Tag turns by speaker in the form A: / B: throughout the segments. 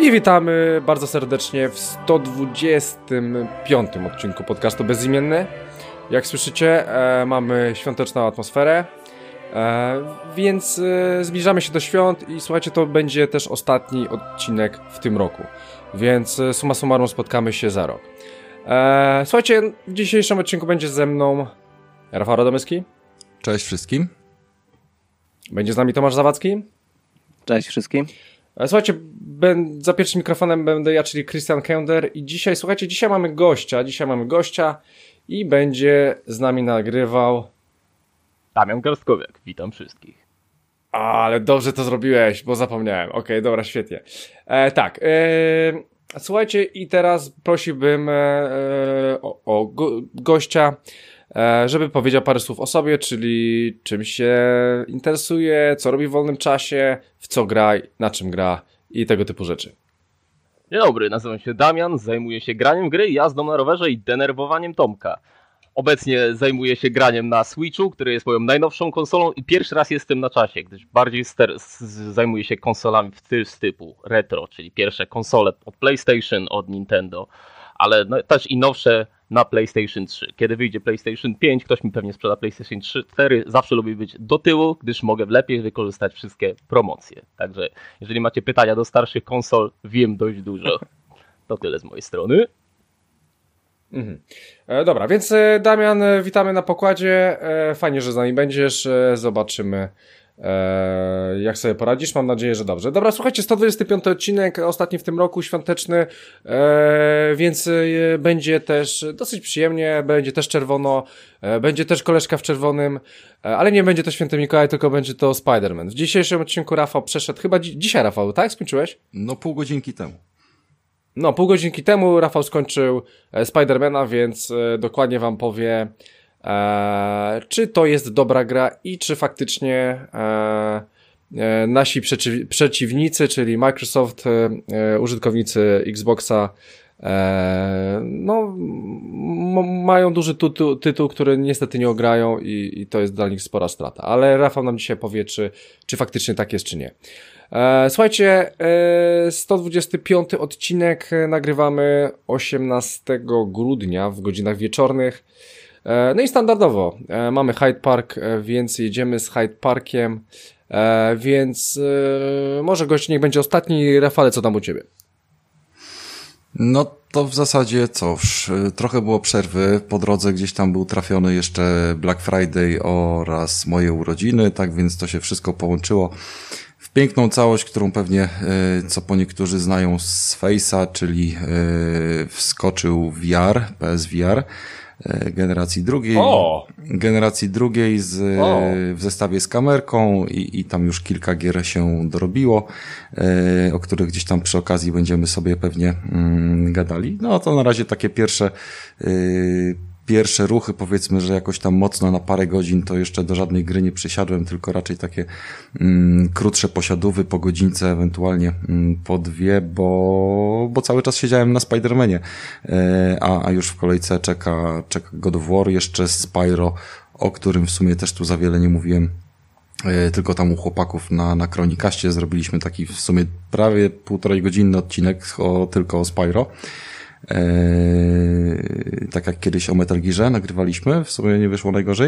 A: I witamy bardzo serdecznie w 125 odcinku podcastu Bezimienny. Jak słyszycie, mamy świąteczną atmosferę, więc zbliżamy się do świąt i słuchajcie, to będzie też ostatni odcinek w tym roku, więc summa summarum spotkamy się za rok. Słuchajcie, w dzisiejszym odcinku będzie ze mną Rafał Radomyski.
B: Cześć wszystkim.
A: Będzie z nami Tomasz Zawadzki.
C: Cześć wszystkim.
A: Słuchajcie, za pierwszym mikrofonem będę ja, czyli Christian Kender i dzisiaj, słuchajcie, dzisiaj mamy gościa i będzie z nami nagrywał
C: Damian Garstkowiak, witam wszystkich.
A: Ale dobrze to zrobiłeś, bo zapomniałem. Okej, dobra, świetnie. Słuchajcie, i teraz prosiłbym o gościa, żeby powiedział parę słów o sobie, czyli czym się interesuje, co robi w wolnym czasie, w co gra, na czym gra i tego typu rzeczy.
C: Dzień dobry, nazywam się Damian, zajmuję się graniem w gry, jazdą na rowerze i denerwowaniem Tomka. Obecnie zajmuję się graniem na Switchu, który jest moją najnowszą konsolą i pierwszy raz jestem na czasie, gdyż bardziej zajmuję się konsolami z typu retro, czyli pierwsze konsole od PlayStation, od Nintendo, ale też i nowsze na PlayStation 3. Kiedy wyjdzie PlayStation 5, ktoś mi pewnie sprzeda PlayStation 3, 4, zawsze lubię być do tyłu, gdyż mogę lepiej wykorzystać wszystkie promocje. Także jeżeli macie pytania do starszych konsol, wiem dość dużo. To tyle z mojej strony.
A: Dobra, więc Damian, witamy na pokładzie. Fajnie, że z nami będziesz. Zobaczymy, jak sobie poradzisz. Mam nadzieję, że dobrze. Dobra, słuchajcie, 125 odcinek, ostatni w tym roku, świąteczny, więc będzie też dosyć przyjemnie, będzie też czerwono, będzie też koleżka w czerwonym, ale nie będzie to Święty Mikołaj, tylko będzie to Spider-Man. W dzisiejszym odcinku Rafał przeszedł, chyba dzisiaj Rafał, tak? Skończyłeś?
B: No pół godzinki temu.
A: No, pół godzinki temu Rafał skończył Spider-Mana, więc dokładnie wam powie, czy to jest dobra gra i czy faktycznie nasi przeciwnicy, czyli Microsoft, użytkownicy Xboxa, mają duży tytuł, który niestety nie ograją i to jest dla nich spora strata. Ale Rafał nam dzisiaj powie, czy faktycznie tak jest, czy nie. Słuchajcie, 125 odcinek nagrywamy 18 grudnia w godzinach wieczornych. No i standardowo mamy Hyde Park, więc jedziemy z Hyde Parkiem, więc może gość niech będzie ostatni. Rafale, co tam u ciebie?
B: No to w zasadzie cóż, trochę było przerwy, po drodze gdzieś tam był trafiony jeszcze Black Friday oraz moje urodziny, tak więc to się wszystko połączyło w piękną całość, którą pewnie, co po niektórzy znają z Face'a, czyli wskoczył VR, PSVR, generacji drugiej w zestawie z kamerką i tam już kilka gier się dorobiło, o których gdzieś tam przy okazji będziemy sobie pewnie gadali. No to na razie takie pierwsze ruchy, powiedzmy, że jakoś tam mocno na parę godzin to jeszcze do żadnej gry nie przysiadłem, tylko raczej takie krótsze posiadówy po godzince, ewentualnie po dwie, bo cały czas siedziałem na Spider-Manie, a już w kolejce czeka God of War, jeszcze Spyro, o którym w sumie też tu za wiele nie mówiłem, tylko tam u chłopaków na Kronikaście zrobiliśmy taki w sumie prawie 1,5 godzinny odcinek tylko o Spyro. Tak jak kiedyś o Metal Gearze nagrywaliśmy, w sumie nie wyszło najgorzej.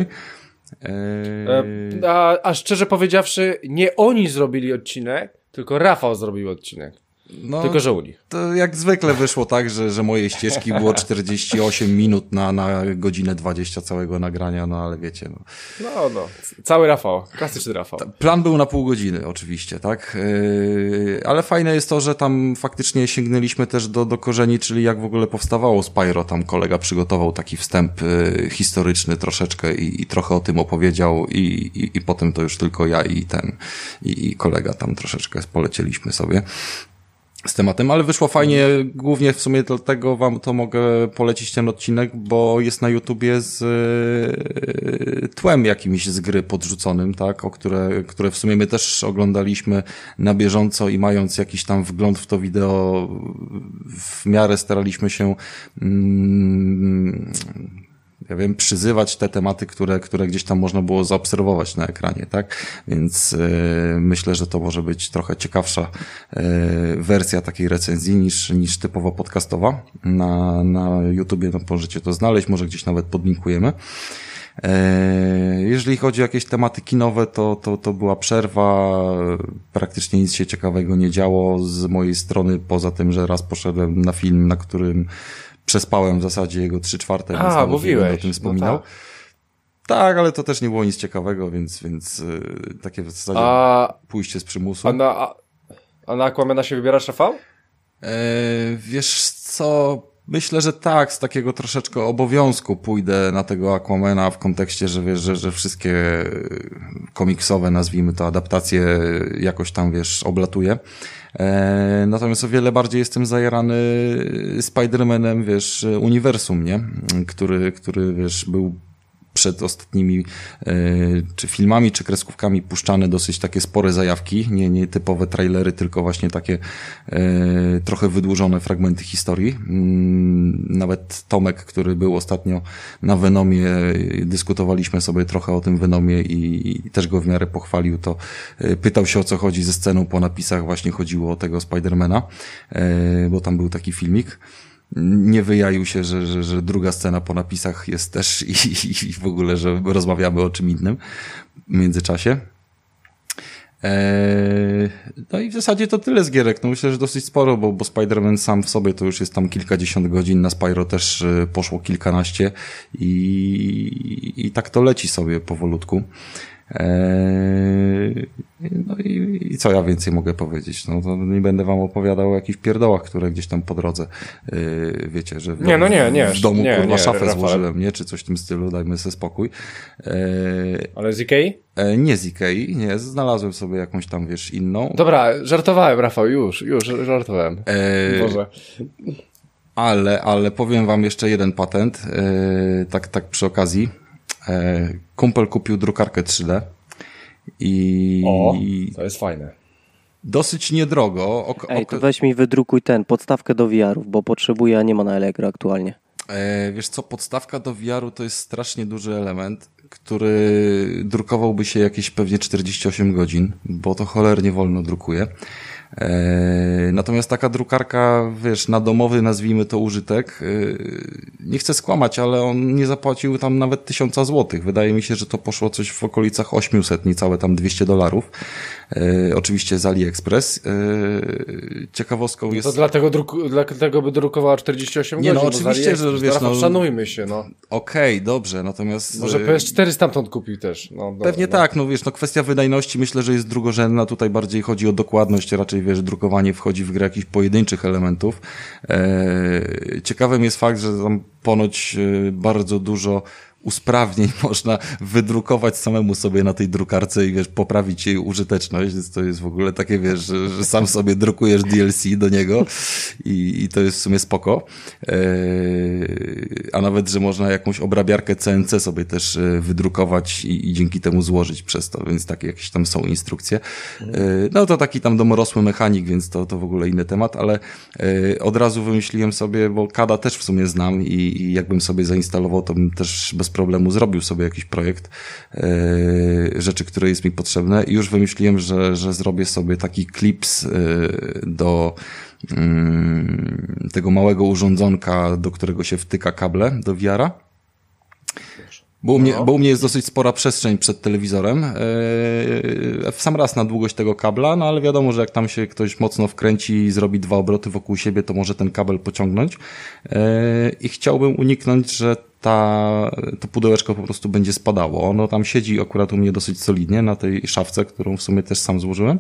A: A szczerze powiedziawszy, nie oni zrobili odcinek, tylko Rafał zrobił odcinek.
B: No,
A: tylko że u nich.
B: To jak zwykle wyszło tak, że moje ścieżki było 48 minut na godzinę 20 całego nagrania, no ale wiecie.
A: No. Cały Rafał, klasyczny Rafał.
B: Plan był na pół godziny oczywiście, tak? Ale fajne jest to, że tam faktycznie sięgnęliśmy też do korzeni, czyli jak w ogóle powstawało Spyro. Tam kolega przygotował taki wstęp historyczny troszeczkę i trochę o tym opowiedział i potem to już tylko ja i kolega tam troszeczkę polecieliśmy sobie z tematem, ale wyszło fajnie, głównie w sumie dlatego wam to mogę polecić ten odcinek, bo jest na YouTubie z tłem jakimś z gry podrzuconym, tak, które w sumie my też oglądaliśmy na bieżąco i mając jakiś tam wgląd w to wideo w miarę staraliśmy się ja wiem, przyzywać te tematy, które gdzieś tam można było zaobserwować na ekranie, tak? Więc myślę, że to może być trochę ciekawsza wersja takiej recenzji niż typowo podcastowa. Na YouTubie no, możecie to znaleźć, może gdzieś nawet podlinkujemy. Jeżeli chodzi o jakieś tematy kinowe, to była przerwa, praktycznie nic się ciekawego nie działo z mojej strony, poza tym, że raz poszedłem na film, na którym przespałem w zasadzie jego 3/4, więc
A: mówiłeś.
B: o tym wspominał.
A: No tak.
B: Tak, ale to też nie było nic ciekawego, więc takie w zasadzie pójście z przymusu.
A: A na Aquamana się wybierasz, Rafał?
B: Wiesz co, myślę, że tak, z takiego troszeczkę obowiązku pójdę na tego Aquamana w kontekście, że wiesz, że wszystkie komiksowe, nazwijmy to, adaptacje jakoś tam, wiesz, oblatuję. Natomiast o wiele bardziej jestem zajarany Spider-Manem, wiesz, uniwersum, nie? Który, wiesz, był przed ostatnimi czy filmami, czy kreskówkami puszczane dosyć takie spore zajawki, nie typowe trailery, tylko właśnie takie trochę wydłużone fragmenty historii. Nawet Tomek, który był ostatnio na Venomie, dyskutowaliśmy sobie trochę o tym Venomie i też go w miarę pochwalił, to pytał się, o co chodzi ze sceną po napisach, właśnie chodziło o tego Spidermana, bo tam był taki filmik. Nie wyjaił się, że druga scena po napisach jest też i w ogóle, że rozmawiamy o czym innym w międzyczasie. No i w zasadzie to tyle z gierek. No myślę, że dosyć sporo, bo Spider-Man sam w sobie to już jest tam kilkadziesiąt godzin, na Spyro też poszło kilkanaście i tak to leci sobie powolutku. No i co ja więcej mogę powiedzieć? No to nie będę wam opowiadał o jakichś pierdołach, które gdzieś tam po drodze wiecie, że w domu kurwa szafę złożyłem, nie? Czy coś w tym stylu, dajmy sobie spokój.
A: Ale z Ikei?
B: Nie z Ikei, nie, znalazłem sobie jakąś tam, wiesz, inną.
A: Dobra, żartowałem, Rafał, już żartowałem. Boże.
B: Ale powiem wam jeszcze jeden patent, tak przy okazji. Kumpel kupił drukarkę 3D i
A: to jest fajne.
B: Dosyć niedrogo.
D: To weź mi wydrukuj podstawkę do VR-ów, bo potrzebuję, a nie ma na Allegro aktualnie.
B: Wiesz co, podstawka do VR-u to jest strasznie duży element, który drukowałby się jakieś pewnie 48 godzin, bo to cholernie wolno drukuje. Natomiast taka drukarka, wiesz, na domowy, nazwijmy to użytek, nie chcę skłamać, ale on nie zapłacił tam nawet 1000 złotych. Wydaje mi się, że to poszło coś w okolicach 800, niecałe tam $200. Oczywiście z AliExpress. Ciekawostką jest...
A: No to dlatego by drukowała 48 godzin.
B: Nie, no oczywiście, że wiesz,
A: no... Szanujmy się, no.
B: Okej, dobrze, natomiast...
A: Może PS4 stamtąd kupił też. No, dobra,
B: pewnie tak, no wiesz, no kwestia wydajności myślę, że jest drugorzędna. Tutaj bardziej chodzi o dokładność, raczej wiesz, drukowanie wchodzi w grę jakichś pojedynczych elementów. Ciekawym jest fakt, że tam ponoć bardzo dużo usprawnień można wydrukować samemu sobie na tej drukarce i wiesz, poprawić jej użyteczność, więc to jest w ogóle takie, wiesz, że sam sobie drukujesz DLC do niego i to jest w sumie spoko. A nawet, że można jakąś obrabiarkę CNC sobie też wydrukować i dzięki temu złożyć przez to, więc takie jakieś tam są instrukcje. No to taki tam domorosły mechanik, więc to w ogóle inny temat, ale od razu wymyśliłem sobie, bo CAD-a też w sumie znam i jakbym sobie zainstalował, to bym też bez problemu zrobił sobie jakiś projekt rzeczy, które jest mi potrzebne i już wymyśliłem, że zrobię sobie taki klips do tego małego urządzonka, do którego się wtyka kable do VR-a. Bo u mnie jest dosyć spora przestrzeń przed telewizorem. W sam raz na długość tego kabla, no ale wiadomo, że jak tam się ktoś mocno wkręci i zrobi 2 obroty wokół siebie, to może ten kabel pociągnąć. I chciałbym uniknąć, że to pudełeczko po prostu będzie spadało. Ono tam siedzi akurat u mnie dosyć solidnie na tej szafce, którą w sumie też sam złożyłem.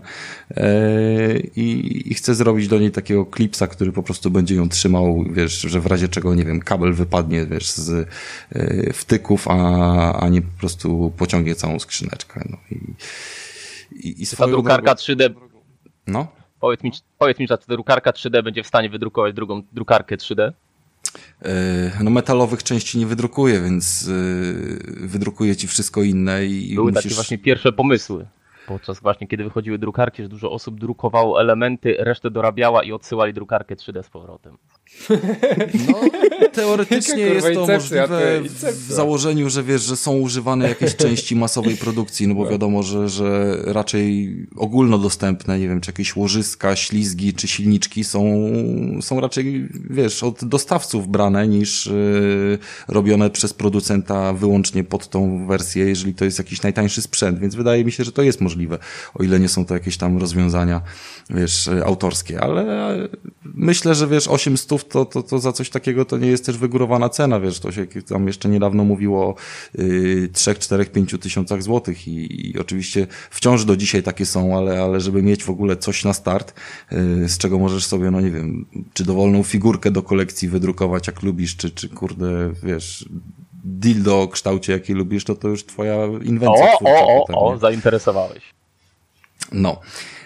B: I chcę zrobić do niej takiego klipsa, który po prostu będzie ją trzymał, wiesz, że w razie czego, nie wiem, kabel wypadnie, wiesz, z wtyków, a nie po prostu pociągnie całą skrzyneczkę. No i
C: ta drukarka 3D.
B: No?
C: Powiedz mi, że ta drukarka 3D będzie w stanie wydrukować drugą drukarkę 3D?
B: No metalowych części nie wydrukuje, więc wydrukuje ci wszystko inne i
C: były
B: musisz...
C: takie właśnie pierwsze pomysły. Podczas właśnie kiedy wychodziły drukarki, że dużo osób drukowało elementy, resztę dorabiała i odsyłali drukarkę 3D z powrotem.
B: No, teoretycznie jest to
A: incepcja,
B: możliwe
A: incepcja.
B: w założeniu, że wiesz, że są używane jakieś części masowej produkcji, no bo wiadomo, że raczej ogólnodostępne, nie wiem, czy jakieś łożyska, ślizgi, czy silniczki są raczej, wiesz, od dostawców brane niż robione przez producenta wyłącznie pod tą wersję, jeżeli to jest jakiś najtańszy sprzęt, więc wydaje mi się, że to jest możliwe, o ile nie są to jakieś tam rozwiązania, wiesz, autorskie, ale myślę, że wiesz, 800 to za coś takiego to nie jest też wygórowana cena, wiesz, to się tam jeszcze niedawno mówiło o 3, 4, 5 tysiącach złotych i oczywiście wciąż do dzisiaj takie są, ale żeby mieć w ogóle coś na start, z czego możesz sobie, no nie wiem, czy dowolną figurkę do kolekcji wydrukować jak lubisz, czy kurde, wiesz, dildo o kształcie jaki lubisz, to już twoja inwencja twórcza.
C: Zainteresowałeś.
B: No.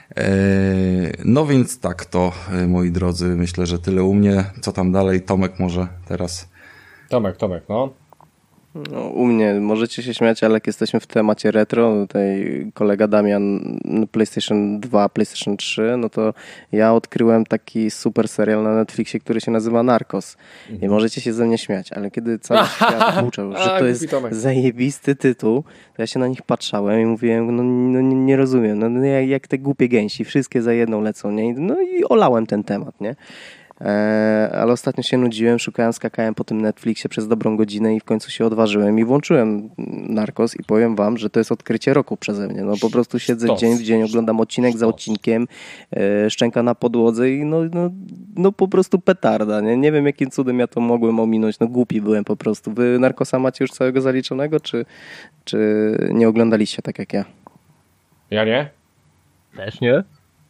B: No więc tak to, moi drodzy, myślę, że tyle u mnie. Co tam dalej? Tomek może teraz?
A: Tomek, no.
D: No, u mnie możecie się śmiać, ale jak jesteśmy w temacie retro, tutaj kolega Damian PlayStation 2, PlayStation 3, no to ja odkryłem taki super serial na Netflixie, który się nazywa Narcos. I możecie się ze mnie śmiać, ale kiedy cały świat uczył, że to jest zajebisty tytuł, to ja się na nich patrzałem i mówiłem, no nie rozumiem, no jak te głupie gęsi, wszystkie za jedną lecą, nie? No i olałem ten temat, nie? Ale ostatnio się nudziłem, skakałem po tym Netflixie przez dobrą godzinę i w końcu się odważyłem i włączyłem Narcos i powiem wam, że to jest odkrycie roku przeze mnie. No po prostu siedzę dzień w dzień, oglądam odcinek za odcinkiem, szczęka na podłodze i no po prostu petarda, nie? Nie wiem jakim cudem ja to mogłem ominąć, no głupi byłem po prostu. Wy Narcosa macie już całego zaliczonego, czy nie oglądaliście tak jak ja?
A: Ja nie?
C: Też nie?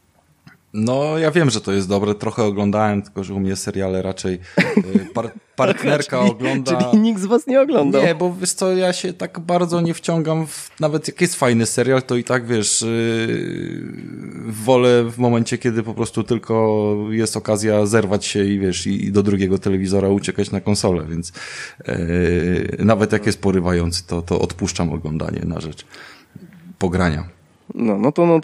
B: No, ja wiem, że to jest dobre. Trochę oglądałem, tylko że u mnie seriale raczej partnerka ogląda.
D: Czyli nikt z was nie oglądał?
B: Nie, bo wiesz co, ja się tak bardzo nie wciągam nawet jak jest fajny serial, to i tak wiesz, wolę w momencie, kiedy po prostu tylko jest okazja zerwać się i wiesz, i do drugiego telewizora uciekać na konsolę, więc nawet jak jest porywający, to odpuszczam oglądanie na rzecz pogrania.
D: No to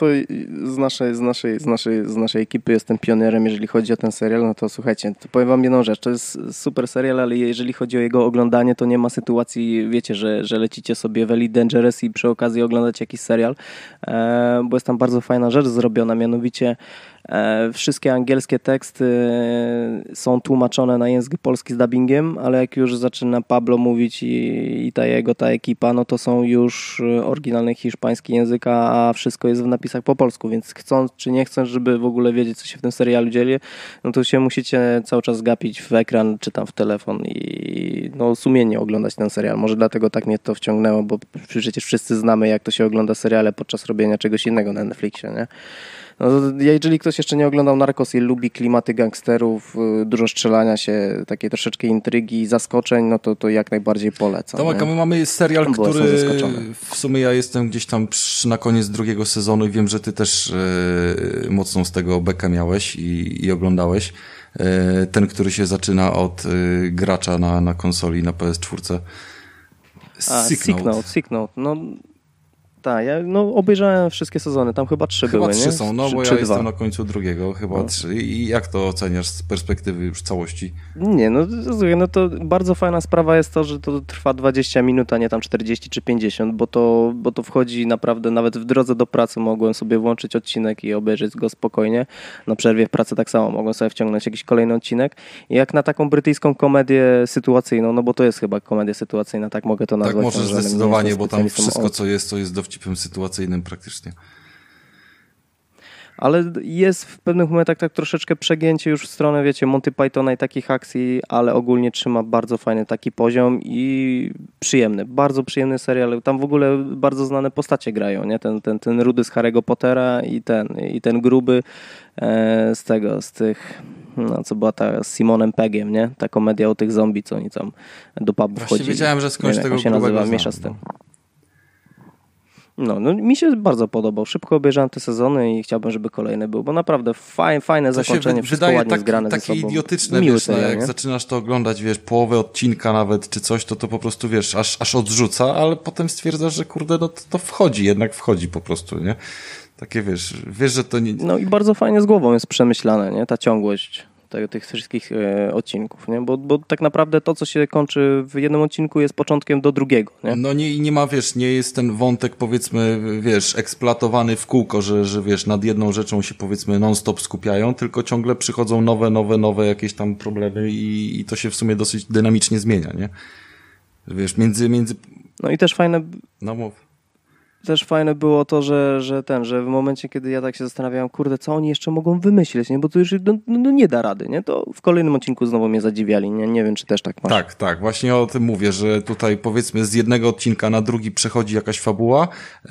D: z naszej ekipy jestem pionierem, jeżeli chodzi o ten serial, no to słuchajcie, to powiem wam jedną rzecz, to jest super serial, ale jeżeli chodzi o jego oglądanie, to nie ma sytuacji, wiecie, że lecicie sobie w Elite Dangerous i przy okazji oglądacie jakiś serial, bo jest tam bardzo fajna rzecz zrobiona, mianowicie wszystkie angielskie teksty są tłumaczone na język polski z dubbingiem, ale jak już zaczyna Pablo mówić i ta ekipa, no to są już oryginalny hiszpański język, a wszystko jest w napisach po polsku, więc chcąc czy nie chcąc, żeby w ogóle wiedzieć, co się w tym serialu dzieje, no to się musicie cały czas gapić w ekran, czy tam w telefon i no sumiennie oglądać ten serial. Może dlatego tak mnie to wciągnęło, bo przecież wszyscy znamy, jak to się ogląda seriale podczas robienia czegoś innego na Netflixie, nie? No, jeżeli ktoś jeszcze nie oglądał Narcos i lubi klimaty gangsterów, dużo strzelania się, takie troszeczkę intrygi, zaskoczeń, no to jak najbardziej polecam.
B: Tomek, a my mamy serial, który w sumie ja jestem gdzieś tam na koniec drugiego sezonu i wiem, że ty też mocną z tego bekę miałeś i oglądałeś. Ten, który się zaczyna od gracza na konsoli, na PS4.
D: Sick Note. No tak, ja obejrzałem wszystkie sezony, tam chyba 3 były, nie?
B: Chyba 3 są, no bo ja jestem na końcu drugiego, chyba 3. I jak to oceniasz z perspektywy już całości?
D: Nie, no to bardzo fajna sprawa jest to, że to trwa 20 minut, a nie tam 40 czy 50, bo to wchodzi naprawdę, nawet w drodze do pracy mogłem sobie włączyć odcinek i obejrzeć go spokojnie. Na przerwie w pracy tak samo mogłem sobie wciągnąć jakiś kolejny odcinek. I jak na taką brytyjską komedię sytuacyjną, no bo to jest chyba komedia sytuacyjna, tak mogę to nazwać.
B: Tak, możesz zdecydowanie, bo tam wszystko, co jest dowcipem sytuacyjnym praktycznie.
D: Ale jest w pewnych momentach tak troszeczkę przegięcie już w stronę, wiecie, Monty Pythona i takich akcji, ale ogólnie trzyma bardzo fajny taki poziom i przyjemny, bardzo przyjemny serial. Tam w ogóle bardzo znane postacie grają, nie? Ten rudy z Harry'ego Pottera i ten gruby z tych, no co była ta z Simonem Peggiem, nie? Ta komedia o tych zombie, co oni tam do pubu wchodzili.
B: Właśnie wiedziałem, że skądś tego
D: się nazywa, miesza z tym. No mi się bardzo podobał. Szybko obejrzałem te sezony i chciałbym, żeby kolejny był, bo naprawdę fajne zakończenie, wszystko ładnie zgrane ze sobą.
B: Takie idiotyczne,
D: Miły
B: wiesz,
D: serial,
B: jak
D: nie?
B: zaczynasz to oglądać, wiesz, połowę odcinka nawet, czy coś, to po prostu, wiesz, aż odrzuca, ale potem stwierdzasz, że kurde, no to wchodzi, jednak wchodzi po prostu, nie? Takie, wiesz, że to nie...
D: No i bardzo fajnie z głową jest przemyślane, nie? Ta ciągłość tych wszystkich odcinków, nie? Bo tak naprawdę to, co się kończy w jednym odcinku, jest początkiem do drugiego, nie?
B: No nie ma, wiesz, nie jest ten wątek, powiedzmy, wiesz, eksploatowany w kółko, że wiesz, nad jedną rzeczą się, powiedzmy, non-stop skupiają, tylko ciągle przychodzą nowe jakieś tam problemy i to się w sumie dosyć dynamicznie zmienia, nie? Wiesz, między...
D: No i też fajne...
B: No mów.
D: Też fajne było to, że w momencie, kiedy ja tak się zastanawiałem, kurde, co oni jeszcze mogą wymyślić, nie? Bo to już nie da rady, nie? To w kolejnym odcinku znowu mnie zadziwiali, nie wiem, czy też tak masz.
B: Tak, właśnie o tym mówię, że tutaj powiedzmy z jednego odcinka na drugi przechodzi jakaś fabuła,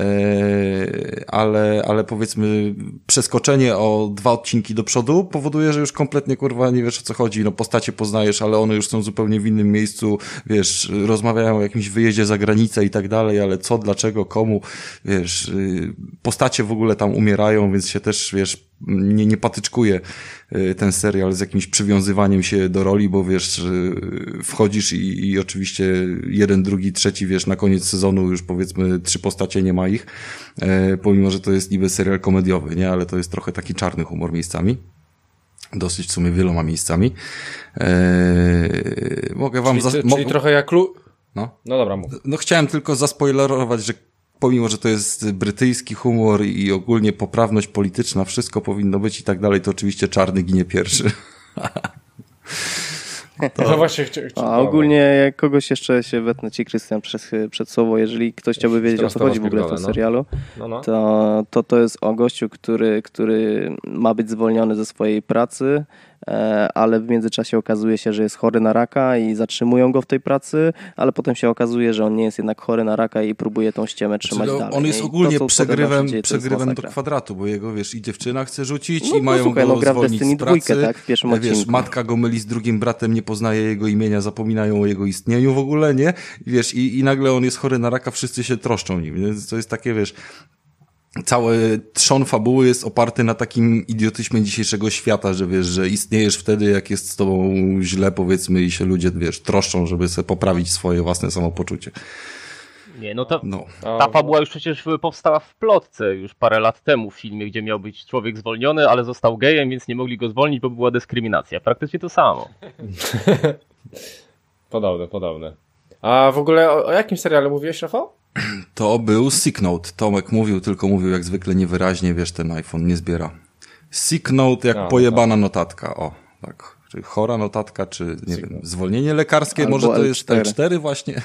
B: ale powiedzmy przeskoczenie o 2 odcinki do przodu powoduje, że już kompletnie kurwa nie wiesz o co chodzi, no postacie poznajesz, ale one już są zupełnie w innym miejscu, wiesz, rozmawiają o jakimś wyjeździe za granicę i tak dalej, ale co, dlaczego, komu, wiesz, postacie w ogóle tam umierają, więc się też, wiesz, nie patyczkuje ten serial z jakimś przywiązywaniem się do roli, bo wiesz, wchodzisz i oczywiście 1, 2, 3, wiesz, na koniec sezonu już powiedzmy 3 postacie, nie ma ich, pomimo, że to jest niby serial komediowy, nie, ale to jest trochę taki czarny humor miejscami. Dosyć w sumie wieloma miejscami. Mogę wam...
A: Czyli trochę jak... No dobra, mów.
B: No chciałem tylko zaspoilerować, że pomimo, że to jest brytyjski humor i ogólnie poprawność polityczna, wszystko powinno być i tak dalej, to oczywiście czarny ginie pierwszy.
A: No właśnie
D: A ogólnie jak kogoś jeszcze się wetnę ci, Krystian, przed słowo, jeżeli ktoś chciałby wiedzieć, o co chodzi w ogóle w tym serialu, to jest o gościu, który ma być zwolniony ze swojej pracy, ale w międzyczasie okazuje się, że jest chory na raka i zatrzymują go w tej pracy, ale potem się okazuje, że on nie jest jednak chory na raka i próbuje tą ściemę trzymać dalej.
B: On jest ogólnie przegrywem do kwadratu, bo jego, wiesz, i dziewczyna chce rzucić i mają go zwolnić z pracy.
D: Tak, w pierwszym odcinku.
B: Wiesz, matka go myli z drugim bratem, nie poznaje jego imienia, zapominają o jego istnieniu w ogóle, nie? I wiesz, i nagle on jest chory na raka, wszyscy się troszczą nim. Więc to jest takie, wiesz, cały trzon fabuły jest oparty na takim idiotyzmie dzisiejszego świata, że wiesz, że istniejesz wtedy, jak jest z tobą źle, powiedzmy, i się ludzie, wiesz, troszczą, żeby sobie poprawić swoje własne samopoczucie.
C: Nie, ta fabuła już przecież powstała w plotce już parę lat temu w filmie, gdzie miał być człowiek zwolniony, ale został gejem, więc nie mogli go zwolnić, bo była dyskryminacja. Praktycznie to samo.
A: Podobne. A w ogóle o jakim serialu mówiłeś, Rafał?
B: To był Sick Note. Tomek mówił jak zwykle niewyraźnie, wiesz, ten iPhone nie zbiera. Sick Note jak pojebana notatka. O, tak. Czy chora notatka, czy nie wiem, zwolnienie lekarskie, albo może to
D: L4.
B: jest L4 właśnie.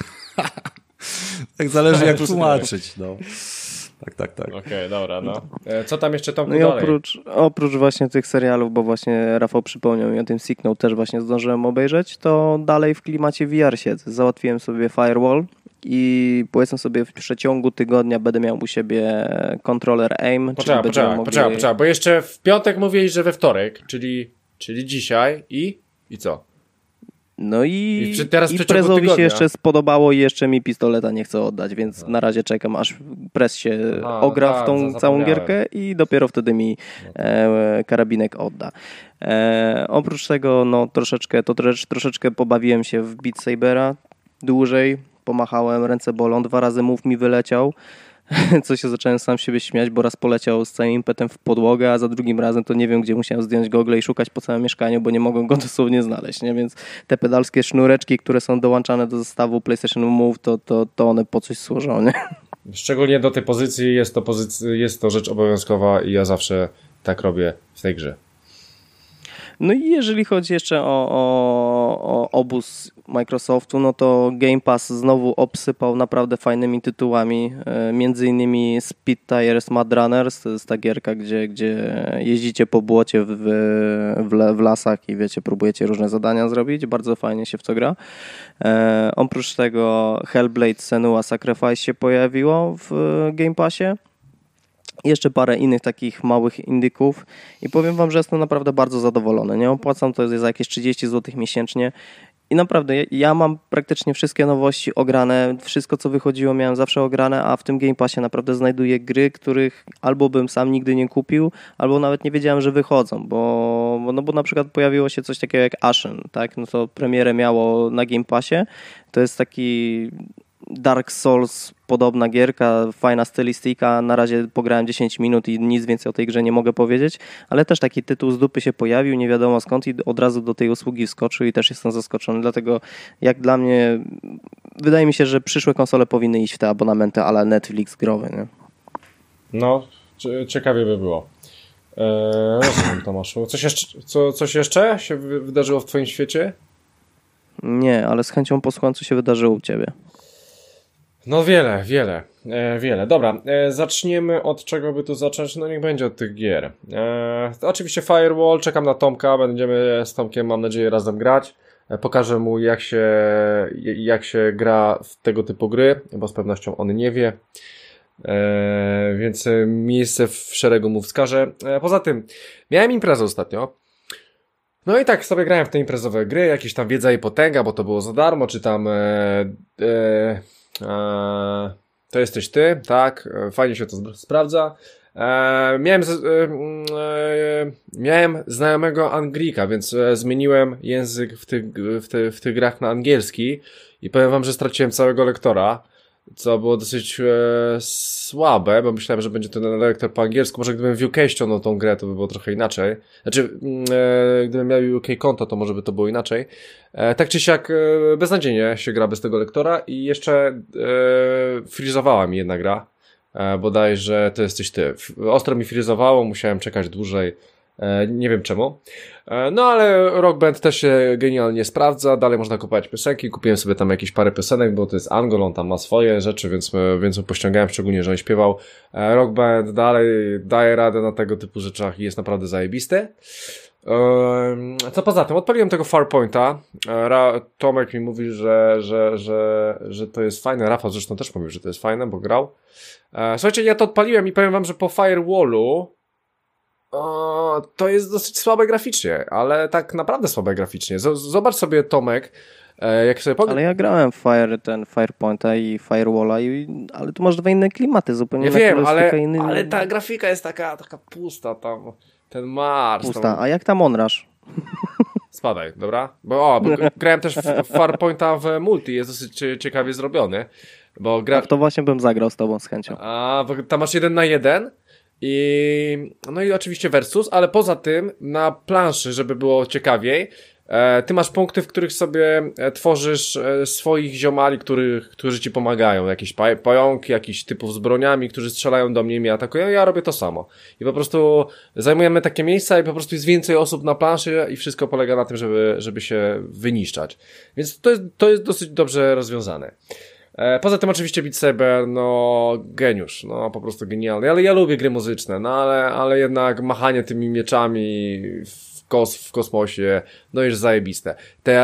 B: Tak zależy jak tłumaczyć, no. Tak.
A: Okej, dobra, no. Co tam jeszcze Tomku
D: No i
A: dalej?
D: oprócz właśnie tych serialów, bo właśnie Rafał przypomniał mi o tym Sick Note, też właśnie zdążyłem obejrzeć, to dalej w klimacie VR siedzę. Załatwiłem sobie Firewall i powiedzmy sobie w przeciągu tygodnia będę miał u siebie kontroler AIM.
A: Poczekaj, bo jeszcze w piątek mówiłeś, że we wtorek, czyli dzisiaj i co?
D: No i
A: teraz
D: prezowi
A: tygodnia.
D: się jeszcze spodobało i jeszcze mi pistoleta nie chce oddać, więc na razie czekam, aż prez się ogra w tą całą gierkę i dopiero wtedy mi karabinek odda. Oprócz tego, no troszeczkę pobawiłem się w Beat Sabera dłużej, pomachałem, ręce bolą, 2 razy move mi wyleciał. Co się zacząłem sam siebie śmiać, bo raz poleciał z całym impetem w podłogę, a za drugim razem to nie wiem, gdzie musiałem zdjąć gogle i szukać po całym mieszkaniu, bo nie mogłem go dosłownie znaleźć, nie? Więc te pedalskie sznureczki, które są dołączane do zestawu PlayStation Move, to one po coś służą, nie?
A: Szczególnie do tej pozycji jest to rzecz obowiązkowa i ja zawsze tak robię w tej grze.
D: No i jeżeli chodzi jeszcze o obóz Microsoftu, no to Game Pass znowu obsypał naprawdę fajnymi tytułami, między innymi Speed Tires Mud Runners, to jest ta gierka, gdzie jeździcie po błocie w lasach i wiecie, próbujecie różne zadania zrobić, bardzo fajnie się w to gra. Oprócz tego Hellblade Senua's Sacrifice się pojawiło w Game Passie. Jeszcze parę innych takich małych indyków i powiem wam, że jestem naprawdę bardzo zadowolony. Nie opłacam to za jakieś 30 zł miesięcznie I naprawdę, ja mam praktycznie wszystkie nowości ograne, wszystko co wychodziło miałem zawsze ograne, a w tym Game Passie naprawdę znajduję gry, których albo bym sam nigdy nie kupił, albo nawet nie wiedziałem, że wychodzą, bo na przykład pojawiło się coś takiego jak Ashen, tak? No to premierę miało na Game Passie, to jest taki Dark Souls podobna gierka, fajna stylistyka, na razie pograłem 10 minut i nic więcej o tej grze nie mogę powiedzieć, ale też taki tytuł z dupy się pojawił, nie wiadomo skąd i od razu do tej usługi wskoczył i też jestem zaskoczony, dlatego jak dla mnie wydaje mi się, że przyszłe konsole powinny iść w te abonamenty ale Netflix growe, nie?
A: No, ciekawie by było. Rozumiem, Tomaszu. Coś jeszcze się wydarzyło w twoim świecie?
D: Nie, ale z chęcią posłucham, co się wydarzyło u ciebie.
A: No wiele. Dobra, zaczniemy od czego by tu zacząć? No niech będzie od tych gier. To oczywiście Firewall, czekam na Tomka, będziemy z Tomkiem, mam nadzieję, razem grać. Pokażę mu jak się gra w tego typu gry, bo z pewnością on nie wie. Więc miejsce w szeregu mu wskażę. Poza tym, miałem imprezę ostatnio. No i tak sobie grałem w te imprezowe gry, jakieś tam Wiedza i Potęga, bo to było za darmo, czy tam to jesteś ty, tak, fajnie się to sprawdza. Miałem znajomego Anglika, więc zmieniłem język w tych grach na angielski i powiem wam, że straciłem całego lektora, co było dosyć słabe, bo myślałem, że będzie to lektor po angielsku. Może gdybym w UK ściągnął tą grę, to by było trochę inaczej. Znaczy, gdybym miał UK konto, to może by to było inaczej. Tak czy siak, beznadziejnie się gra bez tego lektora i jeszcze freezowała mi jedna gra. Bodajże to jesteś ty. Ostro mi freezowało, musiałem czekać dłużej. Nie wiem czemu. No ale Rock Band też się genialnie sprawdza. Dalej można kupować piosenki. Kupiłem sobie tam jakieś parę piosenek, bo to jest Angol, on tam ma swoje rzeczy, więc pościągałem, szczególnie, że on śpiewał. Rock Band dalej daje radę na tego typu rzeczach i jest naprawdę zajebisty. Co poza tym, odpaliłem tego Farpointa. Tomek mi mówi, że to jest fajne. Rafał zresztą też mówił, że to jest fajne, bo grał. Słuchajcie, ja to odpaliłem i powiem wam, że po Firewallu to jest dosyć słabe graficznie, ale tak naprawdę słabe graficznie. Zobacz sobie, Tomek, jak sobie
D: Ale ja grałem w Firepointa i Firewalla, ale tu masz dwa inne klimaty zupełnie.
A: Ja wiem, ale ta grafika jest taka pusta tam. Ten Mars.
D: Pusta,
A: tam...
D: a jak tam Onrush?
A: Spadaj, dobra? Bo grałem też w Farpointa w multi, jest dosyć ciekawie zrobiony. Bo
D: to właśnie bym zagrał z tobą z chęcią.
A: Bo tam masz 1 na 1 no i oczywiście versus, ale poza tym na planszy, żeby było ciekawiej, ty masz punkty, w których sobie tworzysz swoich ziomali, którzy ci pomagają. Jakieś pająki, jakichś typów z broniami, którzy strzelają do mnie i mnie atakują. Ja robię to samo. I po prostu zajmujemy takie miejsca i po prostu jest więcej osób na planszy i wszystko polega na tym, żeby się wyniszczać. Więc to jest dosyć dobrze rozwiązane. Poza tym oczywiście Beat Saber, no geniusz, no po prostu genialny, ale ja lubię gry muzyczne, no ale jednak machanie tymi mieczami w kosmosie, no już zajebiste.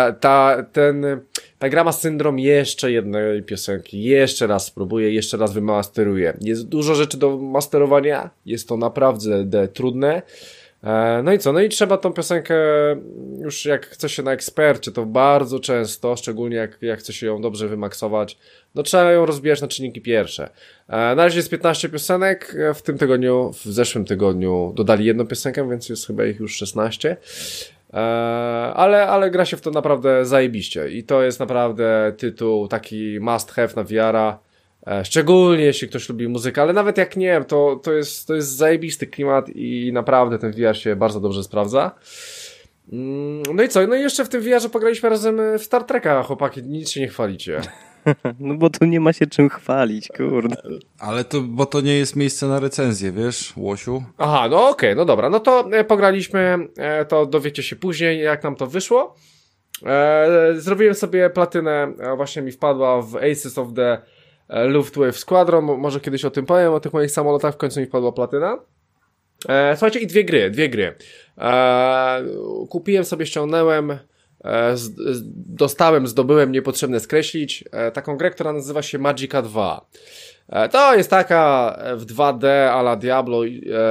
A: Ta gra ma syndrom jeszcze jednej piosenki, jeszcze raz spróbuję, jeszcze raz wymasteruję. Jest dużo rzeczy do masterowania, jest to naprawdę trudne. No i co? No i trzeba tą piosenkę już jak chce się na ekspercie, to bardzo często, szczególnie jak chce się ją dobrze wymaksować, no trzeba ją rozbijać na czynniki pierwsze. Na razie jest 15 piosenek, w zeszłym tygodniu dodali jedną piosenkę, więc jest chyba ich już 16. Ale gra się w to naprawdę zajebiście i to jest naprawdę tytuł taki must have na VR-a. Szczególnie jeśli ktoś lubi muzykę, ale nawet jak nie, to jest zajebisty klimat i naprawdę ten VR się bardzo dobrze sprawdza. No i co? No i jeszcze w tym VR-ze pograliśmy razem w Star Treka, chłopaki, nic się nie chwalicie.
D: No bo tu nie ma się czym chwalić, kurde.
B: Ale bo to nie jest miejsce na recenzję, wiesz, Łosiu?
A: Aha, no okej, no dobra, no to pograliśmy, to dowiecie się później, jak nam to wyszło. Zrobiłem sobie platynę, właśnie mi wpadła w Aces of the Luftwaffe Squadron, może kiedyś o tym powiem, o tych moich samolotach, w końcu mi wpadła platyna. Słuchajcie, i dwie gry. Kupiłem sobie, ściągnąłem zdobyłem, niepotrzebne skreślić, taką grę, która nazywa się Magicka 2. To jest taka w 2D a la Diablo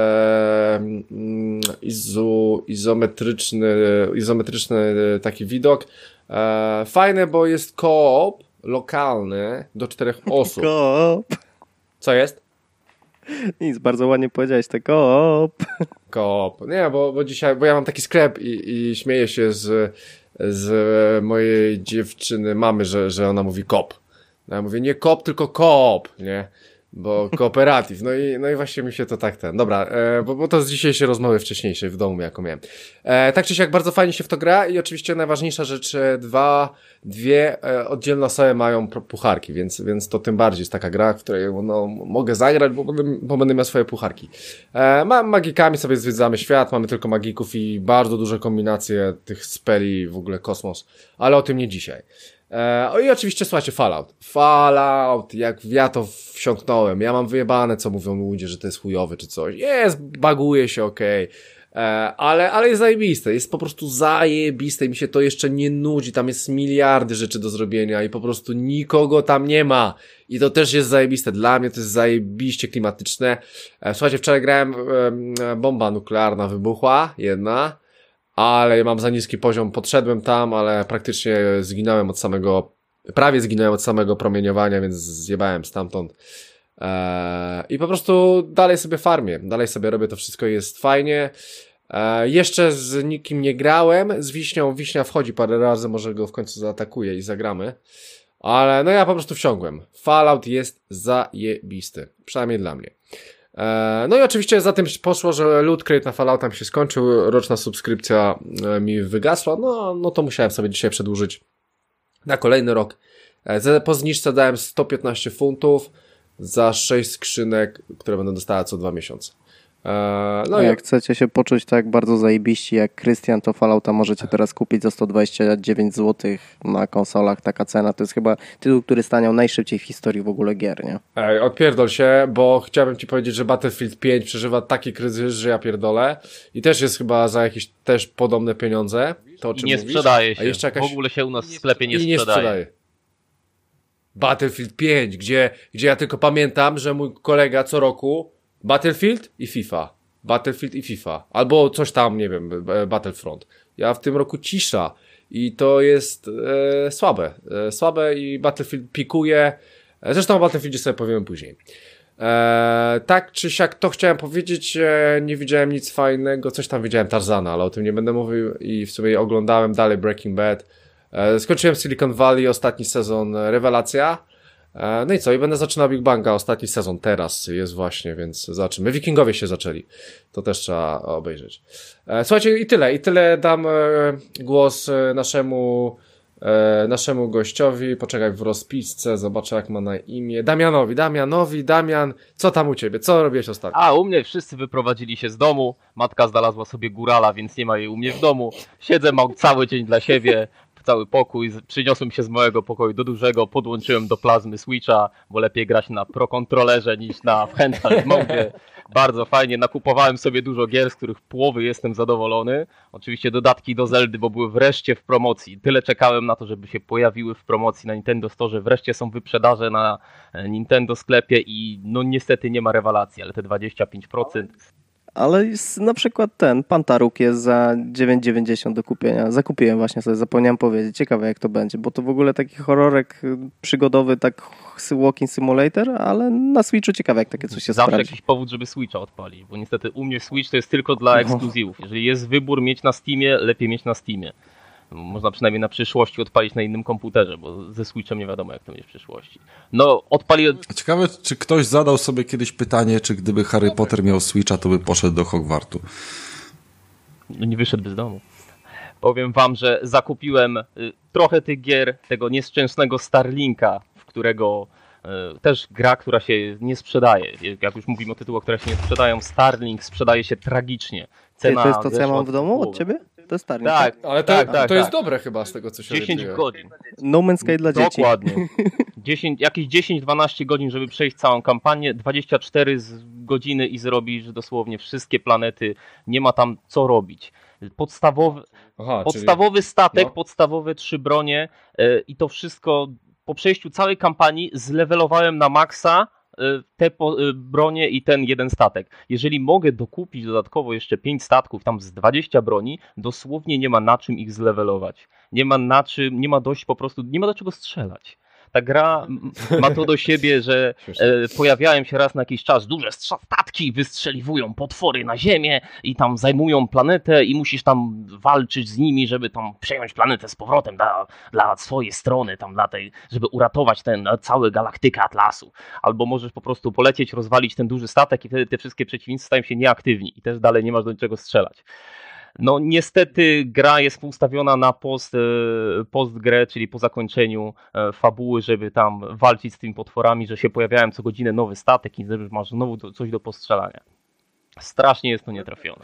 A: izometryczny taki widok. Fajne, bo jest koop lokalny do 4 osób.
D: Koop.
A: Co jest?
D: Nic, bardzo ładnie powiedziałeś, to koop.
A: Koop. Nie, bo dzisiaj, bo ja mam taki sklep i śmieję się z mojej dziewczyny mamy, że ona mówi kop. Ja mówię nie kop, tylko koop, nie? Bo kooperatyw. No i właśnie mi się to tak Dobra, bo to z dzisiejszej rozmowy wcześniejszej w domu, jaką miałem. Tak czy siak bardzo fajnie się w to gra i oczywiście najważniejsza rzecz, dwie oddzielne osoby mają pucharki, więc to tym bardziej jest taka gra, w której mogę zagrać, bo będę miał swoje pucharki. Magikami sobie zwiedzamy świat, mamy tylko magików i bardzo duże kombinacje tych speli, w ogóle kosmos, ale o tym nie dzisiaj. I oczywiście słuchajcie, Fallout, jak ja to wsiąknąłem, ja mam wyjebane, co mówią ludzie, że to jest chujowy czy coś, baguje się, okej. Ale jest zajebiste, jest po prostu zajebiste, mi się to jeszcze nie nudzi, tam jest miliardy rzeczy do zrobienia i po prostu nikogo tam nie ma i to też jest zajebiste, dla mnie to jest zajebiście klimatyczne. Słuchajcie, wczoraj grałem, bomba nuklearna wybuchła, jedna, ale mam za niski poziom, podszedłem tam, ale praktycznie prawie zginąłem od samego promieniowania, więc zjebałem stamtąd. I po prostu dalej sobie farmię, dalej sobie robię to wszystko, jest fajnie. Jeszcze z nikim nie grałem, z Wiśnią, Wiśnia wchodzi parę razy, może go w końcu zaatakuje i zagramy. Ale no ja po prostu wsiągłem. Fallout jest zajebisty, przynajmniej dla mnie. No i oczywiście za tym poszło, że Loot Crate na Fallouta mi się skończył, roczna subskrypcja mi wygasła, no to musiałem sobie dzisiaj przedłużyć na kolejny rok. Po zniżce dałem 115 funtów za 6 skrzynek, które będę dostała co 2 miesiące.
D: No jak chcecie się poczuć tak bardzo zajebiści jak Krystian, to Fallouta możecie teraz kupić za 129 zł na konsolach. Taka cena to jest chyba tytuł, który staniał najszybciej w historii w ogóle gier, nie?
A: Odpierdol się, bo chciałbym ci powiedzieć, że Battlefield 5 przeżywa taki kryzys, że ja pierdolę i też jest chyba za jakieś też podobne pieniądze. To, o czym
C: nie
A: mówisz.
C: Sprzedaje się.
A: W
C: ogóle się u nas w sklepie
A: nie sprzedaje. Battlefield 5, gdzie ja tylko pamiętam, że mój kolega co roku Battlefield i FIFA. Albo coś tam, nie wiem, Battlefront. Ja w tym roku cisza i to jest słabe i Battlefield pikuje. Zresztą o Battlefieldzie sobie powiemy później. Tak czy siak to chciałem powiedzieć, nie widziałem nic fajnego, coś tam widziałem Tarzana, ale o tym nie będę mówił i w sumie oglądałem dalej Breaking Bad. Skończyłem Silicon Valley, ostatni sezon, rewelacja. No i co? I będę zaczynał Big Banga, ostatni sezon teraz jest właśnie, więc zobaczymy. Wikingowie się zaczęli. To też trzeba obejrzeć. Słuchajcie, i tyle dam głos naszemu gościowi. Poczekaj w rozpisce, zobaczę jak ma na imię. Damian, co tam u ciebie? Co robiłeś ostatnio?
C: U mnie wszyscy wyprowadzili się z domu. Matka znalazła sobie górala, więc nie ma jej u mnie w domu. Siedzę, mam cały dzień dla siebie. Cały pokój, przyniosłem się z mojego pokoju do dużego, podłączyłem do plazmy Switcha, bo lepiej grać na Pro Controllerze niż w handheld mode. Bardzo fajnie, nakupowałem sobie dużo gier, z których połowy jestem zadowolony. Oczywiście dodatki do Zeldy, bo były wreszcie w promocji. Tyle czekałem na to, żeby się pojawiły w promocji na Nintendo Store. Wreszcie są wyprzedaże na Nintendo sklepie i no niestety nie ma rewelacji, ale te 25%.
D: Ale jest na przykład Pantaruk jest za 9,90 do kupienia. Zakupiłem właśnie sobie, zapomniałem powiedzieć. Ciekawe jak to będzie, bo to w ogóle taki horrorek przygodowy, tak walking simulator, ale na Switchu ciekawe jak takie coś się
C: Zawsze
D: sprawdzi.
C: jakiś powód, żeby Switcha odpalić, bo niestety u mnie Switch to jest tylko dla ekskluzywów. Jeżeli jest wybór mieć na Steamie, lepiej mieć na Steamie. Można przynajmniej na przyszłości odpalić na innym komputerze, bo ze Switchem nie wiadomo jak to będzie w przyszłości. No, odpaliłem...
B: Ciekawe, czy ktoś zadał sobie kiedyś pytanie, czy gdyby Harry Potter miał Switcha, to by poszedł do Hogwartu.
C: No nie wyszedłby z domu. Powiem wam, że zakupiłem trochę tych gier, tego nieszczęsnego Starlinka, w którego też gra, która się nie sprzedaje. Jak już mówimy o tytułach, które się nie sprzedają, Starlink sprzedaje się tragicznie. Cena
D: to jest to, co ja mam w domu od ciebie? To jest Starlink.
C: Tak,
A: ale to jest dobre chyba z tego, co się
C: 10
A: orientuję.
C: godzin.
D: No Man's Sky dla dzieci.
C: Dokładnie. Jakieś 10-12 godzin, żeby przejść całą kampanię, 24 godziny i zrobisz dosłownie wszystkie planety. Nie ma tam co robić. Podstawowy statek,
A: no.
C: podstawowe 3 bronie i to wszystko po przejściu całej kampanii zlewelowałem na maksa te bronie i ten jeden statek. Jeżeli mogę dokupić dodatkowo jeszcze 5 statków, tam z 20 broni, dosłownie nie ma na czym ich zlewelować. Nie ma dość po prostu, nie ma do czego strzelać. Ta gra ma to do siebie, że pojawiają się raz na jakiś czas duże statki, wystrzeliwują potwory na ziemię i tam zajmują planetę i musisz tam walczyć z nimi, żeby tam przejąć planetę z powrotem dla swojej strony, tam żeby uratować ten cały galaktykę Atlasu. Albo możesz po prostu polecieć, rozwalić ten duży statek i wtedy te wszystkie przeciwnicy stają się nieaktywni i też dalej nie masz do niczego strzelać. No niestety gra jest ustawiona na postgrę, czyli po zakończeniu fabuły, żeby tam walczyć z tymi potworami, że się pojawiają co godzinę nowy statek i masz znowu coś do postrzelania. Strasznie jest to nietrafione.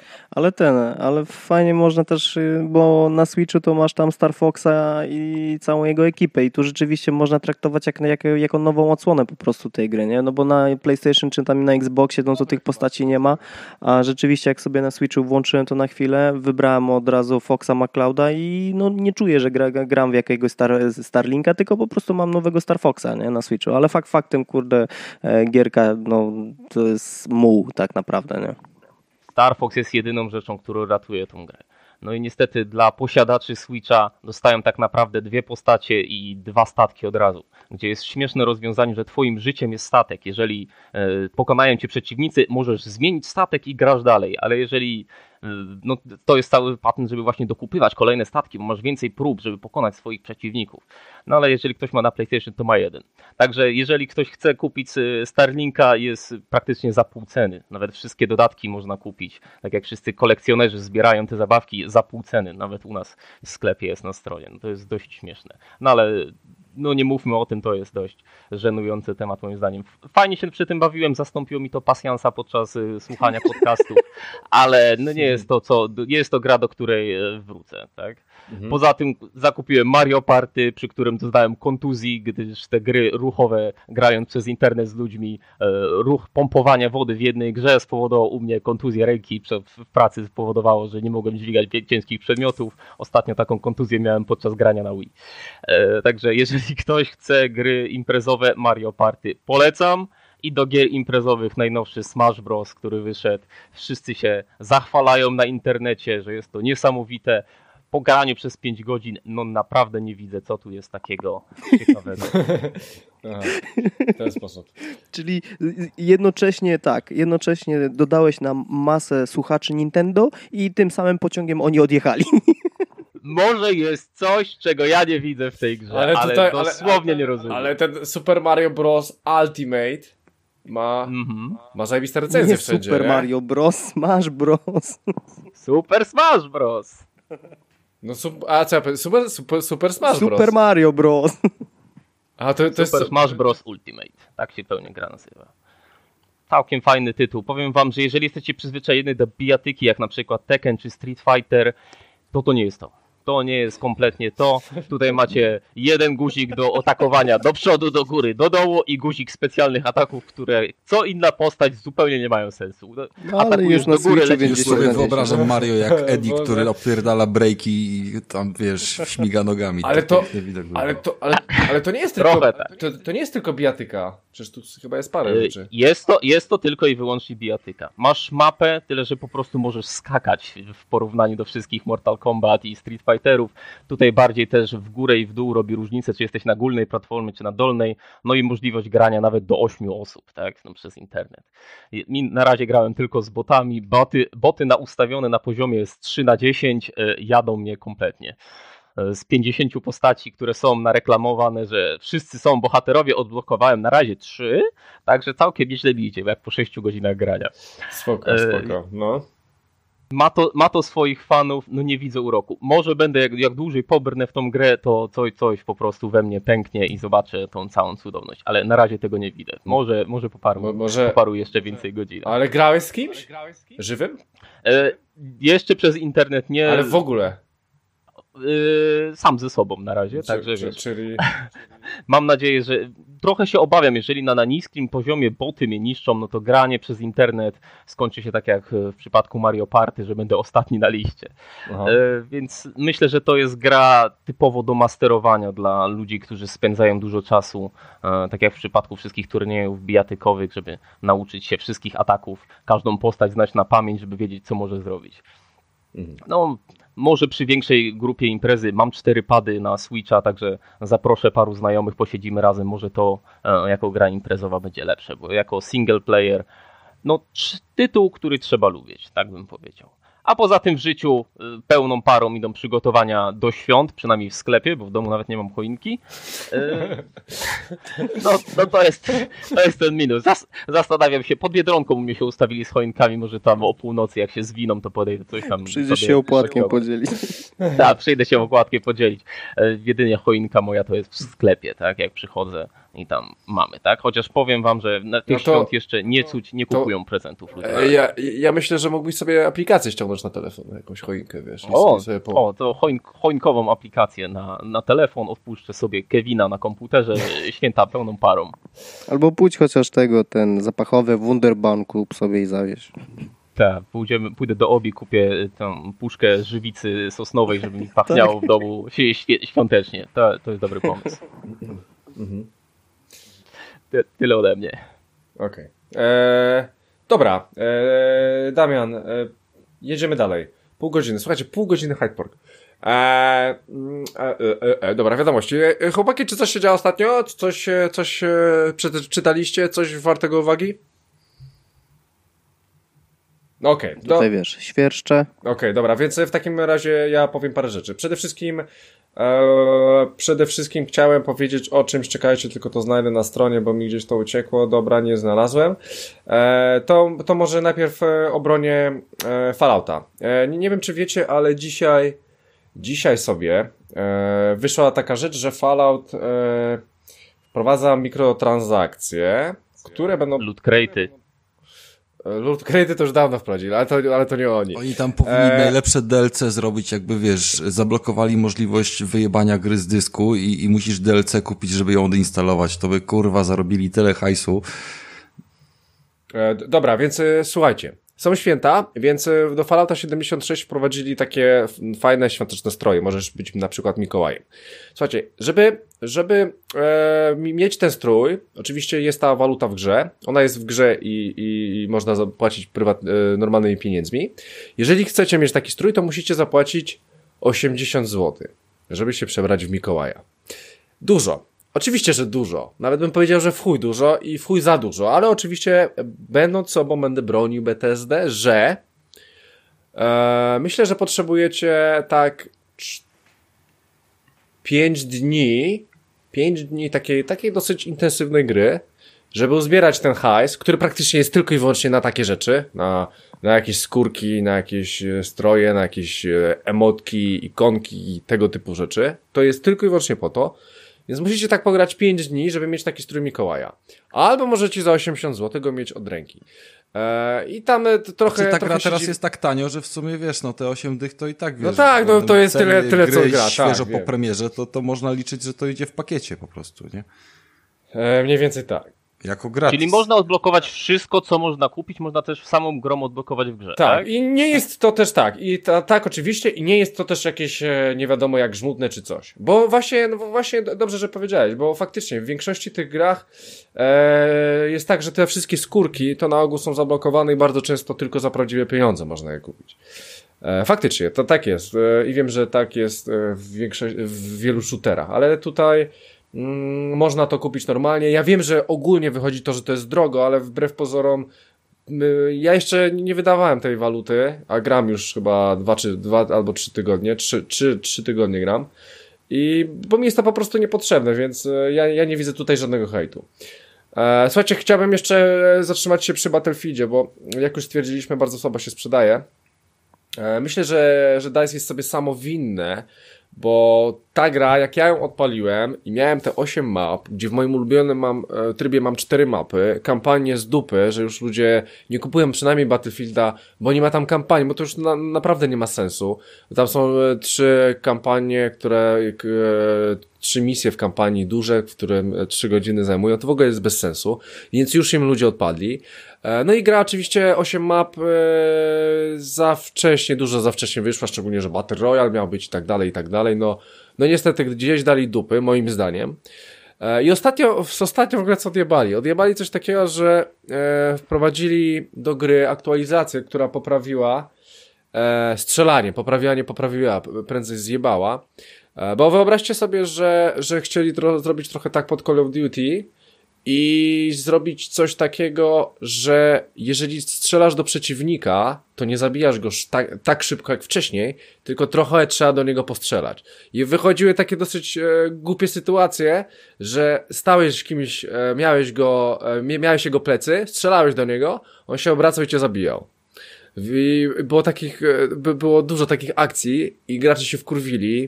D: Ale fajnie można też, bo na Switchu to masz tam Star Foxa i całą jego ekipę i tu rzeczywiście można traktować jako nową odsłonę po prostu tej gry, nie? No bo na PlayStation czy tam na Xboxie no to tych postaci nie ma, a rzeczywiście jak sobie na Switchu włączyłem to na chwilę, wybrałem od razu Foxa McClouda i no nie czuję, że gram w jakiegoś Starlinka, tylko po prostu mam nowego Star Foxa, nie? Na Switchu, ale faktem, kurde, gierka, no to jest muł tak naprawdę, nie?
C: Star Fox jest jedyną rzeczą, która ratuje tą grę. No i niestety dla posiadaczy Switcha dostają tak naprawdę 2 postacie i 2 statki od razu. Gdzie jest śmieszne rozwiązanie, że twoim życiem jest statek. Jeżeli pokonają cię przeciwnicy, możesz zmienić statek i grasz dalej. Ale jeżeli no to jest cały patent, żeby właśnie dokupywać kolejne statki, bo masz więcej prób, żeby pokonać swoich przeciwników. No ale jeżeli ktoś ma na PlayStation, to ma 1. Także jeżeli ktoś chce kupić Starlinka, jest praktycznie za pół ceny. Nawet wszystkie dodatki można kupić. Tak jak wszyscy kolekcjonerzy zbierają te zabawki za pół ceny. Nawet u nas w sklepie jest na stronie. No to jest dość śmieszne. No ale no nie mówmy o tym, to jest dość żenujący temat moim zdaniem. Fajnie się przy tym bawiłem, zastąpiło mi to pasjansa podczas słuchania podcastów, ale no nie jest to gra, do której wrócę, tak? Poza tym zakupiłem Mario Party, przy którym doznałem kontuzji, gdyż te gry ruchowe, grając przez internet z ludźmi, ruch pompowania wody w jednej grze spowodował u mnie kontuzję ręki, w pracy spowodowało, że nie mogłem dźwigać ciężkich przedmiotów. Ostatnio taką kontuzję miałem podczas grania na Wii. Także jeżeli ktoś chce gry imprezowe, Mario Party polecam. I do gier imprezowych najnowszy Smash Bros, który wyszedł. Wszyscy się zachwalają na internecie, że jest to niesamowite. Po graniu przez 5 godzin, no naprawdę nie widzę, co tu jest takiego ciekawego.
A: Aha, w ten sposób.
D: Czyli jednocześnie dodałeś nam masę słuchaczy Nintendo i tym samym pociągiem oni odjechali.
C: Może jest coś, czego ja nie widzę w tej grze, ale dosłownie nie rozumiem.
A: Ale ten Super Mario Bros. Ultimate ma zajebiste recenzje
D: nie
A: wszędzie.
D: Super Mario Bros. Smash Bros.
C: Super Smash Bros.
A: No Super Smash Bros.
D: Super Mario Bros.
A: A to
C: Super
A: jest...
C: Smash Bros. Ultimate. Tak się pełnie gra nazywa. Całkiem fajny tytuł. Powiem wam, że jeżeli jesteście przyzwyczajeni do bijatyki, jak na przykład Tekken czy Street Fighter, to nie jest to. To nie jest kompletnie to. Tutaj macie jeden guzik do atakowania do przodu, do góry, do dołu i guzik specjalnych ataków, które co inna postać zupełnie nie mają sensu.
D: No, ale już na
C: do góry,
D: Switchu
B: Już sobie wyobrażam Mario jak Eddie, który opierdala breaki i tam, wiesz, śmiga nogami.
A: Ale to nie jest tylko,
C: Trochę tak.
A: to nie jest tylko bijatyka. Przecież tu chyba jest parę rzeczy.
C: Jest to tylko i wyłącznie bijatyka. Masz mapę, tyle że po prostu możesz skakać w porównaniu do wszystkich Mortal Kombat i Street Fighterów. Tutaj bardziej też w górę i w dół robi różnicę, czy jesteś na górnej platformie, czy na dolnej. No i możliwość grania nawet do 8 osób, tak, no, przez internet. Na razie grałem tylko z botami. Boty ustawione na poziomie z 3/10 jadą mnie kompletnie. Z 50 postaci, które są nareklamowane, że wszyscy są bohaterowie, odblokowałem na razie 3, także całkiem nieźle mi idzie, jak po 6 godzinach grania.
A: Spoko, no.
C: Ma to swoich fanów, no nie widzę uroku. Może będę, jak dłużej pobrnę w tą grę, to coś po prostu we mnie pęknie i zobaczę tą całą cudowność, ale na razie tego nie widzę. Może po paru jeszcze więcej godzin.
A: Ale grałeś z kimś? Żywym?
C: Jeszcze przez internet nie.
A: Ale w ogóle?
C: sam ze sobą na razie, także wiesz.
A: Czyli...
C: Mam nadzieję, że trochę się obawiam, jeżeli na niskim poziomie boty mnie niszczą, no to granie przez internet skończy się tak jak w przypadku Mario Party, że będę ostatni na liście. Więc myślę, że to jest gra typowo do masterowania dla ludzi, którzy spędzają dużo czasu, tak jak w przypadku wszystkich turniejów bijatykowych, żeby nauczyć się wszystkich ataków, każdą postać znać na pamięć, żeby wiedzieć, co może zrobić. No, może przy większej grupie imprezy mam 4 pady na Switcha, także zaproszę paru znajomych, posiedzimy razem, może to jako gra imprezowa będzie lepsze, bo jako single player, no tytuł, który trzeba lubić, tak bym powiedział. A poza tym w życiu pełną parą idą przygotowania do świąt, przynajmniej w sklepie, bo w domu nawet nie mam choinki. No to jest ten minus. Zastanawiam się, pod Biedronką u mnie się ustawili z choinkami, może tam o północy jak się zwiną, to podejdę coś tam.
D: Przyjdziesz się opłatkiem podzielić.
C: Tak, przyjdę się opłatkiem podzielić. Jedynie choinka moja to jest w sklepie, tak, jak przychodzę i tam mamy, tak? Chociaż powiem wam, że na tych świąt jeszcze nie kupują prezentów ludzie.
A: Ja myślę, że mógłbyś sobie aplikację ściągnąć na telefon, jakąś choinkę, wiesz.
C: To choinkową aplikację na telefon, odpuszczę sobie Kevina na komputerze, święta pełną parą.
D: Albo pójdź chociaż ten zapachowy Wunderbaum, kup sobie i zawieź.
C: Tak, pójdę do Obi, kupię tę puszkę żywicy sosnowej, żeby mi pachniało w domu świątecznie. To jest dobry pomysł. Tyle ode mnie.
A: Okej. Dobra, Damian, jedziemy dalej. Pół godziny, słuchajcie, pół godziny Hyde Park. Dobra, wiadomości. Chłopaki, czy coś się działo ostatnio? Coś czytaliście? Coś wartego uwagi? Okej.
D: Tutaj wiesz, świerszcze.
A: Okej, dobra, więc w takim razie ja powiem parę rzeczy. Przede wszystkim chciałem powiedzieć o czymś, czekajcie, tylko to znajdę na stronie, bo mi gdzieś to uciekło. Dobra, nie znalazłem. To może najpierw obronię Fallouta. Nie wiem, czy wiecie, ale dzisiaj sobie wyszła taka rzecz, że Fallout wprowadza mikrotransakcje, które będą...
C: Loot crate'y.
A: Loot crate'y to już dawno wprowadzili, ale to nie oni.
B: Oni tam powinni najlepsze DLC zrobić, jakby wiesz, zablokowali możliwość wyjebania gry z dysku i musisz DLC kupić, żeby ją odinstalować. To by kurwa zarobili tyle hajsu.
A: Dobra, więc słuchajcie. Są święta, więc do Fallouta 76 wprowadzili takie fajne świąteczne stroje. Możesz być na przykład Mikołajem. Słuchajcie, żeby mieć ten strój, oczywiście jest ta waluta w grze. Ona jest w grze i można zapłacić normalnymi pieniędzmi. Jeżeli chcecie mieć taki strój, to musicie zapłacić 80 zł, żeby się przebrać w Mikołaja. Dużo. Oczywiście, że dużo. Nawet bym powiedział, że w chuj dużo i w chuj za dużo, ale oczywiście będąc sobą będę bronił BTSD, że myślę, że potrzebujecie tak 5 dni takiej dosyć intensywnej gry, żeby uzbierać ten hajs, który praktycznie jest tylko i wyłącznie na takie rzeczy, na jakieś skórki, na jakieś stroje, na jakieś emotki, ikonki i tego typu rzeczy. To jest tylko i wyłącznie po to. Więc musicie tak pograć 5 dni, żeby mieć taki strój Mikołaja. Albo możecie za 80 zł go mieć od ręki. I tam trochę...
B: Ta gra teraz jest tak tanio, że w sumie wiesz, no te 8 dych to i tak wiesz.
A: No tak, no to jest tyle co gra.
B: Świeżo
A: tak,
B: po premierze, to można liczyć, że to idzie w pakiecie po prostu, nie?
A: Mniej więcej tak.
B: Jako gratis.
C: Czyli można odblokować wszystko, co można kupić, można też samą grą odblokować w grze, tak?
A: I nie jest to też tak. Tak, oczywiście, i nie jest to też jakieś nie wiadomo jak żmudne czy coś. Bo właśnie dobrze, że powiedziałeś, bo faktycznie w większości tych grach jest tak, że te wszystkie skórki to na ogół są zablokowane i bardzo często tylko za prawdziwe pieniądze można je kupić. Faktycznie, to tak jest. I wiem, że tak jest w wielu shooterach, ale tutaj można to kupić normalnie. Ja wiem, że ogólnie wychodzi to, że to jest drogo, ale wbrew pozorom ja jeszcze nie wydawałem tej waluty, a gram już chyba 2 albo 3 tygodnie, 3 tygodnie gram. Bo mi jest to po prostu niepotrzebne, więc ja nie widzę tutaj żadnego hejtu. Słuchajcie, chciałbym jeszcze zatrzymać się przy Battlefieldzie, bo jak już stwierdziliśmy, bardzo słabo się sprzedaje. Myślę, że DICE jest sobie samo winne, Bo ta gra, jak ja ją odpaliłem i miałem te 8 map, gdzie w moim ulubionym trybie mam 4 mapy, kampanię z dupy, że już ludzie nie kupują przynajmniej Battlefielda, bo nie ma tam kampanii, bo to już naprawdę nie ma sensu. Tam są 3 kampanie, 3 misje w kampanii duże, w którym 3 godziny zajmują, to w ogóle jest bez sensu, więc już im ludzie odpadli. No i gra oczywiście 8 map dużo za wcześnie wyszła, szczególnie, że Battle Royale miał być i tak dalej, no niestety gdzieś dali dupy, moim zdaniem. I ostatnio w ogóle co odjebali? Odjebali coś takiego, że wprowadzili do gry aktualizację, która poprawiła strzelanie, poprawiła, prędzej zjebała. Bo wyobraźcie sobie, że chcieli zrobić trochę tak pod Call of Duty i zrobić coś takiego, że jeżeli strzelasz do przeciwnika, to nie zabijasz go tak szybko jak wcześniej, tylko trochę trzeba do niego postrzelać. I wychodziły takie dosyć głupie sytuacje, że stałeś kimś, miałeś jego plecy, strzelałeś do niego, on się obracał i cię zabijał. I było dużo takich akcji i gracze się wkurwili,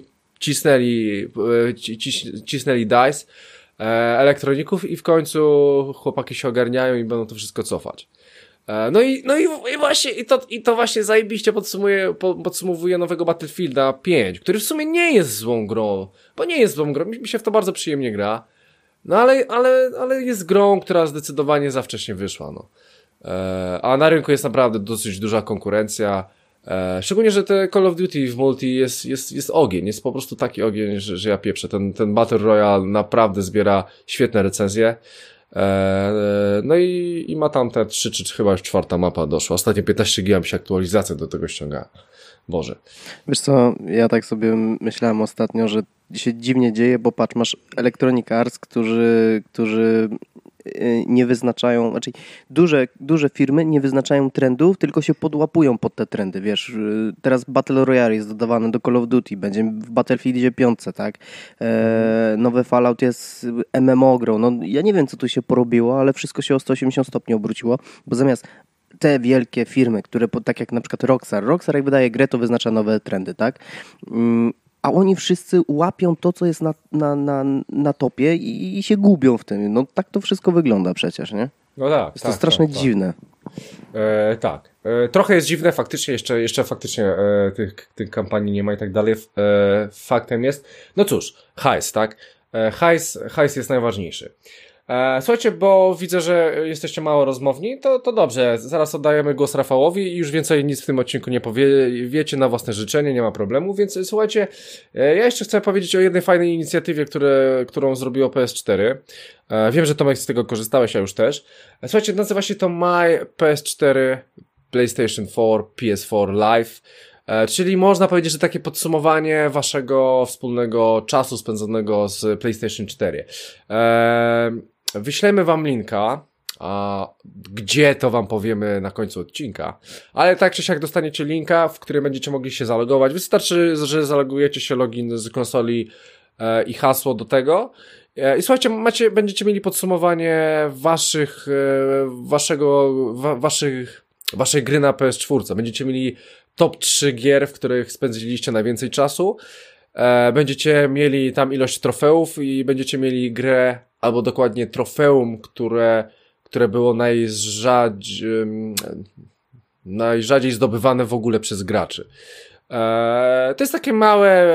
A: cisnęli dice elektroników i w końcu chłopaki się ogarniają i będą to wszystko cofać. No i właśnie to właśnie zajebiście podsumowuje nowego Battlefielda 5, który w sumie nie jest złą grą, mi się w to bardzo przyjemnie gra, no ale jest grą, która zdecydowanie za wcześnie wyszła, no. A na rynku jest naprawdę dosyć duża konkurencja. Szczególnie, że te Call of Duty w multi jest ogień, jest po prostu taki ogień, że ja pieprzę. Ten Battle Royale naprawdę zbiera świetne recenzje. No i ma tam te 3 czy chyba już 4. mapa doszła. Ostatnio 15 GB się aktualizacja do tego ściąga. Boże.
D: Wiesz co, ja tak sobie myślałem ostatnio, że się dziwnie dzieje, bo patrz, masz Electronic Arts, którzy nie wyznaczają, znaczy duże firmy nie wyznaczają trendów, tylko się podłapują pod te trendy, wiesz, teraz Battle Royale jest dodawany do Call of Duty, będzie w Battlefieldzie 5, tak, nowy Fallout jest MMO grą, no ja nie wiem co tu się porobiło, ale wszystko się o 180 stopni obróciło, bo zamiast te wielkie firmy, które tak jak na przykład Rockstar jak wydaje grę, to wyznacza nowe trendy, tak, a oni wszyscy łapią to, co jest na topie i się gubią w tym. No tak to wszystko wygląda przecież, nie?
A: No tak.
D: Jest to strasznie dziwne.
A: Tak. Trochę jest dziwne, faktycznie, jeszcze faktycznie tych kampanii nie ma i tak dalej. Faktem jest, no cóż, hajs, tak? Hajs jest najważniejszy. Słuchajcie, bo widzę, że jesteście mało rozmowni, to dobrze, zaraz oddajemy głos Rafałowi i już więcej nic w tym odcinku nie powiecie na własne życzenie, nie ma problemu, więc słuchajcie, ja jeszcze chcę powiedzieć o jednej fajnej inicjatywie, którą zrobiło PS4. Wiem, że Tomek z tego korzystałeś, ja już też. Słuchajcie, nazywa się to My PS4 PlayStation 4 PS4 Live. Czyli można powiedzieć, że takie podsumowanie waszego wspólnego czasu spędzonego z PlayStation 4. Wyślemy wam linka, a gdzie to wam powiemy na końcu odcinka. Ale tak czy siak dostaniecie linka, w którym będziecie mogli się zalogować. Wystarczy, że zalogujecie się login z konsoli i hasło do tego. I słuchajcie, będziecie mieli podsumowanie waszej gry na PS4. Będziecie mieli top 3 gier, w których spędziliście najwięcej czasu. Będziecie mieli tam ilość trofeów i będziecie mieli grę, albo dokładnie trofeum, które było najrzadziej zdobywane w ogóle przez graczy. To jest takie małe,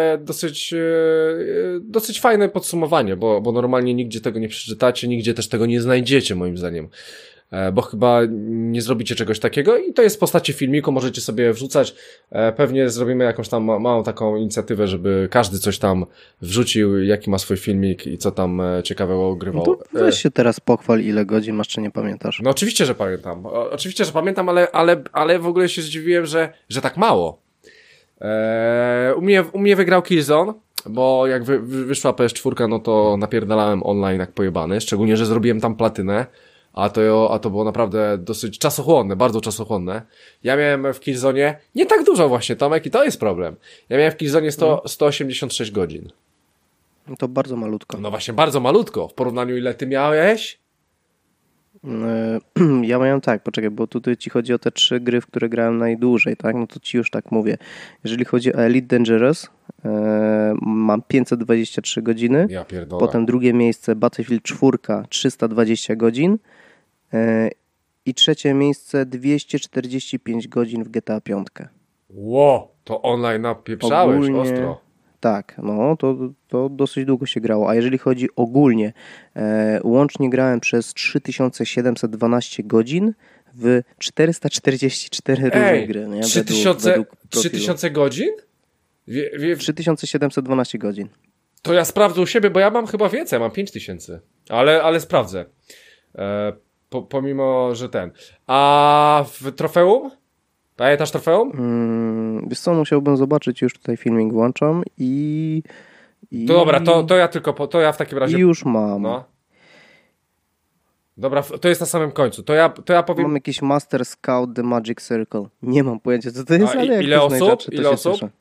A: dosyć fajne podsumowanie, bo normalnie nigdzie tego nie przeczytacie, nigdzie też tego nie znajdziecie, moim zdaniem. Bo chyba nie zrobicie czegoś takiego i to jest w postaci filmiku, możecie sobie wrzucać, pewnie zrobimy jakąś tam małą taką inicjatywę, żeby każdy coś tam wrzucił, jaki ma swój filmik i co tam ciekawego ogrywał.
D: No to weź się teraz pochwal, ile godzin masz, czy nie pamiętasz?
A: No oczywiście, że pamiętam, ale w ogóle się zdziwiłem, że tak mało. U mnie wygrał Killzone, bo jak wyszła PS4, no to napierdalałem online jak pojebany, szczególnie, że zrobiłem tam platynę. A to było naprawdę dosyć czasochłonne, bardzo czasochłonne. Ja miałem w Killzone nie tak dużo właśnie, Tomek, i to jest problem. Ja miałem w Killzone 186 godzin.
D: To bardzo malutko.
A: No właśnie, bardzo malutko. W porównaniu ile ty miałeś?
D: Ja miałem tak, poczekaj, bo tutaj ci chodzi o te 3 gry, w które grałem najdłużej, tak? No to ci już tak mówię. Jeżeli chodzi o Elite Dangerous, mam 523 godziny.
A: Ja pierdolę.
D: Potem drugie miejsce Battlefield 4, 320 godzin. I trzecie miejsce 245 godzin w GTA 5.
A: Ło, to online napieprzałeś
D: Ogólnie,
A: ostro.
D: Tak, no to dosyć długo się grało. A jeżeli chodzi ogólnie, łącznie grałem przez 3712 godzin w 444 różne gry. Nie?
A: 3000 godzin?
D: 3712 godzin.
A: To ja sprawdzę u siebie, bo ja mam chyba więcej, ja mam 5000. Ale sprawdzę. Pomimo, że ten. A w trofeum? Pamiętasz trofeum?
D: Wiesz co, musiałbym zobaczyć, już tutaj filmik włączam i...
A: To dobra, to ja tylko, to ja w takim razie...
D: I już mam.
A: No. Dobra, to jest na samym końcu. To ja powiem...
D: Mam jakiś Master Scout The Magic Circle. Nie mam pojęcia, co to jest, ale jak
A: ile
D: to
A: osób?
D: znajdziecie, to
A: Ile
D: się
A: osób?
D: cieszę.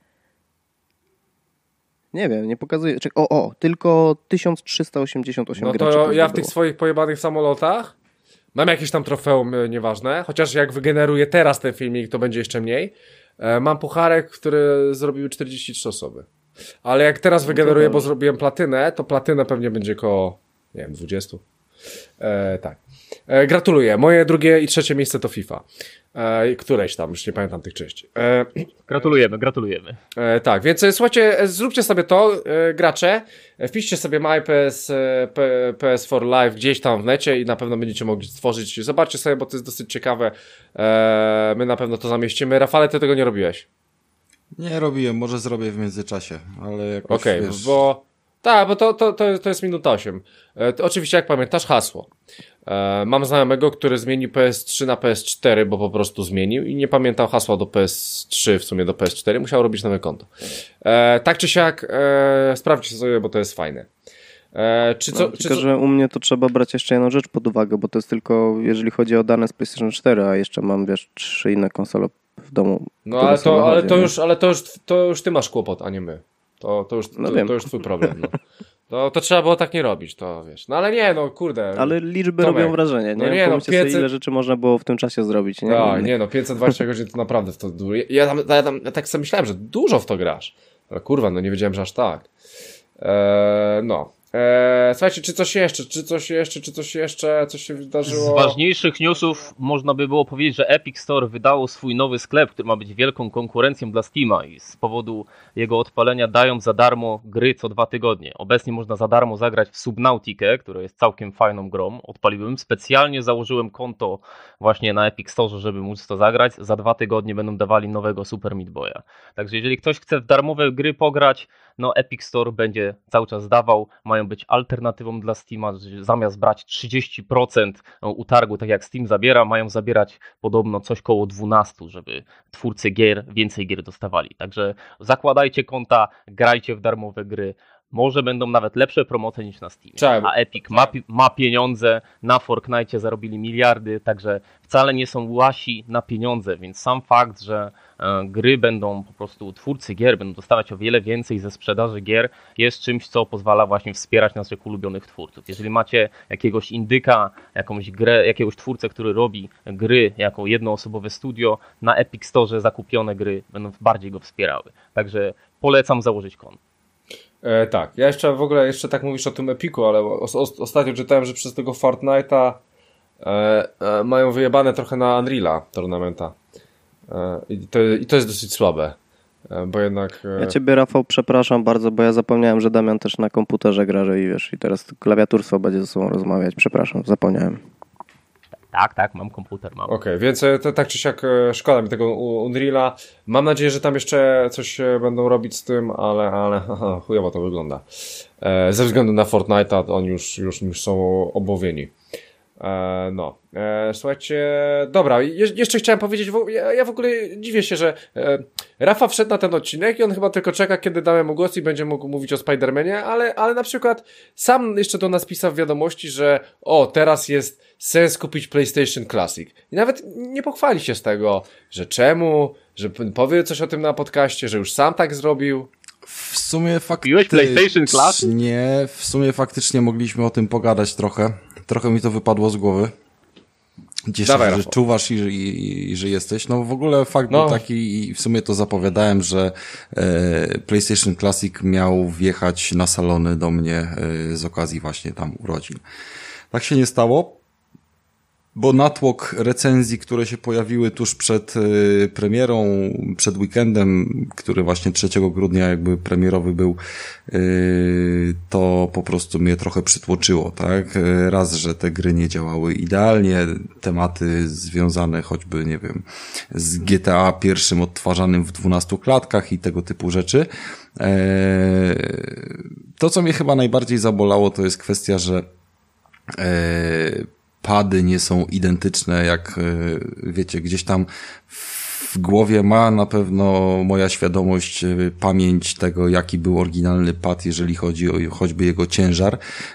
D: Nie wiem, nie pokazuje. Tylko 1388
A: No
D: graczy.
A: to ja w
D: było.
A: tych swoich pojebanych samolotach mam jakieś tam trofeum, nieważne. Chociaż jak wygeneruję teraz ten filmik, to będzie jeszcze mniej. Mam pucharek, który zrobiły 43 osoby. Ale jak teraz wygeneruję, bo zrobiłem platynę, to platynę pewnie będzie koło, nie wiem, 20. Tak. Gratuluję. Moje drugie i trzecie miejsce to FIFA. Któreś tam, już nie pamiętam tych części.
C: Gratulujemy.
A: Tak, więc słuchajcie, zróbcie sobie to, gracze, wpiszcie sobie PS4 Live gdzieś tam w necie i na pewno będziecie mogli stworzyć. Zobaczcie sobie, bo to jest dosyć ciekawe. My na pewno to zamieścimy. Rafale, ty tego nie robiłeś?
B: Nie robiłem, może zrobię w międzyczasie, ale jakoś
A: Okej,
B: wiesz...
A: bo... Tak, bo to jest minuta 8. Oczywiście, jak pamiętasz, hasło. Mam znajomego, który zmienił PS3 na PS4, bo po prostu zmienił i nie pamiętał hasła do PS3, w sumie do PS4. Musiał robić nowe konto. Tak czy siak, sprawdźcie sobie, bo to jest fajne.
D: Tylko, że u mnie to trzeba brać jeszcze jedną rzecz pod uwagę, bo to jest tylko, jeżeli chodzi o dane z PlayStation 4, a jeszcze mam, wiesz, 3 inne konsole w domu.
A: No ale to już ty masz kłopot, a nie my. To już twój problem. No. To trzeba było tak nie robić, to wiesz. No ale nie, no kurde.
D: Ale liczby robią wrażenie, nie?
A: No nie, no
D: 500... sobie, ile rzeczy można było w tym czasie zrobić, nie?
A: Tak, nie no, 520 godzin to naprawdę w to dużo. Ja tak sobie myślałem, że dużo w to grasz. Ale kurwa, no nie wiedziałem, że aż tak. No. Słuchajcie, czy coś jeszcze, coś się wydarzyło?
C: Z ważniejszych newsów można by było powiedzieć, że Epic Store wydało swój nowy sklep, który ma być wielką konkurencją dla Steama i z powodu jego odpalenia dają za darmo gry co 2 tygodnie. Obecnie można za darmo zagrać w Subnautikę, która jest całkiem fajną grą. Odpaliłem, specjalnie założyłem konto właśnie na Epic Store, żeby móc to zagrać. Za 2 tygodnie będą dawali nowego Super Meat Boya. Także jeżeli ktoś chce w darmowe gry pograć, no Epic Store będzie cały czas dawał, mają być alternatywą dla Steama, zamiast brać 30% utargu, tak jak Steam zabiera, mają zabierać podobno coś koło 12%, żeby twórcy gier więcej gier dostawali. Także zakładajcie konta, grajcie w darmowe gry. Może będą nawet lepsze promocje niż na Steamie. A Epic ma pieniądze, na Fortnite zarobili miliardy, także wcale nie są łasi na pieniądze, więc sam fakt, że gry będą po prostu, twórcy gier będą dostawać o wiele więcej ze sprzedaży gier, jest czymś, co pozwala właśnie wspierać naszych ulubionych twórców. Jeżeli macie jakiegoś indyka, jakąś grę, jakiegoś twórcę, który robi gry jako jednoosobowe studio, na Epic Store zakupione gry będą bardziej go wspierały. Także polecam założyć konto.
A: Tak, ja jeszcze tak mówisz o tym Epiku, ale ostatnio czytałem, że przez tego Fortnite'a mają wyjebane trochę na Unreal'a Tournamenta. I to jest dosyć słabe, bo jednak...
D: Ja ciebie, Rafał, przepraszam bardzo, bo ja zapomniałem, że Damian też na komputerze gra, że i wiesz, i teraz klawiaturstwo będzie ze sobą rozmawiać. Przepraszam, zapomniałem.
C: Tak, mam komputer, mam.
A: Okej, więc to tak czy siak szkoda mi tego Unreal'a. Mam nadzieję, że tam jeszcze coś będą robić z tym, ale chujowo to wygląda. Ze względu na Fortnite'a oni już są obowieni. Słuchajcie, dobra, jeszcze chciałem powiedzieć, ja w ogóle dziwię się, że Rafa wszedł na ten odcinek i on chyba tylko czeka, kiedy damy mu głos i będzie mógł mówić o Spider-Manie, ale na przykład sam jeszcze do nas pisał w wiadomości, że teraz jest sens kupić PlayStation Classic. I nawet nie pochwali się z tego, że czemu, że powie coś o tym na podcaście, że już sam tak zrobił.
B: W sumie
C: PlayStation Classic?
B: Nie, w sumie faktycznie mogliśmy o tym pogadać trochę. trochę mi to wypadło z głowy. Cieszę się, że czuwasz i że jesteś. No w ogóle fakt był taki i w sumie to zapowiadałem, że PlayStation Classic miał wjechać na salony do mnie z okazji właśnie tam urodzin. Tak się nie stało, bo natłok recenzji, które się pojawiły tuż przed premierą, przed weekendem, który właśnie 3 grudnia jakby premierowy był, to po prostu mnie trochę przytłoczyło, tak? Raz, że te gry nie działały idealnie, tematy związane choćby, nie wiem, z GTA pierwszym odtwarzanym w 12 klatkach i tego typu rzeczy. To, co mnie chyba najbardziej zabolało, to jest kwestia, że pady nie są identyczne, jak wiecie, gdzieś tam w głowie ma na pewno moja świadomość, pamięć tego, jaki był oryginalny pad, jeżeli chodzi o choćby jego ciężar.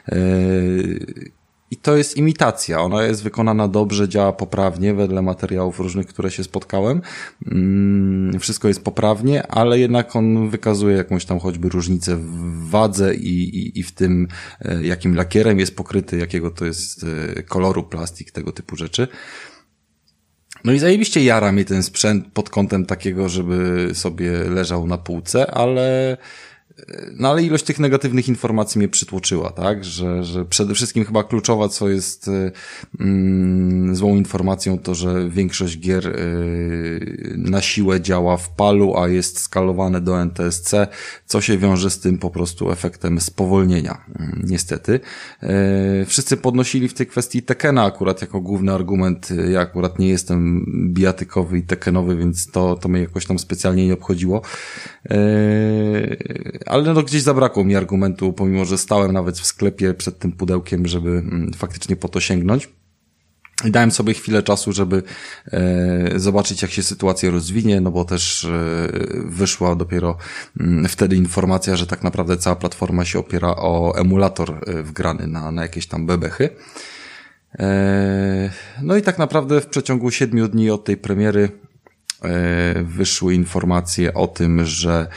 B: I to jest imitacja. Ona jest wykonana dobrze, działa poprawnie wedle materiałów różnych, które się spotkałem. Wszystko jest poprawnie, ale jednak on wykazuje jakąś tam choćby różnicę w wadze i w tym, jakim lakierem jest pokryty, jakiego to jest koloru plastik, tego typu rzeczy. No i zajebiście jara mnie ten sprzęt pod kątem takiego, żeby sobie leżał na półce, ale ilość tych negatywnych informacji mnie przytłoczyła, tak, że przede wszystkim chyba kluczowa, co jest złą informacją, to, że większość gier na siłę działa w PAL-u, a jest skalowane do NTSC, co się wiąże z tym po prostu efektem spowolnienia, niestety. Wszyscy podnosili w tej kwestii Tekkena akurat jako główny argument. Ja akurat nie jestem bijatykowy i tekkenowy, więc to mnie jakoś tam specjalnie nie obchodziło. Ale no gdzieś zabrakło mi argumentu, pomimo że stałem nawet w sklepie przed tym pudełkiem, żeby faktycznie po to sięgnąć. I dałem sobie chwilę czasu, żeby zobaczyć, jak się sytuacja rozwinie, no bo też wyszła dopiero wtedy informacja, że tak naprawdę cała platforma się opiera o emulator wgrany na jakieś tam bebechy. No i tak naprawdę w przeciągu 7 dni od tej premiery wyszły informacje o tym, że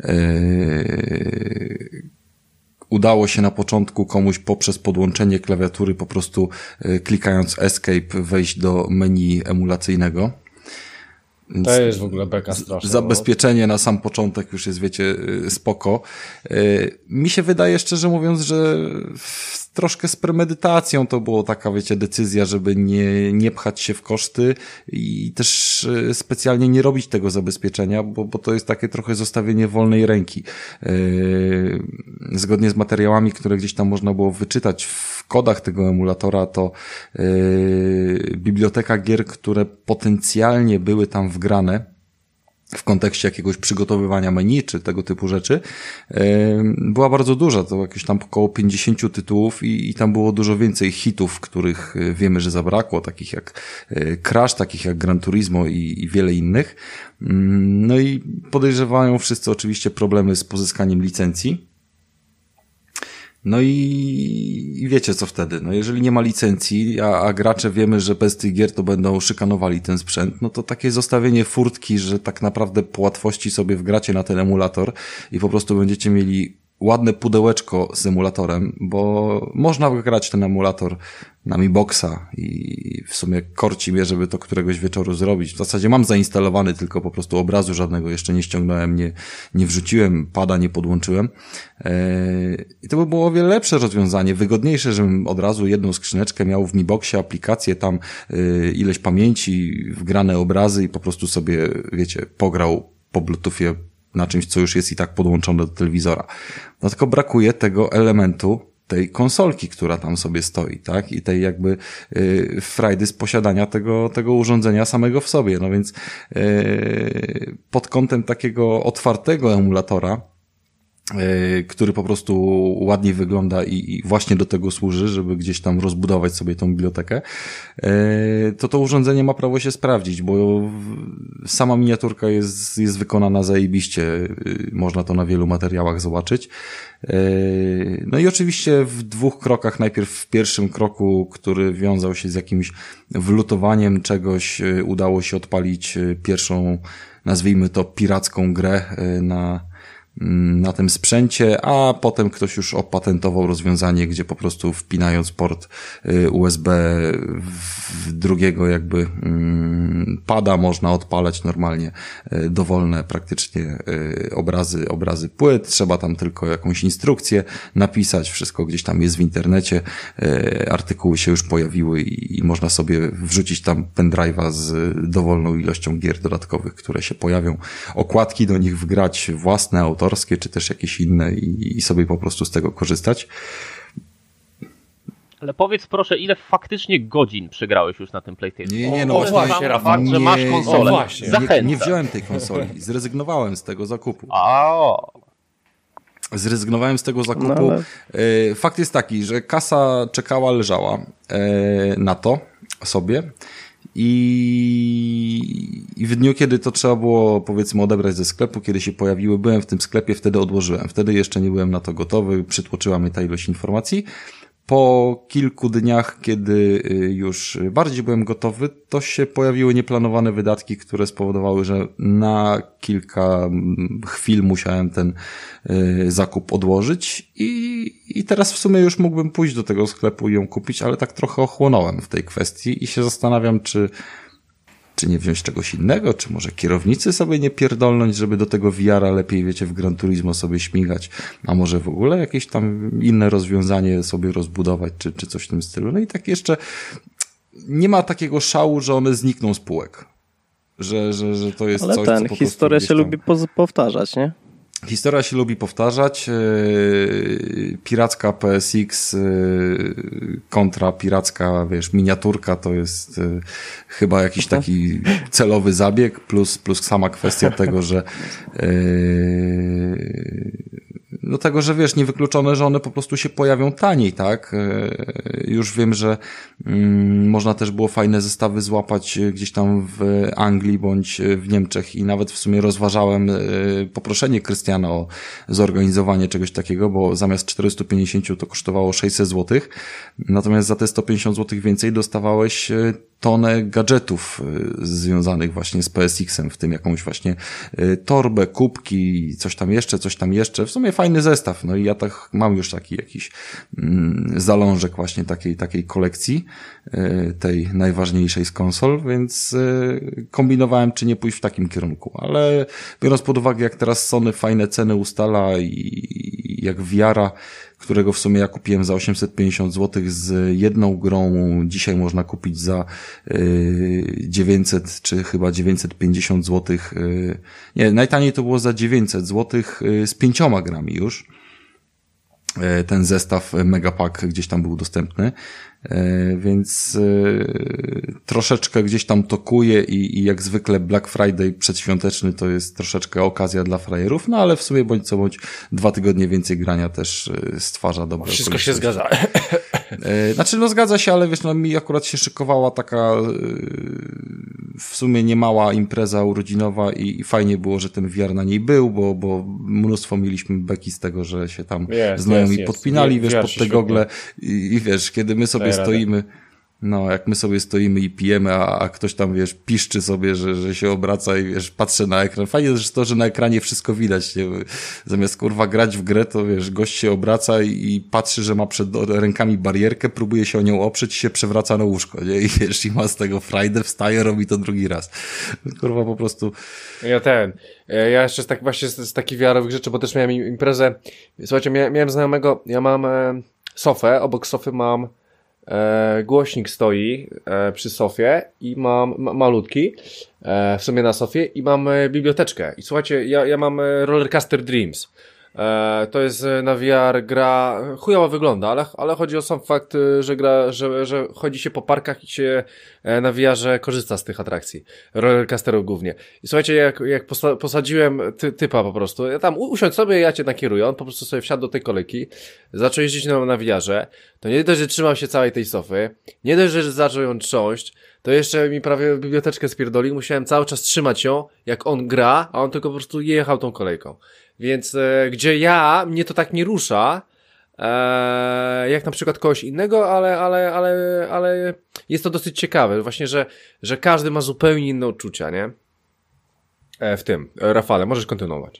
B: udało się na początku komuś poprzez podłączenie klawiatury po prostu klikając Escape wejść do menu emulacyjnego. Więc
A: to jest w ogóle beka straszna.
B: Zabezpieczenie na sam początek już jest, wiecie, spoko. Mi się wydaje, szczerze mówiąc, że troszkę z premedytacją to było taka, wiecie, decyzja, żeby nie pchać się w koszty i też specjalnie nie robić tego zabezpieczenia, bo to jest takie trochę zostawienie wolnej ręki. Zgodnie z materiałami, które gdzieś tam można było wyczytać w kodach tego emulatora, to biblioteka gier, które potencjalnie były tam wgrane w kontekście jakiegoś przygotowywania menu czy tego typu rzeczy, była bardzo duża, to jakieś tam około 50 tytułów i tam było dużo więcej hitów, których wiemy, że zabrakło, takich jak Crash, takich jak Gran Turismo i wiele innych. No i podejrzewają wszyscy oczywiście problemy z pozyskaniem licencji. No i wiecie co wtedy, no jeżeli nie ma licencji, a gracze wiemy, że bez tych gier to będą szykanowali ten sprzęt, no to takie zostawienie furtki, że tak naprawdę po łatwości sobie wgracie na ten emulator i po prostu będziecie mieli ładne pudełeczko z emulatorem, bo można grać ten emulator na Mi Boxa i w sumie korci mnie, żeby to któregoś wieczoru zrobić. W zasadzie mam zainstalowany, tylko po prostu obrazu żadnego jeszcze nie ściągnąłem, nie wrzuciłem, pada nie podłączyłem. I to by było o wiele lepsze rozwiązanie, wygodniejsze, żebym od razu jedną skrzyneczkę miał w Mi Boxie, aplikację, tam ileś pamięci, wgrane obrazy i po prostu sobie, wiecie, pograł po Bluetoothie na czymś, co już jest i tak podłączone do telewizora. No tylko brakuje tego elementu, tej konsolki, która tam sobie stoi, tak? I tej jakby frajdy z posiadania tego urządzenia samego w sobie. No więc pod kątem takiego otwartego emulatora, który po prostu ładnie wygląda i właśnie do tego służy, żeby gdzieś tam rozbudować sobie tą bibliotekę, to urządzenie ma prawo się sprawdzić, bo sama miniaturka jest wykonana zajebiście, można to na wielu materiałach zobaczyć. No i oczywiście w 2 krokach, najpierw w pierwszym kroku, który wiązał się z jakimś wlutowaniem czegoś, udało się odpalić pierwszą, nazwijmy to piracką grę na tym sprzęcie, a potem ktoś już opatentował rozwiązanie, gdzie po prostu wpinając port USB w drugiego jakby pada, można odpalać normalnie dowolne praktycznie obrazy płyt. Trzeba tam tylko jakąś instrukcję napisać, wszystko gdzieś tam jest w internecie, artykuły się już pojawiły i można sobie wrzucić tam pendrive'a z dowolną ilością gier dodatkowych, które się pojawią, okładki do nich wgrać własne, autorskie, czy też jakieś inne i sobie po prostu z tego korzystać.
C: Ale powiedz proszę, ile faktycznie godzin przegrałeś już na tym PlayStation?
B: Nie, no
A: O,
B: właśnie,
A: właśnie, Rafał,
C: fakt, że masz konsolę.
A: o, właśnie.
C: Zachęcam.
B: nie wziąłem tej konsoli, zrezygnowałem z tego zakupu. Zrezygnowałem z tego zakupu.
D: No, ale...
B: Fakt jest taki, że kasa czekała, leżała na to sobie i w dniu, kiedy to trzeba było, powiedzmy, odebrać ze sklepu, kiedy się pojawiły, byłem w tym sklepie, wtedy odłożyłem. Wtedy jeszcze nie byłem na to gotowy, przytłoczyła mnie ta ilość informacji. Po kilku dniach, kiedy już bardziej byłem gotowy, to się pojawiły nieplanowane wydatki, które spowodowały, że na kilka chwil musiałem ten zakup odłożyć i teraz w sumie już mógłbym pójść do tego sklepu i ją kupić, ale tak trochę ochłonąłem w tej kwestii i się zastanawiam, czy nie wziąć czegoś innego, czy może kierownicy sobie nie pierdolnąć, żeby do tego VR-a lepiej, wiecie, w Gran Turismo sobie śmigać, a może w ogóle jakieś tam inne rozwiązanie sobie rozbudować, czy coś w tym stylu. No i tak jeszcze nie ma takiego szału, że one znikną z półek. Że to jest
D: ale
B: coś, co po prostu
D: historia się
B: tam...
D: lubi powtarzać, nie?
B: Historia się lubi powtarzać. Piracka PSX kontra piracka, wiesz, miniaturka to jest chyba jakiś taki celowy zabieg, plus sama kwestia tego, że do tego, że wiesz, niewykluczone, że one po prostu się pojawią taniej, tak? Już wiem, że można też było fajne zestawy złapać gdzieś tam w Anglii bądź w Niemczech i nawet w sumie rozważałem poproszenie Krystiana o zorganizowanie czegoś takiego, bo zamiast 450 to kosztowało 600 zł, natomiast za te 150 zł więcej dostawałeś tonę gadżetów związanych właśnie z PSX-em, w tym jakąś właśnie torbę, kubki, coś tam jeszcze. W sumie fajny zestaw. No i ja tak mam już taki jakiś zalążek właśnie takiej kolekcji, tej najważniejszej z konsol, więc kombinowałem, czy nie pójść w takim kierunku. Ale biorąc pod uwagę, jak teraz Sony fajne ceny ustala i jak VR-a, którego w sumie ja kupiłem za 850 zł z jedną grą, dzisiaj można kupić za 900 czy chyba 950 zł. Nie, najtaniej to było za 900 zł z 5 grami już. Ten zestaw Megapack gdzieś tam był dostępny, więc troszeczkę gdzieś tam tokuje i jak zwykle Black Friday przedświąteczny to jest troszeczkę okazja dla frajerów, no ale w sumie bądź co bądź 2 tygodnie więcej grania też stwarza dobre.
A: Wszystko się zgadza.
B: Znaczy no zgadza się, ale wiesz, no mi akurat się szykowała taka w sumie niemała impreza urodzinowa i fajnie było, że ten VR na niej był, bo mnóstwo mieliśmy beki z tego, że się tam znajomi podpinali, wiesz, pod te gogle i wiesz, kiedy my sobie stoimy, no jak my sobie stoimy i pijemy, a ktoś tam, wiesz, piszczy sobie, że się obraca i wiesz, patrzę na ekran. Fajnie jest to, że na ekranie wszystko widać, nie? Zamiast kurwa grać w grę, to wiesz, gość się obraca i patrzy, że ma przed rękami barierkę, próbuje się o nią oprzeć i się przewraca na łóżko, nie? I wiesz, i ma z tego frajdę, wstaje, robi to drugi raz. Kurwa, po prostu...
A: Ja jeszcze z takich wiarowych rzeczy, bo też miałem imprezę. Słuchajcie, miałem znajomego, ja mam sofę, obok sofy mam głośnik stoi przy sofie i mam malutki w sumie na sofie i mam biblioteczkę. I słuchajcie, ja mam Rollercoaster Dreams. To jest na VR gra, chujowo wygląda, ale chodzi o sam fakt, że chodzi się po parkach i się na VR-ze korzysta z tych atrakcji. Rollercoasterów głównie. I słuchajcie, jak posadziłem typa po prostu, ja tam usiądź sobie, ja cię nakieruję, on po prostu sobie wsiadł do tej kolejki, zaczął jeździć na VR-ze, to nie dość, że trzymał się całej tej sofy, nie dość, że zaczął ją trząść, to jeszcze mi prawie biblioteczkę spierdolił, musiałem cały czas trzymać ją, jak on gra, a on tylko po prostu jechał tą kolejką. Więc gdzie mnie to tak nie rusza, jak na przykład kogoś innego, ale jest to dosyć ciekawe, właśnie, że każdy ma zupełnie inne odczucia, nie? W tym. Rafale, możesz kontynuować.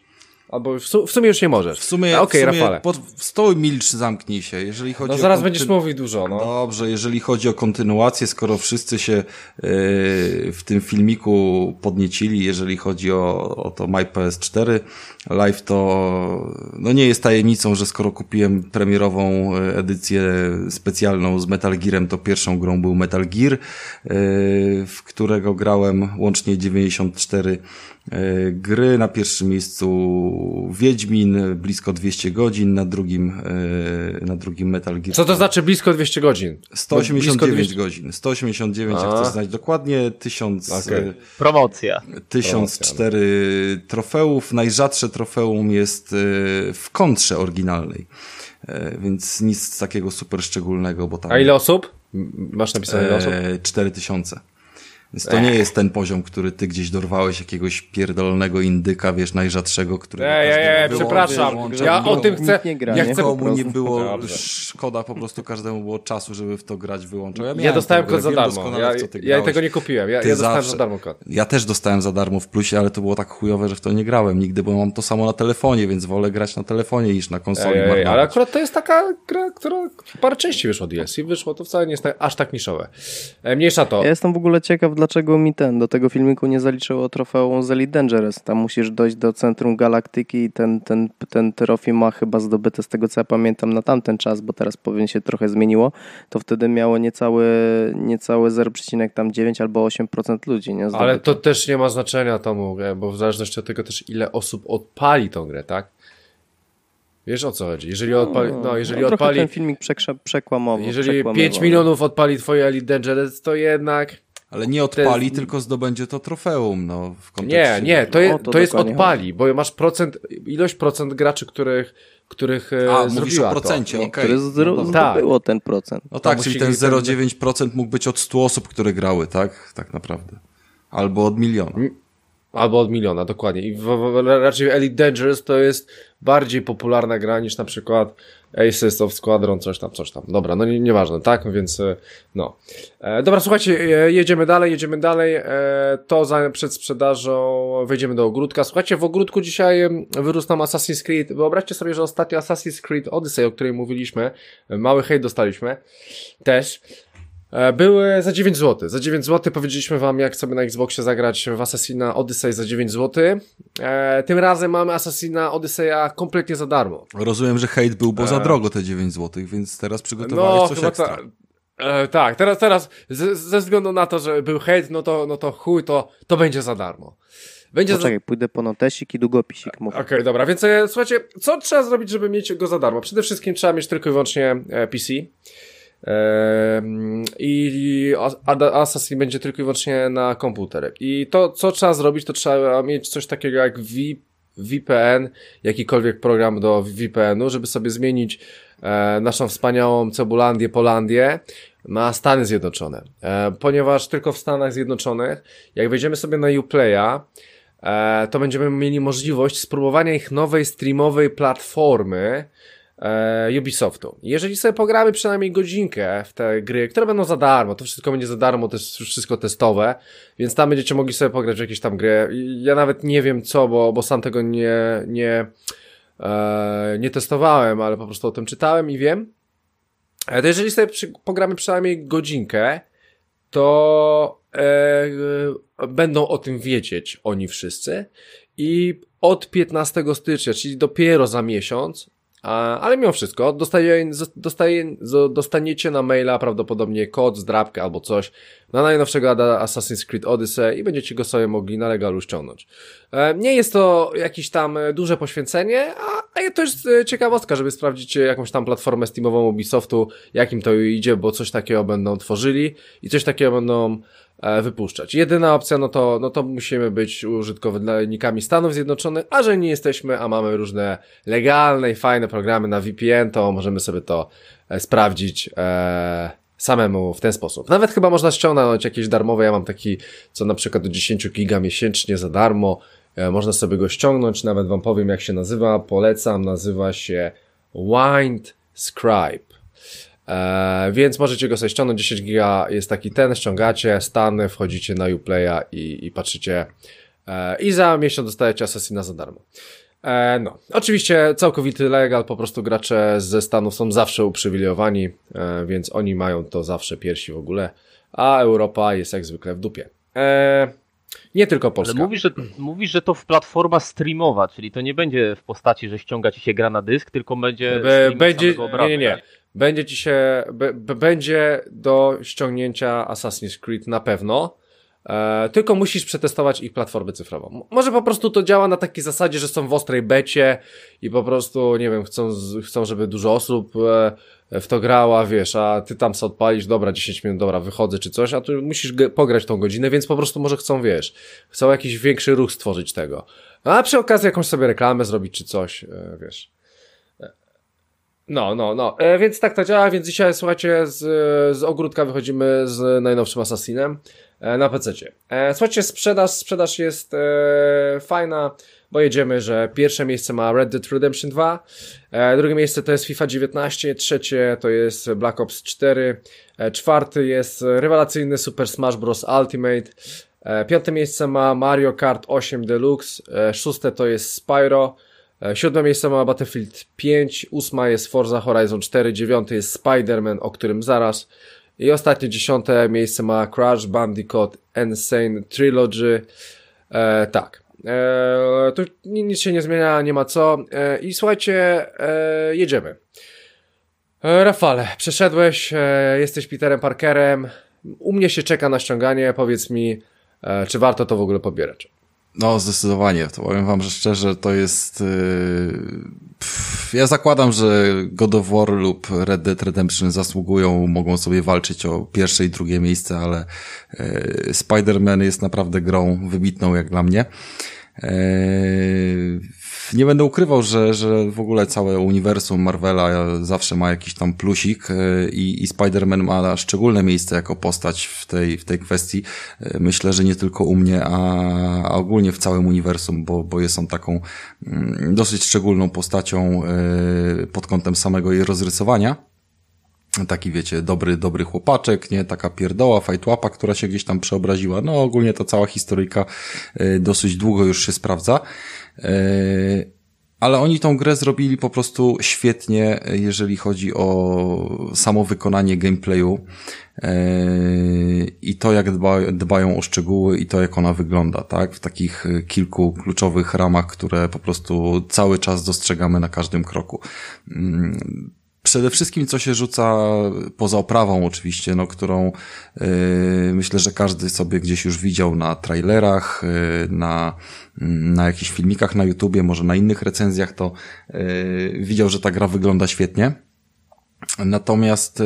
A: Albo w sumie już nie możesz.
B: W sumie,
A: Rafale.
B: Stoły milcz, zamknij się. Jeżeli chodzi
A: zaraz będziesz mówił dużo. No.
B: Dobrze, jeżeli chodzi o kontynuację, skoro wszyscy się w tym filmiku podniecili, jeżeli chodzi o to My PS4 Live, to nie jest tajemnicą, że skoro kupiłem premierową edycję specjalną z Metal Gearem, to pierwszą grą był Metal Gear, w którego grałem łącznie 94 gry. Na pierwszym miejscu Wiedźmin, blisko 200 godzin, na drugim Metal Gear.
A: Co to znaczy blisko 200 godzin?
B: 189 godzin. 189, jak chcesz znać dokładnie, 1000...
C: Okay. Promocja.
B: 1004 trofeów. Najrzadsze trofeum jest w kontrze oryginalnej. Więc nic takiego super szczególnego, bo tam...
A: A ile osób? Masz napisane ile osób?
B: 4000. Więc to nie jest ten poziom, który ty gdzieś dorwałeś, jakiegoś pierdolonego indyka, wiesz, najrzadszego, którego
A: przepraszam. Ja o tym chcę...
B: Nikomu nie było szkoda, po prostu każdemu było czasu, żeby w to grać, wyłączał.
A: Ja dostałem kod za darmo. Ja tego nie kupiłem. Ja dostałem za darmo kod.
B: Ja też dostałem za darmo w plusie, ale to było tak chujowe, że w to nie grałem nigdy, bo mam to samo na telefonie, więc wolę grać na telefonie niż na konsoli.
A: Ale akurat to jest taka gra, która parę części wyszło DLC. Wyszło, to wcale nie jest aż tak niszowe. Mniejsza to.
D: Ja jestem w ogóle ciekaw, dlaczego mi do tego filmiku nie zaliczyło trofeum z Elite Dangerous. Tam musisz dojść do centrum galaktyki i ten trofej ma chyba zdobyte, z tego co ja pamiętam, na tamten czas, bo teraz powiem się trochę zmieniło, to wtedy miało niecałe 0,9 albo 8% ludzi. Nie
A: ale to też nie ma znaczenia tomu, bo w zależności od tego też ile osób odpali tą grę, tak? Wiesz o co chodzi? Jeżeli odpali...
D: ten filmik przekłamował.
A: Jeżeli 5 milionów odpali twoje Elite Dangerous, to jednak...
B: Ale nie odpali, tylko zdobędzie to trofeum, w kontekście...
A: Nie, to jest odpali, bo masz ilość procent graczy, których
B: mówisz o procencie, okej.
D: Które zdobyło ten procent.
B: No tak, czyli ten 0,9% mógł być od 100 osób, które grały, tak? Tak naprawdę. Albo od miliona.
A: Albo od miliona, dokładnie. I raczej Elite Dangerous to jest bardziej popularna gra niż na przykład Aces of Squadron, coś tam. Dobra, nieważne, tak? Więc dobra, słuchajcie, jedziemy dalej. To przed sprzedażą wejdziemy do ogródka. Słuchajcie, w ogródku dzisiaj wyrósł nam Assassin's Creed. Wyobraźcie sobie, że ostatnio Assassin's Creed Odyssey, o której mówiliśmy, mały hejt dostaliśmy też. Były za 9 zł. Za 9 zł powiedzieliśmy wam, jak sobie na Xboxie zagrać w Assassina Odyssey za 9 zł. Tym razem mamy Assassina Odyseya kompletnie za darmo.
B: Rozumiem, że hejt był, bo za drogo te 9 zł, więc teraz przygotowałeś coś ekstra.
A: Tak, teraz ze względu na to, że był hejt, no to chuj, to będzie za darmo.
D: Poczekaj, pójdę po notesik i długopisik.
A: Okej, dobra, więc słuchajcie, co trzeba zrobić, żeby mieć go za darmo? Przede wszystkim trzeba mieć tylko i wyłącznie PC. I Assassin będzie tylko i wyłącznie na komputer. I to, co trzeba zrobić, to trzeba mieć coś takiego jak VPN, jakikolwiek program do VPN-u, żeby sobie zmienić naszą wspaniałą Cebulandię, Polandię na Stany Zjednoczone. Ponieważ tylko w Stanach Zjednoczonych, jak wejdziemy sobie na Uplaya, to będziemy mieli możliwość spróbowania ich nowej streamowej platformy Ubisoftu. Jeżeli sobie pogramy przynajmniej godzinkę w te gry, które będą za darmo, to wszystko będzie za darmo, to jest wszystko testowe, więc tam będziecie mogli sobie pograć w jakieś tam gry. Ja nawet nie wiem co, bo sam tego nie testowałem, ale po prostu o tym czytałem i wiem. To jeżeli sobie pogramy przynajmniej godzinkę, to będą o tym wiedzieć oni wszyscy i od 15 stycznia, czyli dopiero za miesiąc, ale mimo wszystko dostaniecie na maila prawdopodobnie kod, zdrabkę albo coś na najnowszego Assassin's Creed Odyssey i będziecie go sobie mogli na legalu ściągnąć. Nie jest to jakieś tam duże poświęcenie, a to jest ciekawostka, żeby sprawdzić jakąś tam platformę Steamową Ubisoftu, jakim to idzie, bo coś takiego będą tworzyli i coś takiego będą wypuszczać. Jedyna opcja, no to musimy być użytkownikami Stanów Zjednoczonych, a że nie jesteśmy, a mamy różne legalne i fajne programy na VPN, to możemy sobie to sprawdzić samemu w ten sposób. Nawet chyba można ściągnąć jakieś darmowe, ja mam taki, co na przykład do 10 giga miesięcznie za darmo, można sobie go ściągnąć, nawet wam powiem jak się nazywa, polecam, nazywa się Windscribe. Więc możecie go sobie ściągnąć, 10 giga jest taki ściągacie, Stany, wchodzicie na Uplaya i patrzycie i za miesiąc dostajecie Assassina za darmo. No, oczywiście całkowity legal, po prostu gracze ze Stanów są zawsze uprzywilejowani, więc oni mają to zawsze pierwsi w ogóle, a Europa jest jak zwykle w dupie. Nie tylko Polska.
C: Ale mówisz, że to w platforma streamowa, czyli to nie będzie w postaci, że ściąga ci się gra na dysk, tylko będzie samego obrazu.
A: Nie. Będzie ci się, będzie do ściągnięcia Assassin's Creed na pewno, tylko musisz przetestować ich platformę cyfrową. Może po prostu to działa na takiej zasadzie, że są w ostrej becie i po prostu, nie wiem, chcą żeby dużo osób w to grała, wiesz, a ty tam sobie odpalisz, dobra, 10 minut, dobra, wychodzę czy coś, a tu musisz pograć tą godzinę, więc po prostu może chcą jakiś większy ruch stworzyć tego. A przy okazji jakąś sobie reklamę zrobić czy coś, wiesz. No. Więc tak to działa, więc dzisiaj, słuchajcie, z ogródka wychodzimy z najnowszym Assassinem na PC-cie. Słuchajcie, sprzedaż jest fajna, bo jedziemy, że pierwsze miejsce ma Red Dead Redemption 2, drugie miejsce to jest FIFA 19, trzecie to jest Black Ops 4, czwarty jest rewelacyjny Super Smash Bros. Ultimate, piąte miejsce ma Mario Kart 8 Deluxe, szóste to jest Spyro, siódme miejsce ma Battlefield 5, ósma jest Forza Horizon 4, dziewiąty jest Spider-Man, o którym zaraz, i ostatnie 10. miejsce ma Crash Bandicoot Insane Trilogy. Tak. Tu nic się nie zmienia, nie ma co. I słuchajcie, jedziemy. Rafale, przeszedłeś, jesteś Peterem Parkerem. U mnie się czeka na ściąganie. Powiedz mi, czy warto to w ogóle pobierać?
B: No, zdecydowanie. To powiem wam, że szczerze, to jest... ja zakładam, że God of War lub Red Dead Redemption mogą sobie walczyć o pierwsze i drugie miejsce, ale Spider-Man jest naprawdę grą wybitną jak dla mnie. Nie będę ukrywał, że w ogóle całe uniwersum Marvela zawsze ma jakiś tam plusik i Spider-Man ma szczególne miejsce jako postać w tej kwestii. Myślę, że nie tylko u mnie, a ogólnie w całym uniwersum, bo jest on taką dosyć szczególną postacią pod kątem samego jej rozrysowania. Taki, wiecie, dobry chłopaczek, nie? Taka pierdoła, fajtłapa, która się gdzieś tam przeobraziła. No, ogólnie ta cała historyjka dosyć długo już się sprawdza. Ale oni tą grę zrobili po prostu świetnie, jeżeli chodzi o samo wykonanie gameplayu i to, jak dbają o szczegóły i to, jak ona wygląda, tak? W takich kilku kluczowych ramach, które po prostu cały czas dostrzegamy na każdym kroku. Przede wszystkim, co się rzuca poza oprawą oczywiście, no, którą myślę, że każdy sobie gdzieś już widział na trailerach, na jakichś filmikach na YouTubie, może na innych recenzjach, to widział, że ta gra wygląda świetnie. Natomiast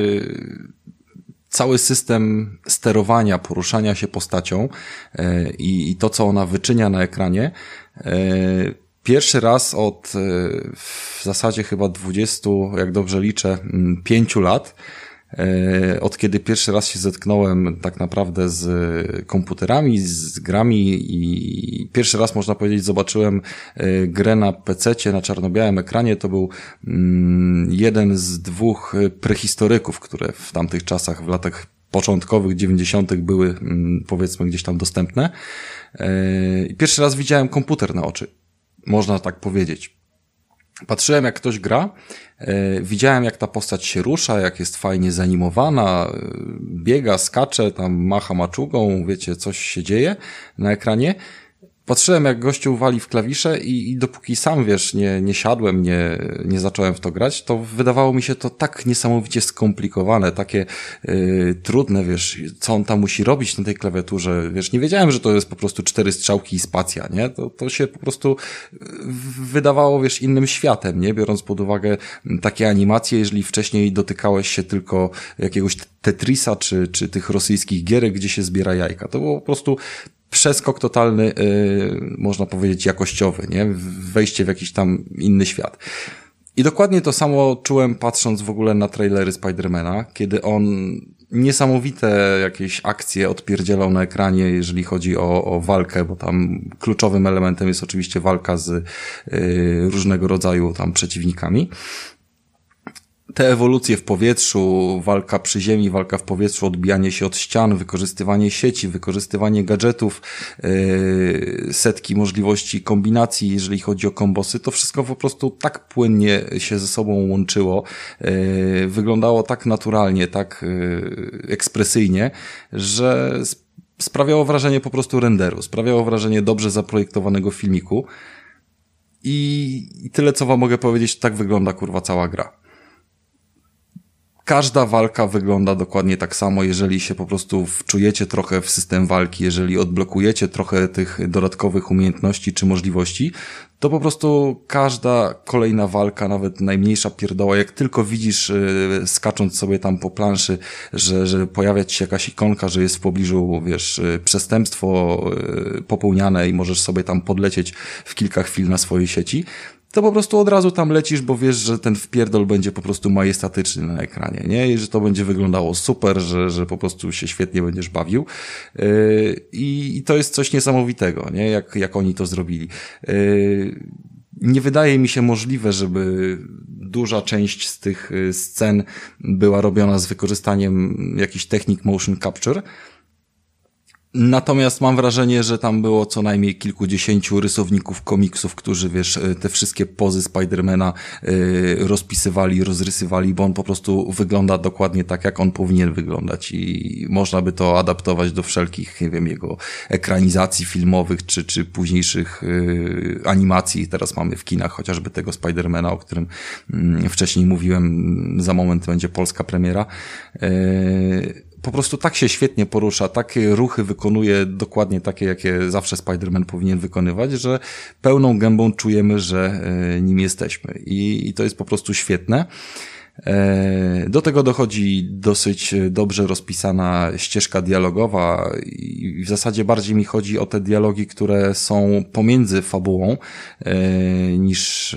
B: cały system sterowania, poruszania się postacią i to, co ona wyczynia na ekranie, pierwszy raz od w zasadzie chyba 20, jak dobrze liczę, 5 lat, od kiedy pierwszy raz się zetknąłem tak naprawdę z komputerami, z grami i pierwszy raz, można powiedzieć, zobaczyłem grę na PC-cie, na czarno-białym ekranie. To był jeden z dwóch prehistoryków, które w tamtych czasach, w latach początkowych 90. były, powiedzmy, gdzieś tam dostępne. I pierwszy raz widziałem komputer na oczy. Można tak powiedzieć. Patrzyłem, jak ktoś gra, widziałem, jak ta postać się rusza, jak jest fajnie zanimowana, biega, skacze, tam macha maczugą, wiecie, coś się dzieje na ekranie. Patrzyłem, jak gościu wali w klawisze i dopóki sam, wiesz, nie siadłem, nie zacząłem w to grać, to wydawało mi się to tak niesamowicie skomplikowane, takie trudne, wiesz, co on tam musi robić na tej klawiaturze, wiesz, nie wiedziałem, że to jest po prostu 4 strzałki i spacja, nie? To się po prostu wydawało, wiesz, innym światem, nie? Biorąc pod uwagę takie animacje, jeżeli wcześniej dotykałeś się tylko jakiegoś Tetrisa, czy tych rosyjskich gierek, gdzie się zbiera jajka. To było po prostu przeskok totalny, można powiedzieć, jakościowy, nie? Wejście w jakiś tam inny świat. I dokładnie to samo czułem, patrząc w ogóle na trailery Spidermana, kiedy on niesamowite jakieś akcje odpierdzielał na ekranie, jeżeli chodzi o walkę, bo tam kluczowym elementem jest oczywiście walka z różnego rodzaju tam przeciwnikami. te ewolucje w powietrzu, walka przy ziemi, walka w powietrzu, odbijanie się od ścian, wykorzystywanie sieci, wykorzystywanie gadżetów, setki możliwości kombinacji, jeżeli chodzi o kombosy, to wszystko po prostu tak płynnie się ze sobą łączyło, wyglądało tak naturalnie, tak ekspresyjnie, że sprawiało wrażenie po prostu renderu, sprawiało wrażenie dobrze zaprojektowanego filmiku i tyle, co wam mogę powiedzieć, tak wygląda kurwa cała gra. Każda walka wygląda dokładnie tak samo, jeżeli się po prostu wczujecie trochę w system walki, jeżeli odblokujecie trochę tych dodatkowych umiejętności czy możliwości, to po prostu każda kolejna walka, nawet najmniejsza pierdoła, jak tylko widzisz, skacząc sobie tam po planszy, że pojawia ci się jakaś ikonka, że jest w pobliżu, wiesz, przestępstwo popełniane i możesz sobie tam podlecieć w kilka chwil na swojej sieci, to po prostu od razu tam lecisz, bo wiesz, że ten wpierdol będzie po prostu majestatyczny na ekranie, nie? I że to będzie wyglądało super, że po prostu się świetnie będziesz bawił. I to jest coś niesamowitego, nie? Jak oni to zrobili. Nie wydaje mi się możliwe, żeby duża część z tych scen była robiona z wykorzystaniem jakichś technik motion capture. Natomiast mam wrażenie, że tam było co najmniej kilkudziesięciu rysowników komiksów, którzy, wiesz, te wszystkie pozy Spidermana rozpisywali, rozrysywali, bo on po prostu wygląda dokładnie tak, jak on powinien wyglądać i można by to adaptować do wszelkich, nie wiem, jego ekranizacji filmowych, czy późniejszych animacji. Teraz mamy w kinach chociażby tego Spidermana, o którym wcześniej mówiłem, za moment będzie polska premiera. Po prostu tak się świetnie porusza, takie ruchy wykonuje dokładnie takie, jakie zawsze Spider-Man powinien wykonywać, że pełną gębą czujemy, że nim jesteśmy. I to jest po prostu świetne. Do tego dochodzi dosyć dobrze rozpisana ścieżka dialogowa i w zasadzie bardziej mi chodzi o te dialogi, które są pomiędzy fabułą niż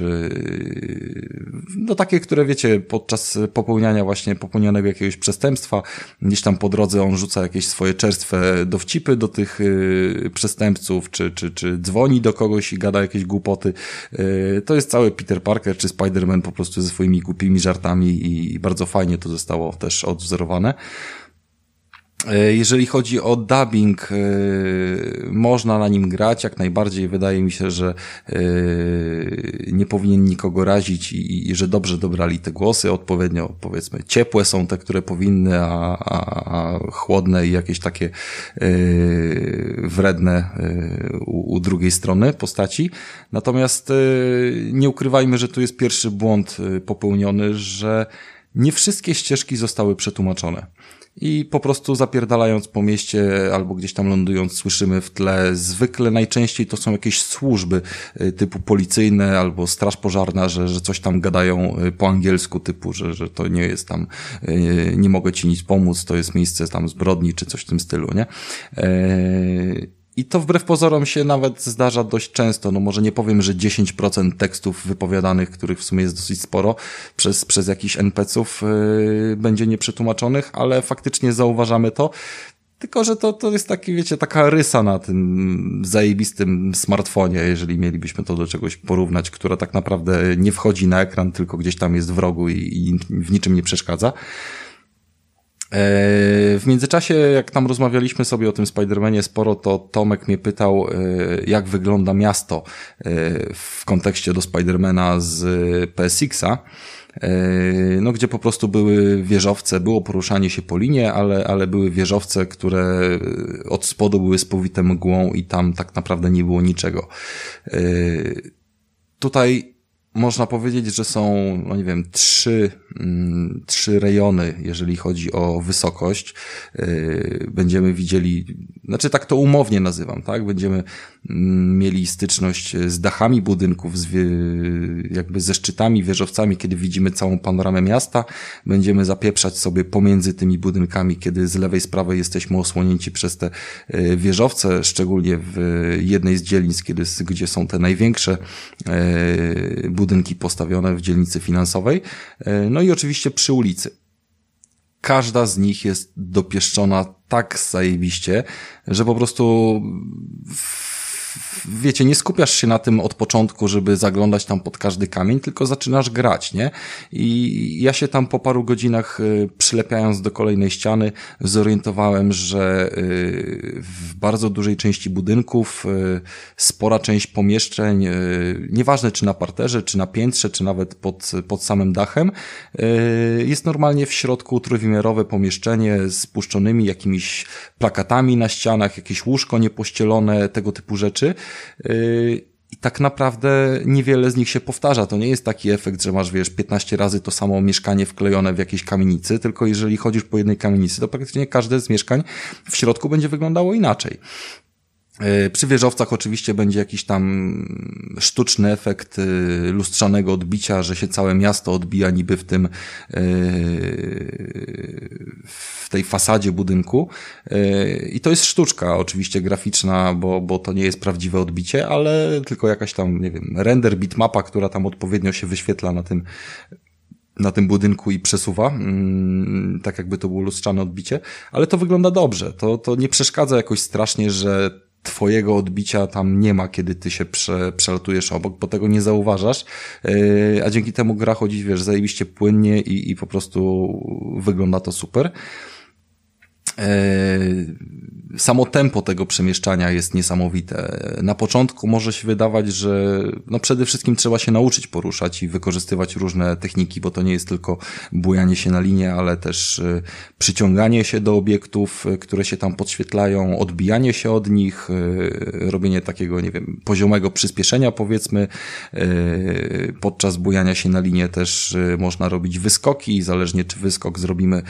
B: no takie, które wiecie, podczas popełnianego jakiegoś przestępstwa, gdzieś tam po drodze on rzuca jakieś swoje czerstwe dowcipy do tych przestępców, czy dzwoni do kogoś i gada jakieś głupoty. To jest cały Peter Parker czy Spider-Man po prostu ze swoimi głupimi żartami i bardzo fajnie to zostało też odwzorowane. Jeżeli chodzi o dubbing, można na nim grać, jak najbardziej. Wydaje mi się, że nie powinien nikogo razić i że dobrze dobrali te głosy, odpowiednio, powiedzmy, ciepłe są te, które powinny, a chłodne i jakieś takie wredne u drugiej strony postaci. Natomiast nie ukrywajmy, że tu jest pierwszy błąd popełniony, że nie wszystkie ścieżki zostały przetłumaczone. I po prostu zapierdalając po mieście albo gdzieś tam lądując słyszymy w tle, zwykle najczęściej to są jakieś służby typu policyjne albo straż pożarna, że coś tam gadają po angielsku typu, że to nie jest tam, nie mogę ci nic pomóc, to jest miejsce tam zbrodni czy coś w tym stylu, nie? I to wbrew pozorom się nawet zdarza dość często, no może nie powiem, że 10% tekstów wypowiadanych, których w sumie jest dosyć sporo, przez jakichś NPC-ów będzie nieprzetłumaczonych, ale faktycznie zauważamy to, tylko że to jest taki, wiecie, taka rysa na tym zajebistym smartfonie, jeżeli mielibyśmy to do czegoś porównać, która tak naprawdę nie wchodzi na ekran, tylko gdzieś tam jest w rogu i w niczym nie przeszkadza. W międzyczasie, jak tam rozmawialiśmy sobie o tym Spider-Manie sporo, to Tomek mnie pytał, jak wygląda miasto w kontekście do Spider-Mana z PSX-a. No, gdzie po prostu były wieżowce, było poruszanie się po linie, ale były wieżowce, które od spodu były spowite mgłą i tam tak naprawdę nie było niczego. Tutaj można powiedzieć, że są, no nie wiem, trzy rejony, jeżeli chodzi o wysokość. Będziemy widzieli, znaczy tak to umownie nazywam, tak? Będziemy mieli styczność z dachami budynków, jakby ze szczytami, wieżowcami, kiedy widzimy całą panoramę miasta. Będziemy zapieprzać sobie pomiędzy tymi budynkami, kiedy z lewej, z prawej jesteśmy osłonięci przez te wieżowce, szczególnie w jednej z dzielnic, gdzie są te największe budynki postawione w dzielnicy finansowej. No i oczywiście przy ulicy. Każda z nich jest dopieszczona tak zajebiście, że po prostu wiecie, nie skupiasz się na tym od początku, żeby zaglądać tam pod każdy kamień, tylko zaczynasz grać, nie? I ja się tam po paru godzinach przylepiając do kolejnej ściany zorientowałem, że w bardzo dużej części budynków spora część pomieszczeń, nieważne czy na parterze, czy na piętrze, czy nawet pod samym dachem, jest normalnie w środku trójwymiarowe pomieszczenie z puszczonymi jakimiś plakatami na ścianach, jakieś łóżko niepościelone, tego typu rzeczy. I tak naprawdę niewiele z nich się powtarza. To nie jest taki efekt, że masz, wiesz, 15 razy to samo mieszkanie wklejone w jakiejś kamienicy, tylko jeżeli chodzisz po jednej kamienicy, to praktycznie każde z mieszkań w środku będzie wyglądało inaczej. Przy wieżowcach oczywiście będzie jakiś tam sztuczny efekt lustrzanego odbicia, że się całe miasto odbija niby w tej fasadzie budynku. I to jest sztuczka oczywiście graficzna, bo to nie jest prawdziwe odbicie, ale tylko jakaś tam, nie wiem, render bitmapa, która tam odpowiednio się wyświetla na tym budynku i przesuwa, tak jakby to było lustrzane odbicie, ale to wygląda dobrze. To nie przeszkadza jakoś strasznie, że twojego odbicia tam nie ma, kiedy ty się przelatujesz obok, bo tego nie zauważasz, a dzięki temu gra chodzi, wiesz, zajebiście płynnie i po prostu wygląda to super. Samo tempo tego przemieszczania jest niesamowite. Na początku może się wydawać, że no przede wszystkim trzeba się nauczyć poruszać i wykorzystywać różne techniki, bo to nie jest tylko bujanie się na linię, ale też przyciąganie się do obiektów, które się tam podświetlają, odbijanie się od nich, robienie takiego, nie wiem, poziomego przyspieszenia, powiedzmy. Podczas bujania się na linię też można robić wyskoki, zależnie czy wyskok zrobimy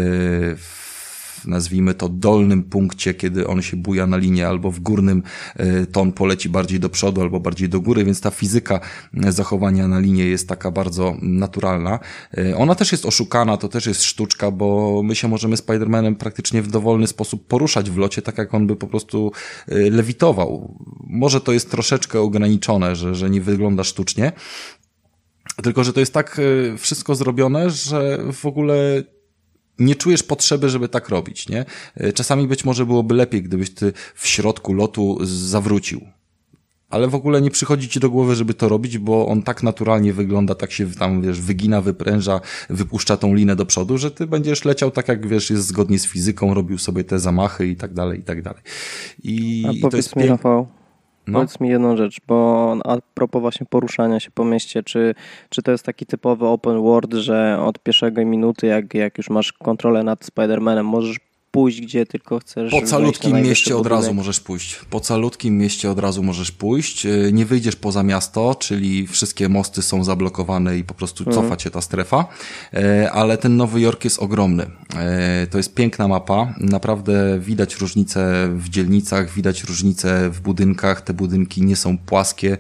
B: nazwijmy to dolnym punkcie, kiedy on się buja na linię, albo w górnym, to on poleci bardziej do przodu, albo bardziej do góry, więc ta fizyka zachowania na linie jest taka bardzo naturalna. Ona też jest oszukana, to też jest sztuczka, bo my się możemy Spider-Manem praktycznie w dowolny sposób poruszać w locie, tak jak on by po prostu lewitował. Może to jest troszeczkę ograniczone, że nie wygląda sztucznie, tylko że to jest tak wszystko zrobione, że w ogóle nie czujesz potrzeby, żeby tak robić, nie? Czasami być może byłoby lepiej, gdybyś ty w środku lotu zawrócił. Ale w ogóle nie przychodzi ci do głowy, żeby to robić, bo on tak naturalnie wygląda, tak się tam, wiesz, wygina, wypręża, wypuszcza tą linę do przodu, że ty będziesz leciał tak, jak, wiesz, jest zgodnie z fizyką, robił sobie te zamachy i tak dalej, i tak dalej.
D: A powiedz mi, Rafał, powiedz mi jedną rzecz, bo a propos właśnie poruszania się po mieście, czy to jest taki typowy open world, że od pierwszej minuty, jak już masz kontrolę nad Spider-Manem, możesz pójść gdzie tylko chcesz.
B: Po calutkim mieście od razu możesz pójść. Po calutkim mieście od razu możesz pójść. Nie wyjdziesz poza miasto, czyli wszystkie mosty są zablokowane i po prostu cofa cię ta strefa. Ale ten Nowy Jork jest ogromny. To jest piękna mapa. Naprawdę widać różnice w dzielnicach, widać różnice w budynkach. Te budynki nie są płaskie.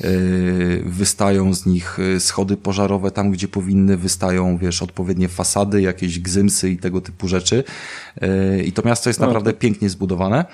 B: Wystają z nich schody pożarowe tam, gdzie powinny. Wystają, wiesz, odpowiednie fasady, jakieś gzymsy i tego typu rzeczy. I to miasto jest naprawdę pięknie zbudowane.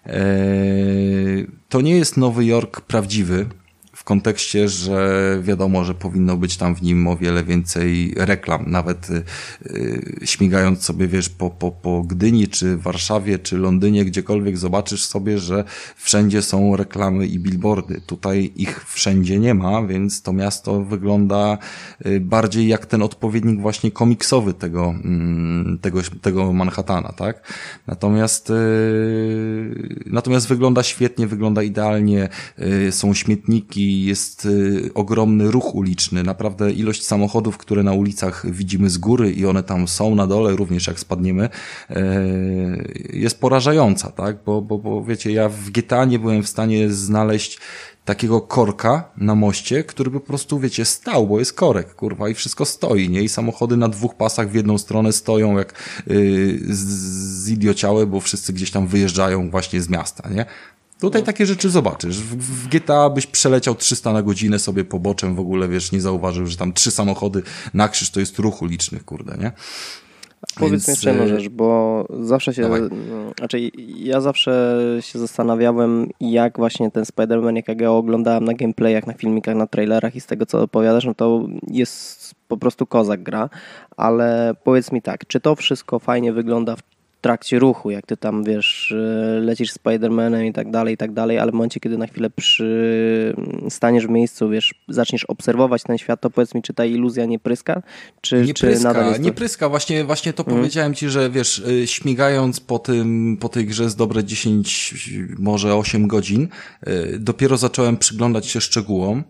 B: To nie jest Nowy Jork prawdziwy, w kontekście, że wiadomo, że powinno być tam w nim o wiele więcej reklam. Nawet śmigając sobie, wiesz, po Gdyni, czy Warszawie, czy Londynie, gdziekolwiek zobaczysz sobie, że wszędzie są reklamy i billboardy. Tutaj ich wszędzie nie ma, więc to miasto wygląda bardziej jak ten odpowiednik właśnie komiksowy tego Manhattana, tak? Natomiast wygląda świetnie, wygląda idealnie, są śmietniki, jest ogromny ruch uliczny, naprawdę ilość samochodów, które na ulicach widzimy z góry i one tam są na dole, również jak spadniemy, jest porażająca, tak? Bo wiecie, ja w GTA nie byłem w stanie znaleźć takiego korka na moście, który by po prostu, wiecie, stał, bo jest korek, kurwa, i wszystko stoi, nie? I samochody na dwóch pasach w jedną stronę stoją jak zidiociałe, bo wszyscy gdzieś tam wyjeżdżają właśnie z miasta, nie? Tutaj takie rzeczy zobaczysz. W GTA byś przeleciał 300 na godzinę sobie poboczem, w ogóle, wiesz, nie zauważył, że tam 3 samochody na krzyż to jest ruch uliczny, kurde, nie?
D: Powiedz mi jeszcze jedną rzecz, bo zawsze ja zawsze się zastanawiałem, jak właśnie ten Spider-Man, jak ja go oglądałem na gameplayach, na filmikach, na trailerach i z tego, co opowiadasz, no to jest po prostu kozak gra, ale powiedz mi tak, czy to wszystko fajnie wygląda trakcie ruchu, jak ty tam, wiesz, lecisz Spider-Manem i tak dalej, ale w momencie, kiedy na chwilę staniesz w miejscu, wiesz, zaczniesz obserwować ten świat, to powiedz mi, czy ta iluzja nie pryska?
B: Nie pryska, nie pryska. Właśnie to powiedziałem ci, że wiesz, śmigając po tej grze z dobre 10, może 8 godzin, dopiero zacząłem przyglądać się szczegółom.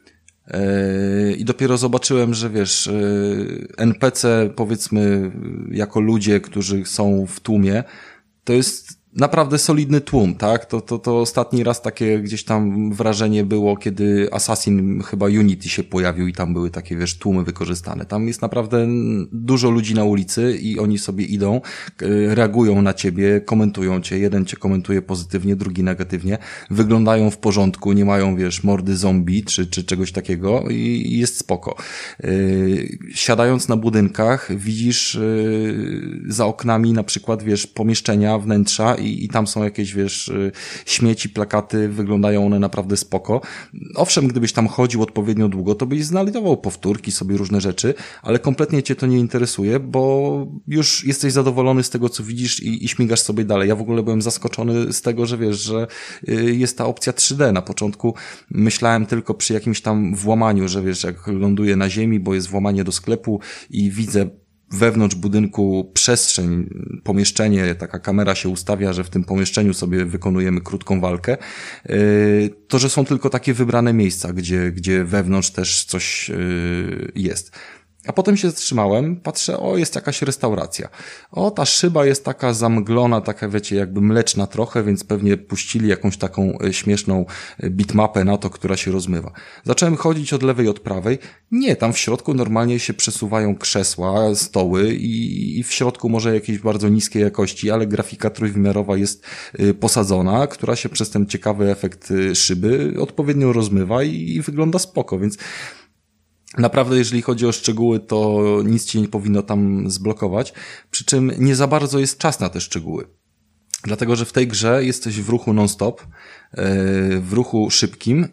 B: I dopiero zobaczyłem, że wiesz, NPC, powiedzmy, jako ludzie, którzy są w tłumie, to jest naprawdę solidny tłum, tak? To ostatni raz takie gdzieś tam wrażenie było, kiedy Assassin chyba Unity się pojawił i tam były takie, wiesz, tłumy wykorzystane. Tam jest naprawdę dużo ludzi na ulicy i oni sobie idą, reagują na ciebie, komentują cię. Jeden cię komentuje pozytywnie, drugi negatywnie. Wyglądają w porządku, nie mają, wiesz, mordy zombie czy czegoś takiego i jest spoko. Siadając na budynkach, widzisz za oknami na przykład, wiesz, pomieszczenia, wnętrza i tam są jakieś, wiesz, śmieci, plakaty, wyglądają one naprawdę spoko. Owszem, gdybyś tam chodził odpowiednio długo, to byś znajdował powtórki, sobie różne rzeczy, ale kompletnie cię to nie interesuje, bo już jesteś zadowolony z tego, co widzisz i śmigasz sobie dalej. Ja w ogóle byłem zaskoczony z tego, że wiesz, że jest ta opcja 3D. Na początku myślałem tylko przy jakimś tam włamaniu, że wiesz, jak ląduję na ziemi, bo jest włamanie do sklepu i widzę wewnątrz budynku przestrzeń, pomieszczenie, taka kamera się ustawia, że w tym pomieszczeniu sobie wykonujemy krótką walkę, to, że są tylko takie wybrane miejsca, gdzie wewnątrz też coś jest. A potem się zatrzymałem, patrzę, jest jakaś restauracja. Ta szyba jest taka zamglona, taka wiecie, jakby mleczna trochę, więc pewnie puścili jakąś taką śmieszną bitmapę na to, która się rozmywa. Zacząłem chodzić od lewej, od prawej. Nie, tam w środku normalnie się przesuwają krzesła, stoły i w środku może jakieś bardzo niskiej jakości, ale grafika trójwymiarowa jest posadzona, która się przez ten ciekawy efekt szyby odpowiednio rozmywa i wygląda spoko, więc naprawdę, jeżeli chodzi o szczegóły, to nic ci nie powinno tam zblokować, przy czym nie za bardzo jest czas na te szczegóły. Dlatego, że w tej grze jesteś w ruchu non-stop, w ruchu szybkim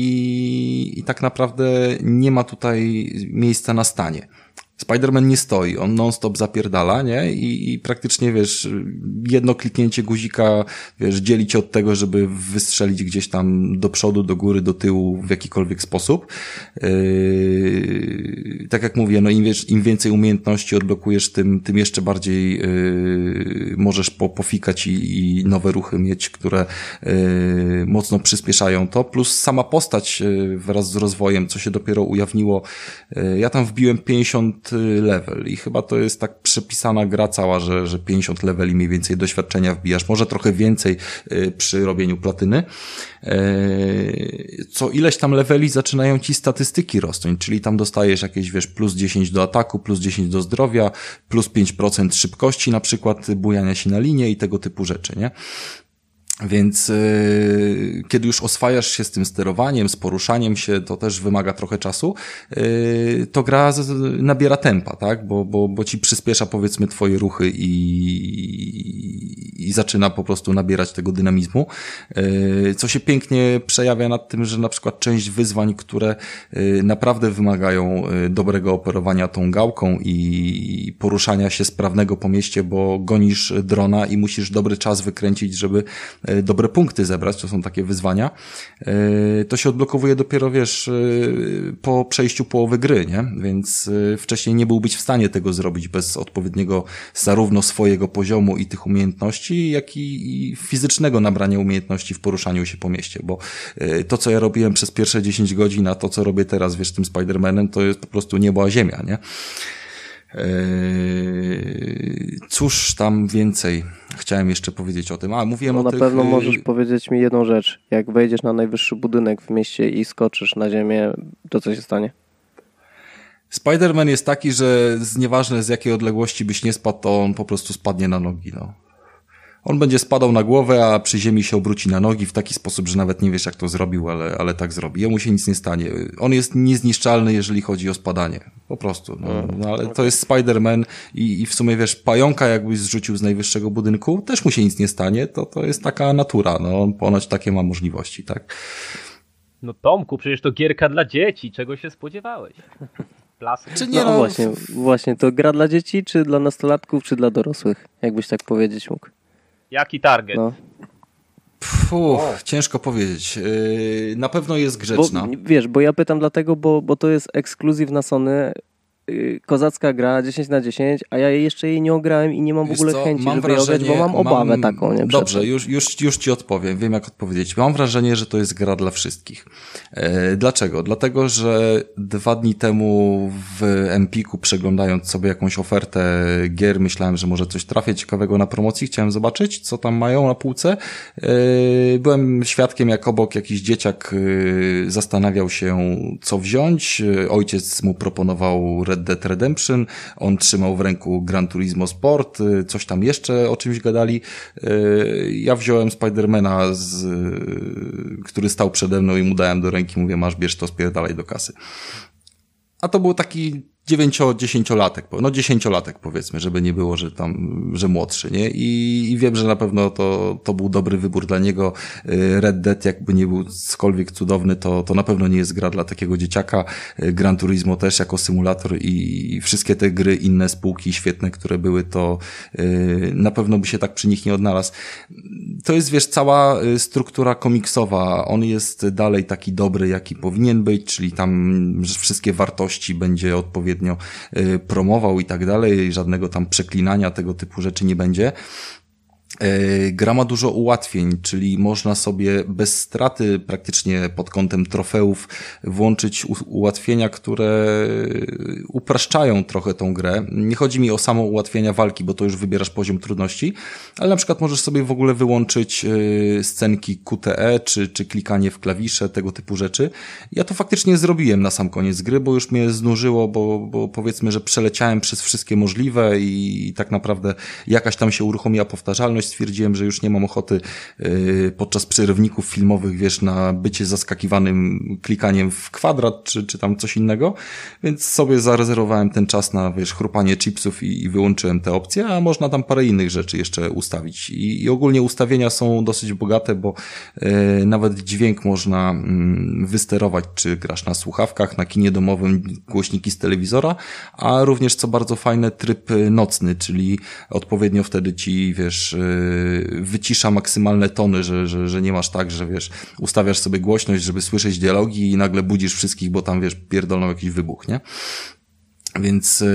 B: i tak naprawdę nie ma tutaj miejsca na stanie. Spider-Man nie stoi, on non-stop zapierdala, nie? I praktycznie, wiesz, jedno kliknięcie guzika, wiesz, dzieli cię od tego, żeby wystrzelić gdzieś tam do przodu, do góry, do tyłu w jakikolwiek sposób. Tak jak mówię, no im więcej umiejętności odblokujesz, tym jeszcze bardziej możesz pofikać i nowe ruchy mieć, które mocno przyspieszają to, plus sama postać wraz z rozwojem, co się dopiero ujawniło. Ja tam wbiłem 50 level i chyba to jest tak przepisana gra cała, że 50 leveli mniej więcej doświadczenia wbijasz, może trochę więcej przy robieniu platyny. Co ileś tam leveli zaczynają ci statystyki rosnąć, czyli tam dostajesz jakieś, wiesz, plus 10 do ataku, plus 10 do zdrowia, plus 5% szybkości na przykład, bujania się na linie i tego typu rzeczy, nie? Więc kiedy już oswajasz się z tym sterowaniem, z poruszaniem się, to też wymaga trochę czasu, to gra nabiera tempa, tak? Bo ci przyspiesza, powiedzmy, twoje ruchy i zaczyna po prostu nabierać tego dynamizmu, co się pięknie przejawia nad tym, że na przykład część wyzwań, które naprawdę wymagają dobrego operowania tą gałką i poruszania się sprawnego po mieście, bo gonisz drona i musisz dobry czas wykręcić, żeby dobre punkty zebrać, to są takie wyzwania, to się odblokowuje dopiero, wiesz, po przejściu połowy gry, nie? Więc wcześniej nie byłbyś w stanie tego zrobić bez odpowiedniego zarówno swojego poziomu i tych umiejętności, jak i fizycznego nabrania umiejętności w poruszaniu się po mieście, bo to, co ja robiłem przez pierwsze 10 godzin, a to, co robię teraz, wiesz, tym Spider-Manem, to jest po prostu niebo a ziemia, nie? Cóż tam więcej chciałem jeszcze powiedzieć o tym. Mówiłem o
D: na
B: tych...
D: pewno możesz powiedzieć mi jedną rzecz. Jak wejdziesz na najwyższy budynek w mieście i skoczysz na ziemię, to co się stanie?
B: Spider-Man jest taki, że nieważne z jakiej odległości byś nie spadł, to on po prostu spadnie na nogi, no. On będzie spadał na głowę, a przy ziemi się obróci na nogi w taki sposób, że nawet nie wiesz, jak to zrobił, ale tak zrobi. Jemu się nic nie stanie. On jest niezniszczalny, jeżeli chodzi o spadanie. Po prostu. No, ale to jest Spider-Man i w sumie, wiesz, pająka jakbyś zrzucił z najwyższego budynku, też mu się nic nie stanie. To jest taka natura. No, on ponoć takie ma możliwości, tak?
C: No Tomku, przecież to gierka dla dzieci. Czego się spodziewałeś? klasy.
B: Czy nie,
D: No właśnie, to gra dla dzieci, czy dla nastolatków, czy dla dorosłych? Jakbyś tak powiedzieć mógł.
C: Jaki target?
D: No.
B: Ciężko powiedzieć. Na pewno jest grzeczna.
D: Bo ja pytam dlatego, bo to jest ekskluzyw na Sony, kozacka gra 10/10, a ja jeszcze jej nie ograłem i nie mam w ogóle chęci, żeby ją grać, bo mam obawę taką. Nie?
B: Dobrze, już ci odpowiem. Wiem, jak odpowiedzieć. Mam wrażenie, że to jest gra dla wszystkich. Dlaczego? Dlatego, że 2 dni temu w Empiku, przeglądając sobie jakąś ofertę gier, myślałem, że może coś trafię ciekawego na promocji. Chciałem zobaczyć, co tam mają na półce. Byłem świadkiem, jak obok jakiś dzieciak zastanawiał się, co wziąć. Ojciec mu proponował Red Dead Redemption, on trzymał w ręku Gran Turismo Sport, coś tam jeszcze o czymś gadali. Ja wziąłem Spidermana, który stał przede mną i mu dałem do ręki, mówię, masz, bierz to, spierdalaj do kasy. A to był taki 9-10-latek, no 10-latek powiedzmy, żeby nie było, że młodszy, nie? I wiem, że na pewno to był dobry wybór dla niego. Red Dead, jakby nie był cokolwiek cudowny, to na pewno nie jest gra dla takiego dzieciaka. Gran Turismo też jako symulator i wszystkie te gry, inne spółki świetne, które były, to na pewno by się tak przy nich nie odnalazł. To jest, wiesz, cała struktura komiksowa. On jest dalej taki dobry, jaki powinien być, czyli tam wszystkie wartości będzie odpowiednio promował i tak dalej, żadnego tam przeklinania, tego typu rzeczy nie będzie. Gra ma dużo ułatwień, czyli można sobie bez straty praktycznie pod kątem trofeów włączyć ułatwienia, które upraszczają trochę tą grę. Nie chodzi mi o samo ułatwienia walki, bo to już wybierasz poziom trudności, ale na przykład możesz sobie w ogóle wyłączyć scenki QTE, czy klikanie w klawisze, tego typu rzeczy. Ja to faktycznie zrobiłem na sam koniec gry, bo już mnie znużyło, bo powiedzmy, że przeleciałem przez wszystkie możliwe i tak naprawdę jakaś tam się uruchomiła powtarzalność. Stwierdziłem, że już nie mam ochoty podczas przerywników filmowych, wiesz, na bycie zaskakiwanym klikaniem w kwadrat, czy tam coś innego, więc sobie zarezerwowałem ten czas na, wiesz, chrupanie chipsów i wyłączyłem te opcje, a można tam parę innych rzeczy jeszcze ustawić. I ogólnie ustawienia są dosyć bogate, bo nawet dźwięk można wysterować, czy grasz na słuchawkach, na kinie domowym, głośniki z telewizora, a również, co bardzo fajne, tryb nocny, czyli odpowiednio wtedy ci, wiesz, wycisza maksymalne tony, że nie masz tak, że wiesz, ustawiasz sobie głośność, żeby słyszeć dialogi i nagle budzisz wszystkich, bo tam, wiesz, pierdolą jakiś wybuch, nie? Więc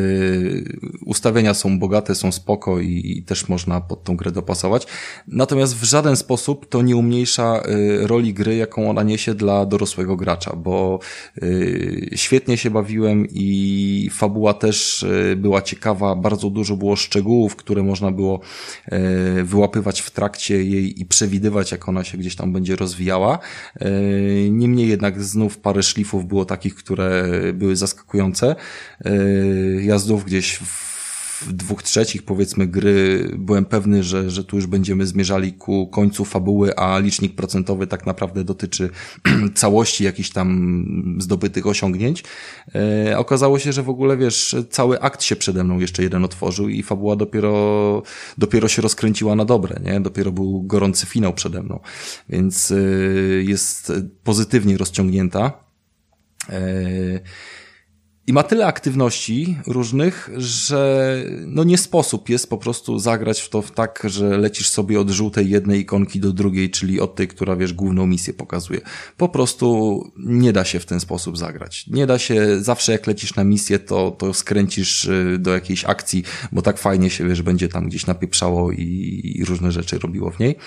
B: ustawienia są bogate, są spoko i też można pod tą grę dopasować. Natomiast w żaden sposób to nie umniejsza roli gry, jaką ona niesie dla dorosłego gracza, bo świetnie się bawiłem i fabuła też była ciekawa, bardzo dużo było szczegółów, które można było wyłapywać w trakcie jej i przewidywać, jak ona się gdzieś tam będzie rozwijała. Niemniej jednak znów parę szlifów było takich, które były zaskakujące. Ja znów gdzieś w 2/3 powiedzmy gry byłem pewny, że tu już będziemy zmierzali ku końcu fabuły, a licznik procentowy tak naprawdę dotyczy całości jakichś tam zdobytych osiągnięć. Okazało się, że w ogóle, wiesz, cały akt się przede mną jeszcze jeden otworzył i fabuła dopiero się rozkręciła na dobre, nie? Dopiero był gorący finał przede mną. Więc jest pozytywnie rozciągnięta. I ma tyle aktywności różnych, że no nie sposób jest po prostu zagrać w to tak, że lecisz sobie od żółtej jednej ikonki do drugiej, czyli od tej, która, wiesz, główną misję pokazuje. Po prostu nie da się w ten sposób zagrać. Nie da się, zawsze jak lecisz na misję, to skręcisz do jakiejś akcji, bo tak fajnie się, wiesz, będzie tam gdzieś napieprzało i różne rzeczy robiło w niej.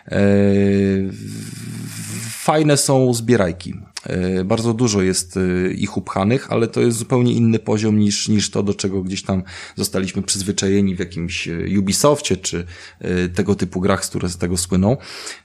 B: Fajne są zbierajki. Bardzo dużo jest ich upchanych, ale to jest zupełnie inny poziom niż to, do czego gdzieś tam zostaliśmy przyzwyczajeni w jakimś Ubisoftie, czy tego typu grach, które z tego słyną.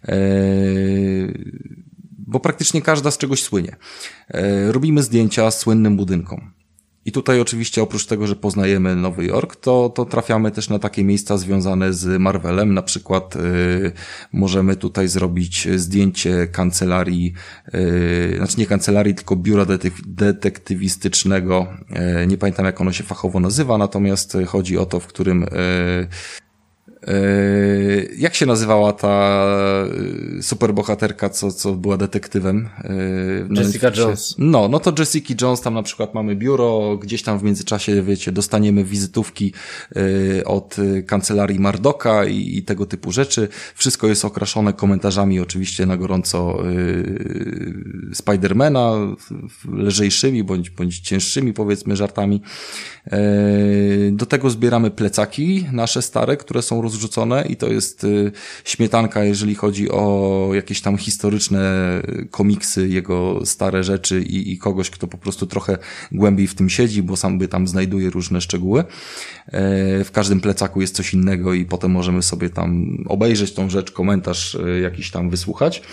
B: Bo praktycznie każda z czegoś słynie. Robimy zdjęcia słynnym budynkom. I tutaj oczywiście oprócz tego, że poznajemy Nowy Jork, to trafiamy też na takie miejsca związane z Marvelem. Na przykład możemy tutaj zrobić zdjęcie kancelarii, znaczy nie kancelarii, tylko biura detektywistycznego. Nie pamiętam, jak ono się fachowo nazywa, natomiast chodzi o to, w którym Jak się nazywała ta superbohaterka, co była detektywem?
A: Jessica Jones.
B: No to Jessica Jones, tam na przykład mamy biuro, gdzieś tam w międzyczasie, wiecie, dostaniemy wizytówki od kancelarii Mardocka i tego typu rzeczy. Wszystko jest okraszone komentarzami oczywiście na gorąco Spidermana, lżejszymi bądź cięższymi, powiedzmy, żartami. Do tego zbieramy plecaki nasze stare, które są rozrzucone i to jest śmietanka, jeżeli chodzi o jakieś tam historyczne komiksy, jego stare rzeczy i kogoś, kto po prostu trochę głębiej w tym siedzi, bo sam tam znajduje różne szczegóły. W każdym plecaku jest coś innego i potem możemy sobie tam obejrzeć tą rzecz, komentarz jakiś tam wysłuchać.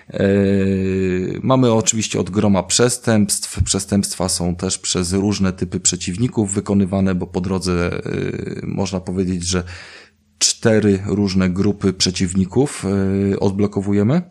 B: Mamy oczywiście od groma przestępstw. Przestępstwa są też przez różne typy przeciwników wykonywane, bo po drodze można powiedzieć, że 4 różne grupy przeciwników odblokowujemy.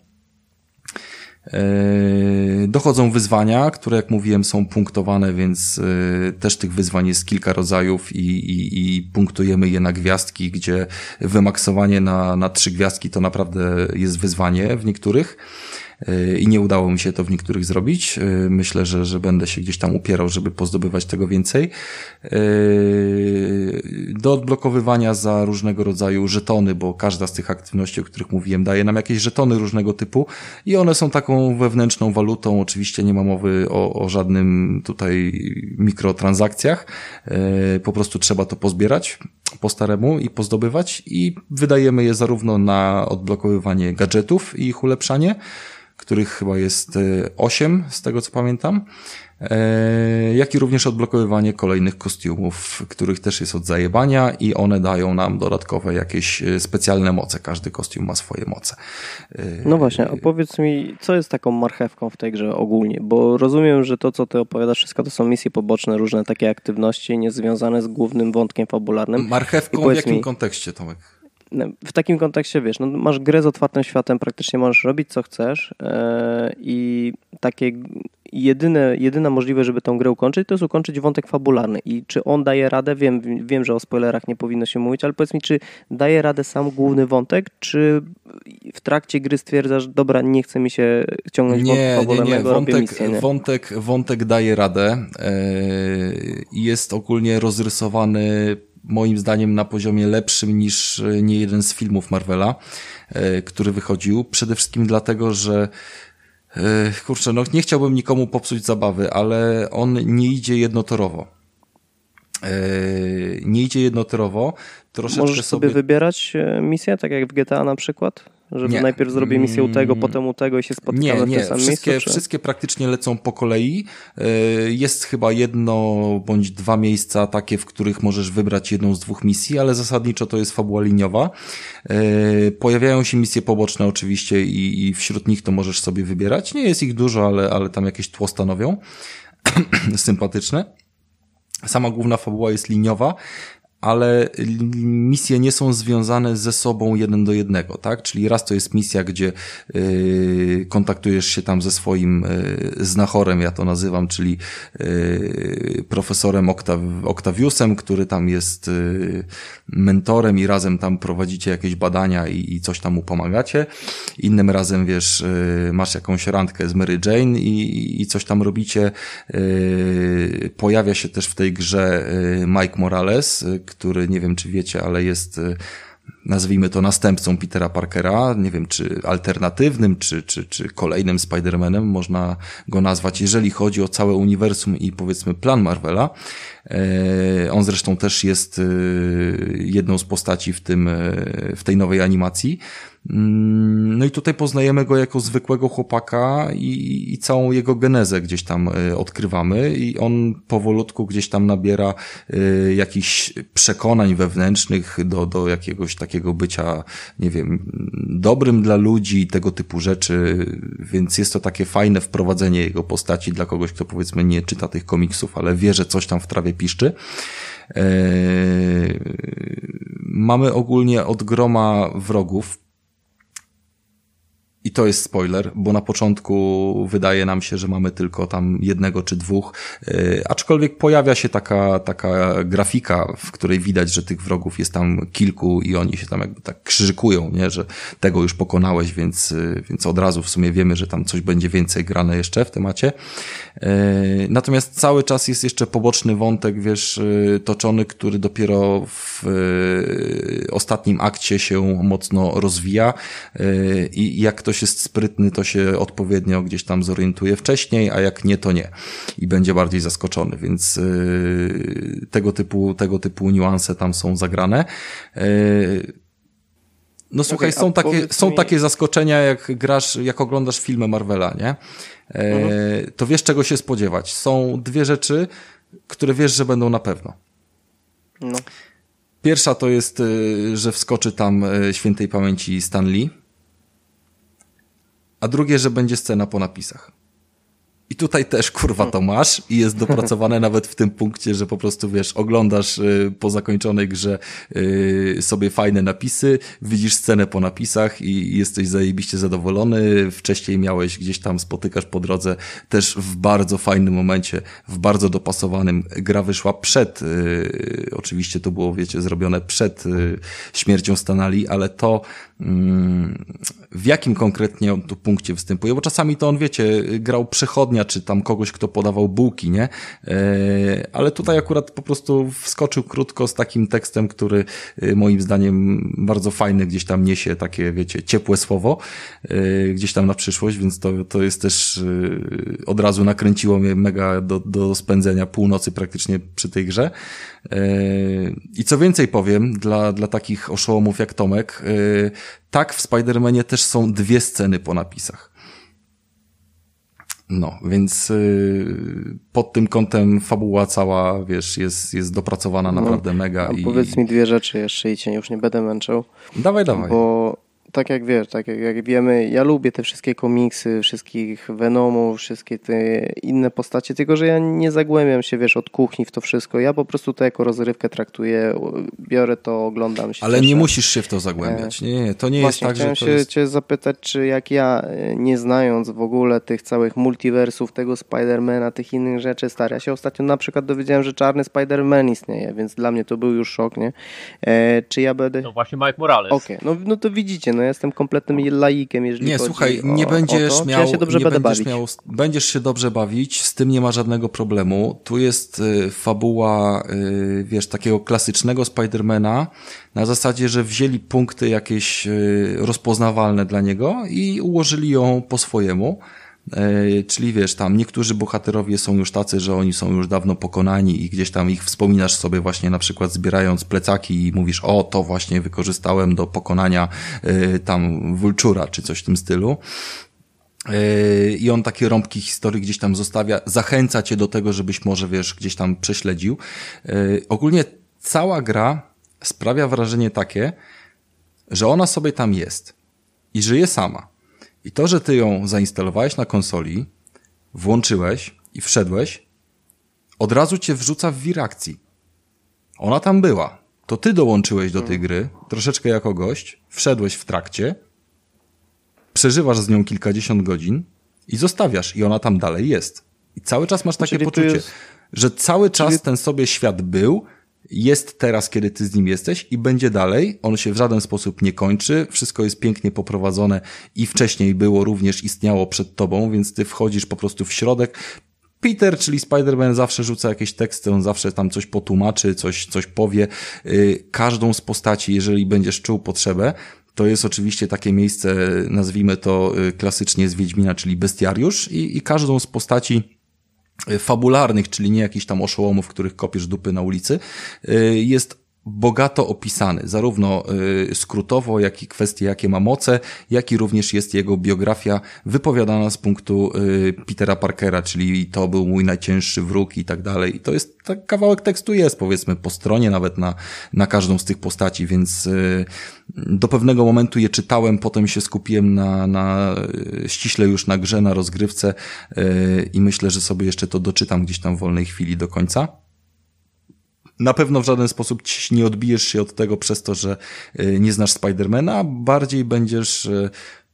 B: Dochodzą wyzwania, które jak mówiłem są punktowane, więc też tych wyzwań jest kilka rodzajów i punktujemy je na gwiazdki, gdzie wymaksowanie na 3 gwiazdki to naprawdę jest wyzwanie w niektórych. I nie udało mi się to w niektórych zrobić. Myślę, że będę się gdzieś tam upierał, żeby pozdobywać tego więcej. Do odblokowywania za różnego rodzaju żetony, bo każda z tych aktywności, o których mówiłem, daje nam jakieś żetony różnego typu i one są taką wewnętrzną walutą. Oczywiście nie ma mowy o żadnym tutaj mikrotransakcjach. Po prostu trzeba to pozbierać po staremu i pozdobywać i wydajemy je zarówno na odblokowywanie gadżetów i ich ulepszanie, których chyba jest 8 z tego co pamiętam, jak i również odblokowywanie kolejnych kostiumów, których też jest od zajebania i one dają nam dodatkowe jakieś specjalne moce. Każdy kostium ma swoje moce.
D: No właśnie, opowiedz mi, co jest taką marchewką w tej grze ogólnie, bo rozumiem, że to, co ty opowiadasz, wszystko to są misje poboczne, różne takie aktywności niezwiązane z głównym wątkiem fabularnym.
B: Marchewką w jakim kontekście, Tomek?
D: W takim kontekście, wiesz, no masz grę z otwartym światem, praktycznie możesz robić co chcesz i takie jedyna możliwość, żeby tą grę ukończyć, to jest ukończyć wątek fabularny. I czy on daje radę? Wiem, że o spoilerach nie powinno się mówić, ale powiedz mi, czy daje radę sam główny wątek, czy w trakcie gry stwierdzasz, dobra, nie chce mi się ciągnąć wątku fabularnego, robię misję, nie?
B: Wątek daje radę i jest ogólnie rozrysowany moim zdaniem na poziomie lepszym niż niejeden z filmów Marvela, który wychodził. Przede wszystkim dlatego, że kurczę, no nie chciałbym nikomu popsuć zabawy, ale on nie idzie jednotorowo. Troszeczkę
D: możesz sobie wybierać misję, tak jak w GTA na przykład? Żeby najpierw zrobię misję u tego, potem u tego i się spotykamy w tym samym miejscu?
B: Wszystkie praktycznie lecą po kolei. Jest chyba 1 bądź 2 miejsca takie, w których możesz wybrać jedną z 2 misji, ale zasadniczo to jest fabuła liniowa. Pojawiają się misje poboczne oczywiście i wśród nich to możesz sobie wybierać. Nie jest ich dużo, ale tam jakieś tło stanowią. Sympatyczne. Sama główna fabuła jest liniowa, ale misje nie są związane ze sobą 1 do 1, tak? Czyli raz to jest misja, gdzie kontaktujesz się tam ze swoim znachorem, ja to nazywam, czyli profesorem Octaviusem, który tam jest mentorem i razem tam prowadzicie jakieś badania i coś tam mu pomagacie. Innym razem, wiesz, masz jakąś randkę z Mary Jane i coś tam robicie. Pojawia się też w tej grze Mike Morales, który, nie wiem czy wiecie, ale jest, nazwijmy to, następcą Petera Parkera, nie wiem czy alternatywnym, czy kolejnym Spider-Manem można go nazwać, jeżeli chodzi o całe uniwersum i powiedzmy plan Marvela. On zresztą też jest jedną z postaci w tej nowej animacji. No i tutaj poznajemy go jako zwykłego chłopaka i całą jego genezę gdzieś tam odkrywamy i on powolutku gdzieś tam nabiera jakichś przekonań wewnętrznych do jakiegoś takiego bycia, nie wiem, dobrym dla ludzi, tego typu rzeczy, więc jest to takie fajne wprowadzenie jego postaci dla kogoś, kto powiedzmy nie czyta tych komiksów, ale wie, że coś tam w trawie piszczy. Mamy ogólnie od groma wrogów. I to jest spoiler, bo na początku wydaje nam się, że mamy tylko tam jednego czy dwóch, aczkolwiek pojawia się taka grafika, w której widać, że tych wrogów jest tam kilku i oni się tam jakby tak krzykują, nie, że tego już pokonałeś, więc od razu w sumie wiemy, że tam coś będzie więcej grane jeszcze w temacie. Natomiast cały czas jest jeszcze poboczny wątek, wiesz, toczony, który dopiero w ostatnim akcie się mocno rozwija i jak ktoś jest sprytny, to się odpowiednio gdzieś tam zorientuje wcześniej, a jak nie, to nie. I będzie bardziej zaskoczony, więc tego typu niuanse tam są zagrane. No słuchaj, są takie zaskoczenia, jak oglądasz filmy Marvela, nie? To wiesz, czego się spodziewać. Są dwie rzeczy, które wiesz, że będą na pewno.
D: No.
B: Pierwsza to jest, że wskoczy tam świętej pamięci Stan Lee, a drugie, że będzie scena po napisach. I tutaj też, kurwa, to masz i jest dopracowane nawet w tym punkcie, że po prostu, wiesz, oglądasz po zakończonej grze sobie fajne napisy, widzisz scenę po napisach i jesteś zajebiście zadowolony. Wcześniej miałeś gdzieś tam, spotykasz po drodze też w bardzo fajnym momencie, w bardzo dopasowanym. Gra wyszła przed, oczywiście to było, wiecie, zrobione przed śmiercią Stana Lee, ale to w jakim konkretnie on tu punkcie występuje, bo czasami to on, wiecie, grał przechodnia, czy tam kogoś, kto podawał bułki, nie? Ale tutaj akurat po prostu wskoczył krótko z takim tekstem, który moim zdaniem bardzo fajny, gdzieś tam niesie takie, wiecie, ciepłe słowo, gdzieś tam na przyszłość, więc to jest też od razu nakręciło mnie mega do spędzenia północy praktycznie przy tej grze. I co więcej powiem, dla takich oszołomów jak Tomek, tak, w Spider-Manie też są dwie sceny po napisach. No, więc pod tym kątem fabuła cała, wiesz, jest dopracowana naprawdę mega.
D: Powiedz mi dwie rzeczy jeszcze i cię już nie będę męczył.
B: Dawaj.
D: Bo tak jak wiesz, tak jak wiemy, ja lubię te wszystkie komiksy, wszystkich Venomów, wszystkie te inne postacie, tylko że ja nie zagłębiam się, wiesz, od kuchni w to wszystko. Ja po prostu to jako rozrywkę traktuję, biorę to, oglądam się.
B: Ale
D: cieszę.
B: Nie musisz się w to zagłębiać. Nie, to nie
D: Właśnie,
B: jest tak, że to
D: chciałem się cię zapytać, czy jak ja, nie znając w ogóle tych całych multiversów, tego Spidermana, tych innych rzeczy, stary, ja się ostatnio na przykład dowiedziałem, że czarny Spider-Man istnieje, więc dla mnie to był już szok, nie? Czy ja będę...
C: No właśnie Mike Morales.
D: Okej, no to widzicie, no ja jestem kompletnym laikiem, jeżeli chodzi
B: słuchaj,
D: nie będziesz
B: miał,
D: ja się dobrze będę bawić.
B: Będziesz się dobrze bawić, z tym nie ma żadnego problemu. Tu jest fabuła, wiesz, takiego klasycznego Spidermana, na zasadzie, że wzięli punkty jakieś rozpoznawalne dla niego i ułożyli ją po swojemu. Czyli wiesz, tam niektórzy bohaterowie są już tacy, że oni są już dawno pokonani i gdzieś tam ich wspominasz sobie właśnie na przykład zbierając plecaki i mówisz, o, to właśnie wykorzystałem do pokonania tam Vultura czy coś w tym stylu. I on takie rąbki historii gdzieś tam zostawia, zachęca cię do tego, żebyś może, wiesz, gdzieś tam prześledził. Ogólnie cała gra sprawia wrażenie takie, że ona sobie tam jest i żyje sama. I to, że ty ją zainstalowałeś na konsoli, włączyłeś i wszedłeś, od razu cię wrzuca w wir akcji. Ona tam była. To ty dołączyłeś do tej gry, troszeczkę jako gość, wszedłeś w trakcie, przeżywasz z nią kilkadziesiąt godzin i zostawiasz. I ona tam dalej jest. I cały czas masz takie poczucie, że cały czas ten sobie świat był, jest teraz, kiedy ty z nim jesteś i będzie dalej. On się w żaden sposób nie kończy. Wszystko jest pięknie poprowadzone i wcześniej było również, istniało przed tobą, więc ty wchodzisz po prostu w środek. Peter, czyli Spider-Man, zawsze rzuca jakieś teksty, on zawsze tam coś potłumaczy, coś powie. Każdą z postaci, jeżeli będziesz czuł potrzebę, to jest oczywiście takie miejsce, nazwijmy to klasycznie z Wiedźmina, czyli bestiariusz i każdą z postaci fabularnych, czyli nie jakichś tam oszołomów, których kopiesz dupy na ulicy, jest bogato opisany, zarówno skrótowo, jak i kwestie, jakie ma moce, jak i również jest jego biografia wypowiadana z punktu Petera Parkera, czyli to był mój najcięższy wróg i tak dalej. I to jest, tak kawałek tekstu jest, powiedzmy, po stronie nawet na każdą z tych postaci, więc do pewnego momentu je czytałem, potem się skupiłem na ściśle już na grze, na rozgrywce i myślę, że sobie jeszcze to doczytam gdzieś tam w wolnej chwili do końca. Na pewno w żaden sposób nie odbijesz się od tego przez to, że nie znasz Spidermana, bardziej będziesz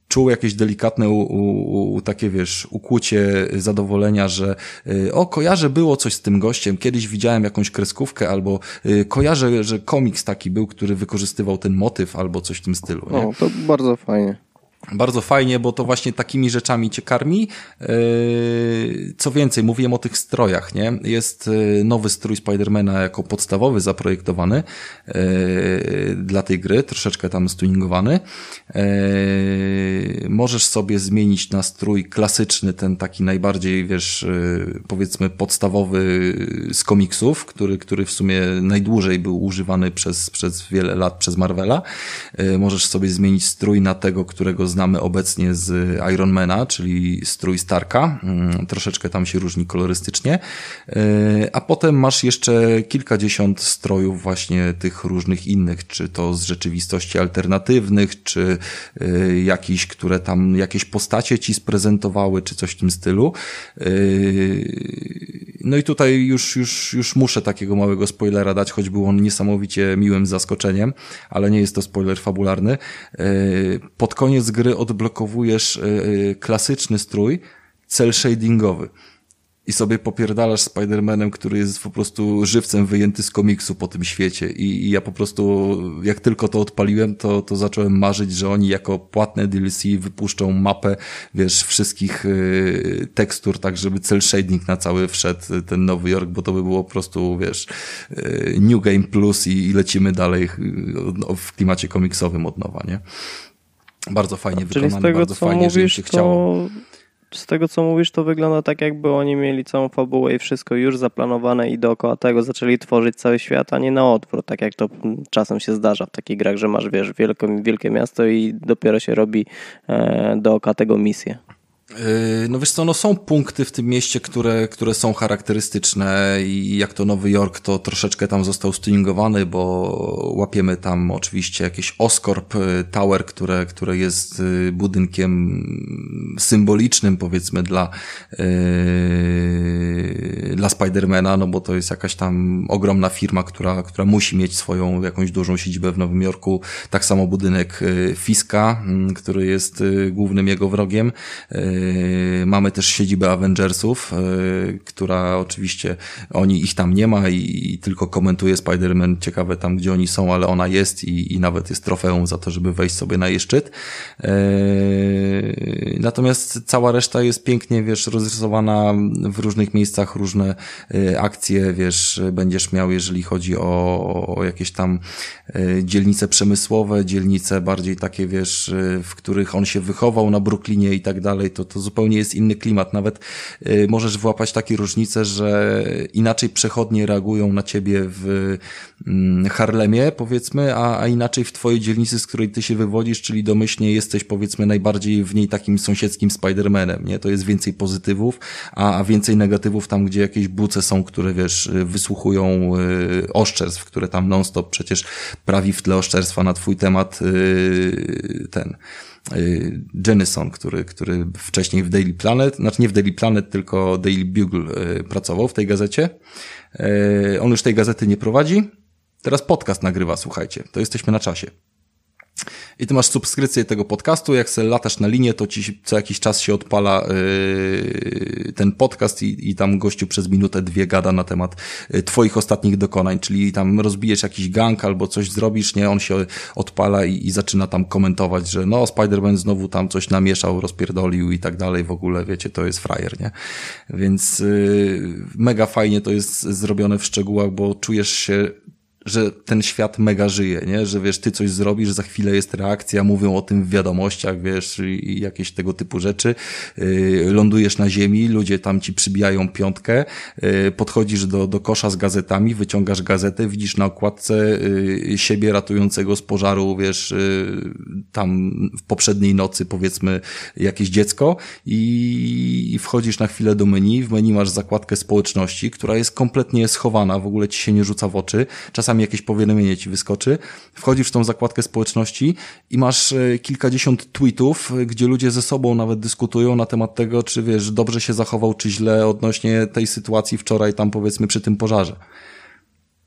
B: czuł jakieś delikatne takie, wiesz, ukłucie zadowolenia, że kojarzę, było coś z tym gościem, kiedyś widziałem jakąś kreskówkę, albo kojarzę, że komiks taki był, który wykorzystywał ten motyw, albo coś w tym stylu. Nie?
D: O, to bardzo fajnie.
B: Bardzo fajnie, bo to właśnie takimi rzeczami cię karmi. Co więcej, mówiłem o tych strojach, nie? Jest nowy strój Spidermana jako podstawowy zaprojektowany dla tej gry, troszeczkę tam stuningowany. Możesz sobie zmienić na strój klasyczny, ten taki najbardziej, wiesz, powiedzmy podstawowy z komiksów, który w sumie najdłużej był używany przez wiele lat przez Marvela. Możesz sobie zmienić strój na tego, którego znamy obecnie z Ironmana, czyli strój Starka. Troszeczkę tam się różni kolorystycznie. A potem masz jeszcze kilkadziesiąt strojów właśnie tych różnych innych, czy to z rzeczywistości alternatywnych, czy jakichś, które tam jakieś postacie ci sprezentowały, czy coś w tym stylu. No i tutaj już muszę takiego małego spoilera dać, choć był on niesamowicie miłym zaskoczeniem, ale nie jest to spoiler fabularny. Pod koniec gry odblokowujesz klasyczny strój cel shadingowy i sobie popierdalasz Spider-Manem, który jest po prostu żywcem wyjęty z komiksu po tym świecie i ja po prostu jak tylko to odpaliłem, to zacząłem marzyć, że oni jako płatne DLC wypuszczą mapę, wiesz, wszystkich tekstur, tak żeby cel shading na cały wszedł ten Nowy Jork, bo to by było po prostu, wiesz, New Game Plus i lecimy dalej w klimacie komiksowym od nowa, nie? Bardzo fajnie wykonane, bardzo fajnie, że im się chciało.
D: Z tego, co mówisz, to wygląda tak, jakby oni mieli całą fabułę i wszystko już zaplanowane i dookoła tego zaczęli tworzyć cały świat, a nie na odwrót, tak jak to czasem się zdarza w takich grach, że masz, wiesz, wielkie miasto i dopiero się robi dookoła tego misję.
B: No wiesz co, no są punkty w tym mieście, które są charakterystyczne i jak to Nowy Jork, to troszeczkę tam został stuningowany, bo łapiemy tam oczywiście jakieś Oscorp Tower, które jest budynkiem symbolicznym, powiedzmy, dla Spidermana, no bo to jest jakaś tam ogromna firma, która musi mieć swoją jakąś dużą siedzibę w Nowym Jorku. Tak samo budynek Fiska, który jest głównym jego wrogiem. Mamy też siedzibę Avengersów, która oczywiście ich tam nie ma i tylko komentuje Spider-Man, ciekawe tam gdzie oni są, ale ona jest i nawet jest trofeum za to, żeby wejść sobie na jej szczyt. Natomiast cała reszta jest pięknie, wiesz, rozrysowana w różnych miejscach, różne akcje, wiesz, będziesz miał, jeżeli chodzi o jakieś tam dzielnice przemysłowe, dzielnice bardziej takie, wiesz, w których on się wychował na Brooklynie i tak dalej, to zupełnie jest inny klimat. Nawet możesz włapać takie różnice, że inaczej przechodnie reagują na ciebie w Harlemie, powiedzmy, a inaczej w twojej dzielnicy, z której ty się wywodzisz, czyli domyślnie jesteś, powiedzmy, najbardziej w niej takim sąsiedzkim Spider-Manem, nie? To jest więcej pozytywów, a więcej negatywów tam, gdzie jakieś buce są, które, wiesz, wysłuchują oszczerstw, które tam non-stop przecież prawi w tle oszczerstwa na twój temat Jennison, który wcześniej w Daily Planet, znaczy nie w Daily Planet, tylko Daily Bugle pracował w tej gazecie. On już tej gazety nie prowadzi. Teraz podcast nagrywa, słuchajcie. To jesteśmy na czasie. I ty masz subskrypcję tego podcastu, jak sobie latasz na linię, to ci co jakiś czas się odpala ten podcast i tam gościu przez minutę, dwie gada na temat twoich ostatnich dokonań, czyli tam rozbijesz jakiś gang albo coś zrobisz, nie, on się odpala i zaczyna tam komentować, że no Spider-Man znowu tam coś namieszał, rozpierdolił i tak dalej, w ogóle wiecie, to jest frajer, nie? Więc mega fajnie to jest zrobione w szczegółach, bo czujesz się, że ten świat mega żyje, nie? Że wiesz, ty coś zrobisz, za chwilę jest reakcja, mówią o tym w wiadomościach, wiesz, i jakieś tego typu rzeczy. Lądujesz na ziemi, ludzie tam ci przybijają piątkę, podchodzisz do kosza z gazetami, wyciągasz gazetę, widzisz na okładce siebie ratującego z pożaru, wiesz, tam w poprzedniej nocy, powiedzmy, jakieś dziecko i wchodzisz na chwilę do menu, w menu masz zakładkę społeczności, która jest kompletnie schowana, w ogóle ci się nie rzuca w oczy, czasami jakieś powiadomienie ci wyskoczy, wchodzisz w tą zakładkę społeczności i masz kilkadziesiąt tweetów, gdzie ludzie ze sobą nawet dyskutują na temat tego, czy wiesz, dobrze się zachował, czy źle odnośnie tej sytuacji wczoraj tam, powiedzmy, przy tym pożarze.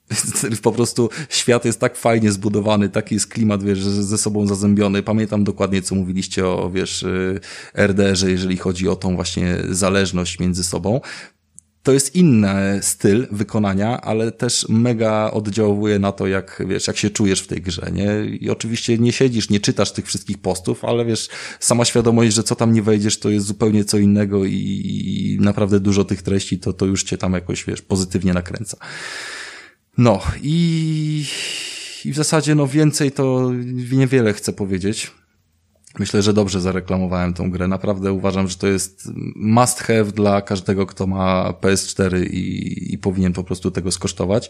B: Po prostu świat jest tak fajnie zbudowany, taki jest klimat, wiesz, ze sobą zazębiony. Pamiętam dokładnie, co mówiliście o, wiesz, RDR-ze, jeżeli chodzi o tą właśnie zależność między sobą. To jest inny styl wykonania, ale też mega oddziałuje na to, jak, wiesz, jak się czujesz w tej grze, nie? I oczywiście nie siedzisz, nie czytasz tych wszystkich postów, ale wiesz, sama świadomość, że co tam nie wejdziesz, to jest zupełnie co innego i naprawdę dużo tych treści, to już cię tam jakoś, wiesz, pozytywnie nakręca. No i w zasadzie no więcej to niewiele chcę powiedzieć. Myślę, że dobrze zareklamowałem tą grę. Naprawdę uważam, że to jest must have dla każdego, kto ma PS4 i powinien po prostu tego skosztować.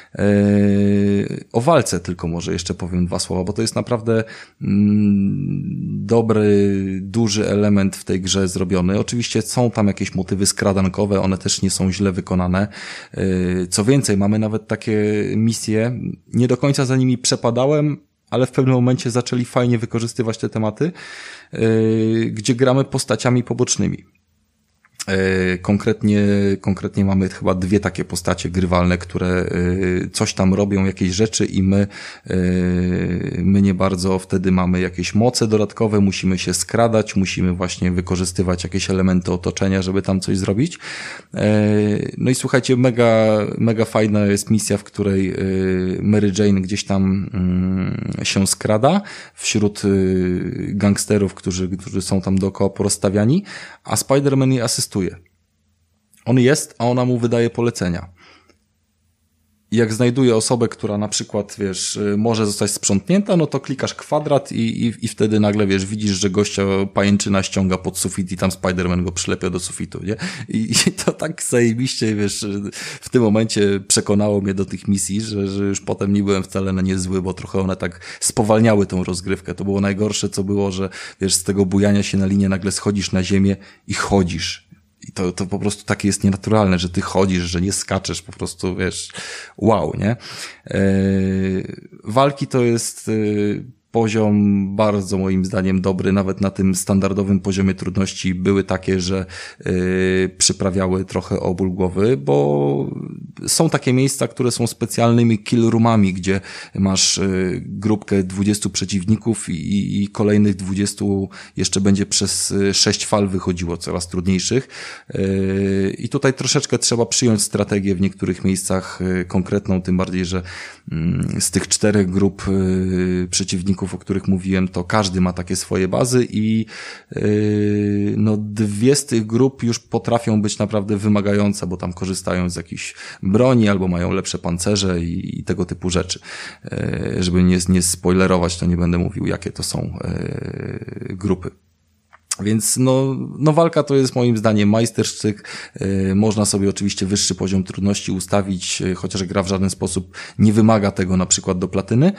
B: O walce tylko może jeszcze powiem 2 słowa, bo to jest naprawdę dobry, duży element w tej grze zrobiony. Oczywiście są tam jakieś motywy skradankowe, one też nie są źle wykonane. Co więcej, mamy nawet takie misje, nie do końca za nimi przepadałem, ale w pewnym momencie zaczęli fajnie wykorzystywać te tematy, gdzie gramy postaciami pobocznymi. Konkretnie mamy chyba 2 takie postacie grywalne, które coś tam robią, jakieś rzeczy i my nie bardzo wtedy mamy jakieś moce dodatkowe, musimy się skradać, musimy właśnie wykorzystywać jakieś elementy otoczenia, żeby tam coś zrobić. No i słuchajcie, mega fajna jest misja, w której Mary Jane gdzieś tam się skrada wśród gangsterów, którzy są tam dookoła porozstawiani, a Spider-Man jej asystuje. On jest, a ona mu wydaje polecenia. I jak znajduje osobę, która na przykład, wiesz, może zostać sprzątnięta, no to klikasz kwadrat i wtedy nagle, wiesz, widzisz, że gościa pajęczyna ściąga pod sufit i tam Spider-Man go przylepia do sufitu, nie? I to tak zajebiście, wiesz, w tym momencie przekonało mnie do tych misji, że już potem nie byłem wcale na nie zły, bo trochę one tak spowalniały tą rozgrywkę. To było najgorsze, co było, że, wiesz, z tego bujania się na linię nagle schodzisz na ziemię i chodzisz. I to po prostu takie jest nienaturalne, że ty chodzisz, że nie skaczesz, po prostu, wiesz, wow, nie? Walki to jest poziom bardzo moim zdaniem dobry, nawet na tym standardowym poziomie trudności były takie, że przyprawiały trochę o ból głowy, bo są takie miejsca, które są specjalnymi kill roomami, gdzie masz grupkę 20 przeciwników i kolejnych 20 jeszcze będzie przez 6 fal wychodziło, coraz trudniejszych. I tutaj troszeczkę trzeba przyjąć strategię w niektórych miejscach konkretną, tym bardziej, że z tych 4 grup przeciwników, o których mówiłem, to każdy ma takie swoje bazy i no 2 z tych grup już potrafią być naprawdę wymagające, bo tam korzystają z jakichś broni albo mają lepsze pancerze i tego typu rzeczy. Żeby nie spoilerować, to nie będę mówił, jakie to są grupy. Więc no walka to jest moim zdaniem majstersztyk. Można sobie oczywiście wyższy poziom trudności ustawić, chociaż gra w żaden sposób nie wymaga tego na przykład do platyny.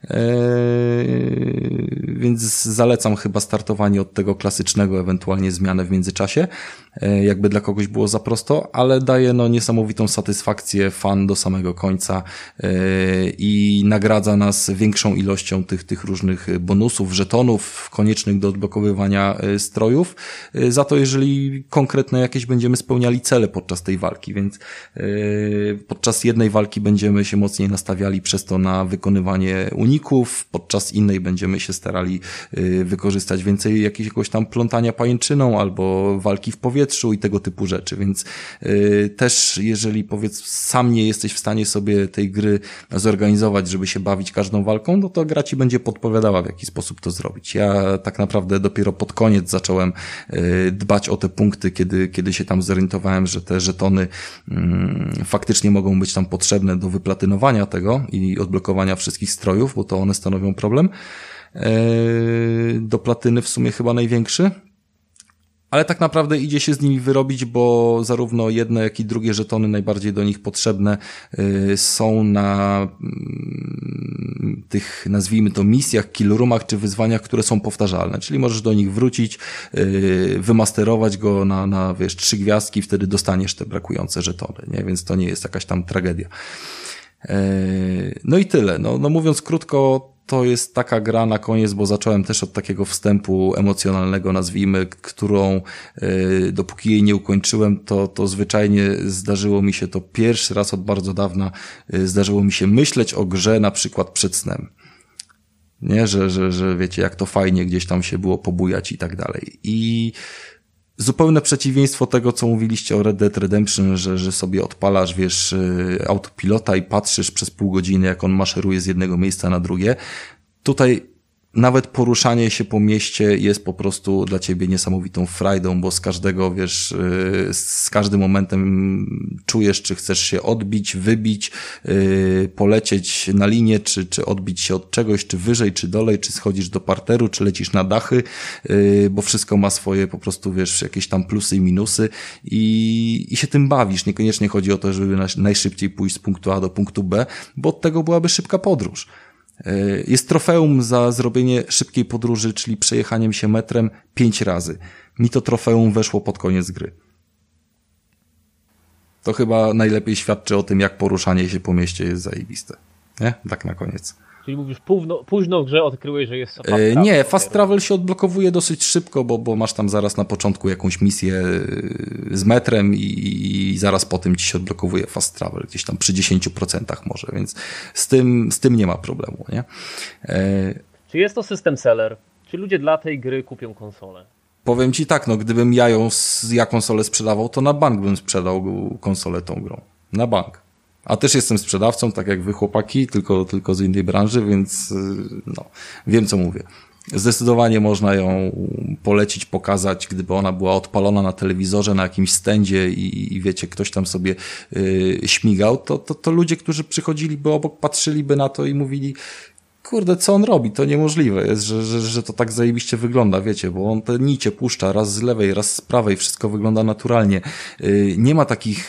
B: Więc zalecam chyba startowanie od tego klasycznego, ewentualnie zmianę w międzyczasie, jakby dla kogoś było za prosto, ale daje niesamowitą satysfakcję, fan do samego końca i nagradza nas większą ilością tych różnych bonusów, żetonów koniecznych do odblokowywania strojów, za to jeżeli konkretne jakieś będziemy spełniali cele podczas tej walki, więc podczas jednej walki będziemy się mocniej nastawiali przez to na wykonywanie uników, podczas innej będziemy się starali wykorzystać więcej jakiegoś tam plątania pajęczyną albo walki w powietrzu i tego typu rzeczy, więc też jeżeli sam nie jesteś w stanie sobie tej gry zorganizować, żeby się bawić każdą walką, no to gra ci będzie podpowiadała, w jaki sposób to zrobić. Ja tak naprawdę dopiero pod koniec zacząłem dbać o te punkty, kiedy się tam zorientowałem, że te żetony faktycznie mogą być tam potrzebne do wyplatynowania tego i odblokowania wszystkich strojów, bo to one stanowią problem. Do platyny w sumie chyba największy. Ale tak naprawdę idzie się z nimi wyrobić, bo zarówno jedne, jak i drugie żetony najbardziej do nich potrzebne są na tych, nazwijmy to, misjach, killroomach czy wyzwaniach, które są powtarzalne. Czyli możesz do nich wrócić, wymasterować go na 3 gwiazdki, wtedy dostaniesz te brakujące żetony, nie? Więc to nie jest jakaś tam tragedia. No i tyle. No mówiąc krótko, to jest taka gra na koniec, bo zacząłem też od takiego wstępu emocjonalnego, nazwijmy, którą dopóki jej nie ukończyłem, to zwyczajnie zdarzyło mi się to pierwszy raz od bardzo dawna, zdarzyło mi się myśleć o grze na przykład przed snem. Nie, że wiecie, jak to fajnie gdzieś tam się było pobujać i tak dalej. I zupełne przeciwieństwo tego, co mówiliście o Red Dead Redemption, że sobie odpalasz, wiesz, autopilota i patrzysz przez pół godziny, jak on maszeruje z jednego miejsca na drugie. Tutaj nawet poruszanie się po mieście jest po prostu dla ciebie niesamowitą frajdą, bo z każdego, wiesz, z każdym momentem czujesz, czy chcesz się odbić, wybić, polecieć na linię, czy odbić się od czegoś, czy wyżej, czy dolej, czy schodzisz do parteru, czy lecisz na dachy, bo wszystko ma swoje po prostu, wiesz, jakieś tam plusy i minusy i się tym bawisz. Niekoniecznie chodzi o to, żeby najszybciej pójść z punktu A do punktu B, bo od tego byłaby szybka podróż. Jest trofeum za zrobienie szybkiej podróży, czyli przejechaniem się metrem 5 razy. Mi to trofeum weszło pod koniec gry. To chyba najlepiej świadczy o tym, jak poruszanie się po mieście jest zajebiste. Nie? Tak na koniec.
E: Czyli mówisz, późno w grze odkryłeś, że jest fast travel.
B: Nie, fast travel się odblokowuje dosyć szybko, bo masz tam zaraz na początku jakąś misję z metrem i zaraz po tym ci się odblokowuje fast travel, gdzieś tam przy 10% może, więc z tym nie ma problemu, nie?
E: Czy jest to system seller? Czy ludzie dla tej gry kupią konsolę?
B: Powiem ci tak, no gdybym ja konsolę sprzedawał, to na bank bym sprzedał konsolę tą grą. Na bank. A też jestem sprzedawcą, tak jak wy chłopaki, tylko z innej branży, więc no, wiem co mówię. Zdecydowanie można ją polecić, pokazać, gdyby ona była odpalona na telewizorze, na jakimś stędzie i wiecie, ktoś tam sobie śmigał, to ludzie, którzy przychodziliby obok, patrzyliby na to i mówili: kurde, co on robi? To niemożliwe jest, że to tak zajebiście wygląda, wiecie, bo on te nicie puszcza raz z lewej, raz z prawej, wszystko wygląda naturalnie. Nie ma takich,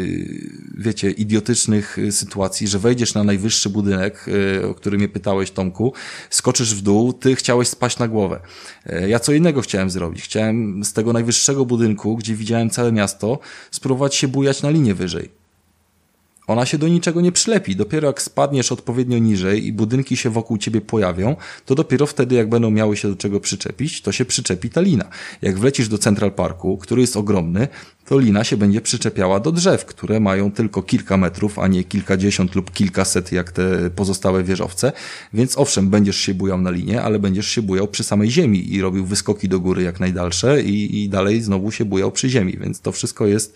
B: wiecie, idiotycznych sytuacji, że wejdziesz na najwyższy budynek, o który mnie pytałeś, Tomku, skoczysz w dół, ty chciałeś spaść na głowę. Ja co innego chciałem zrobić. Chciałem z tego najwyższego budynku, gdzie widziałem całe miasto, spróbować się bujać na linię wyżej. Ona się do niczego nie przylepi. Dopiero jak spadniesz odpowiednio niżej i budynki się wokół ciebie pojawią, to dopiero wtedy, jak będą miały się do czego przyczepić, to się przyczepi ta lina. Jak wlecisz do Central Parku, który jest ogromny, to lina się będzie przyczepiała do drzew, które mają tylko kilka metrów, a nie kilkadziesiąt lub kilkaset jak te pozostałe wieżowce. Więc owszem, będziesz się bujał na linie, ale będziesz się bujał przy samej ziemi i robił wyskoki do góry jak najdalsze i dalej znowu się bujał przy ziemi. Więc to wszystko jest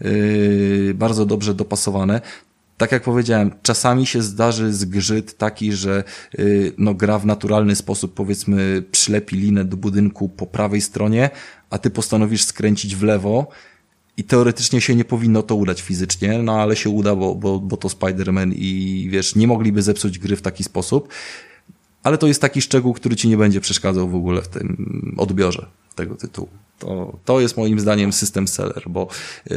B: bardzo dobrze dopasowane. Tak jak powiedziałem, czasami się zdarzy zgrzyt taki, że no, gra w naturalny sposób, powiedzmy, przylepi linę do budynku po prawej stronie, a ty postanowisz skręcić w lewo i teoretycznie się nie powinno to udać fizycznie, no ale się uda, bo to Spider-Man i wiesz, nie mogliby zepsuć gry w taki sposób, ale to jest taki szczegół, który ci nie będzie przeszkadzał w ogóle w tym odbiorze tego tytułu. To jest moim zdaniem system seller, bo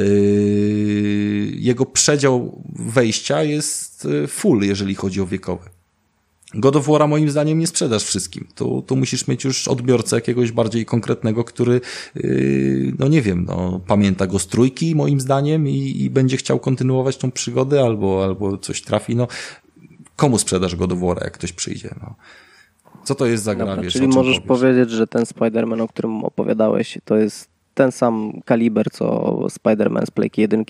B: jego przedział wejścia jest full, jeżeli chodzi o wiekowy. God of War'a moim zdaniem nie sprzedasz wszystkim. Tu musisz mieć już odbiorcę jakiegoś bardziej konkretnego, który, no nie wiem, no, pamięta go z trójki moim zdaniem i będzie chciał kontynuować tą przygodę albo coś trafi. No, komu sprzedasz God of War'a, jak ktoś przyjdzie? No. Co to jest za gra,
D: Dobra,
B: wiesz,
D: czyli możesz powiedzieć, że ten Spider-Man, o którym opowiadałeś, to jest ten sam kaliber, co Spider-Man z Playki 1?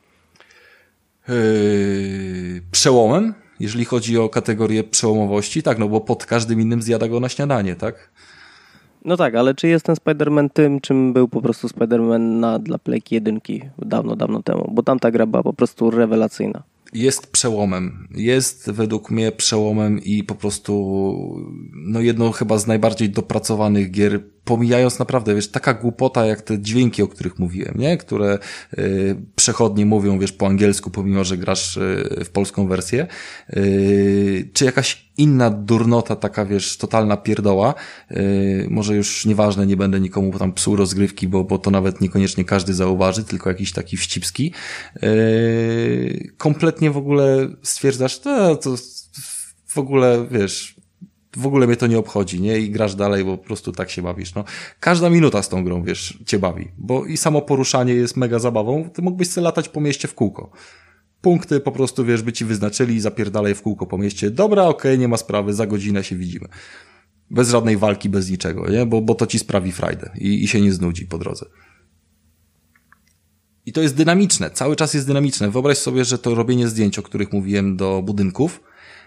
B: Przełomem, jeżeli chodzi o kategorię przełomowości, tak, no bo pod każdym innym zjada go na śniadanie, tak?
D: No tak, ale czy jest ten Spider-Man tym, czym był po prostu Spider-Man dla Playki 1 dawno temu? Bo tamta gra była po prostu rewelacyjna.
B: Jest przełomem. Jest według mnie przełomem i po prostu no jedną chyba z najbardziej dopracowanych gier, pomijając naprawdę, wiesz, taka głupota jak te dźwięki, o których mówiłem, nie? Które przechodnie mówią, wiesz, po angielsku, pomimo że grasz w polską wersję, czy jakaś inna durnota, taka, wiesz, totalna pierdoła, może już nieważne, nie będę nikomu tam psuł rozgrywki, bo to nawet niekoniecznie każdy zauważy, tylko jakiś taki wścibski, kompletnie w ogóle stwierdzasz, to w ogóle, wiesz, w ogóle mnie to nie obchodzi, nie? I grasz dalej, bo po prostu tak się bawisz, no. Każda minuta z tą grą, wiesz, cię bawi, bo i samo poruszanie jest mega zabawą, ty mógłbyś sobie latać po mieście w kółko. punkty po prostu, wiesz, by ci wyznaczyli i zapierdalaj w kółko po mieście. Dobra, okej, nie ma sprawy, za godzinę się widzimy. Bez żadnej walki, bez niczego, nie? Bo to ci sprawi frajdę i się nie znudzi po drodze. I to jest dynamiczne, cały czas jest dynamiczne. Wyobraź sobie, że to robienie zdjęć, o których mówiłem, do budynków,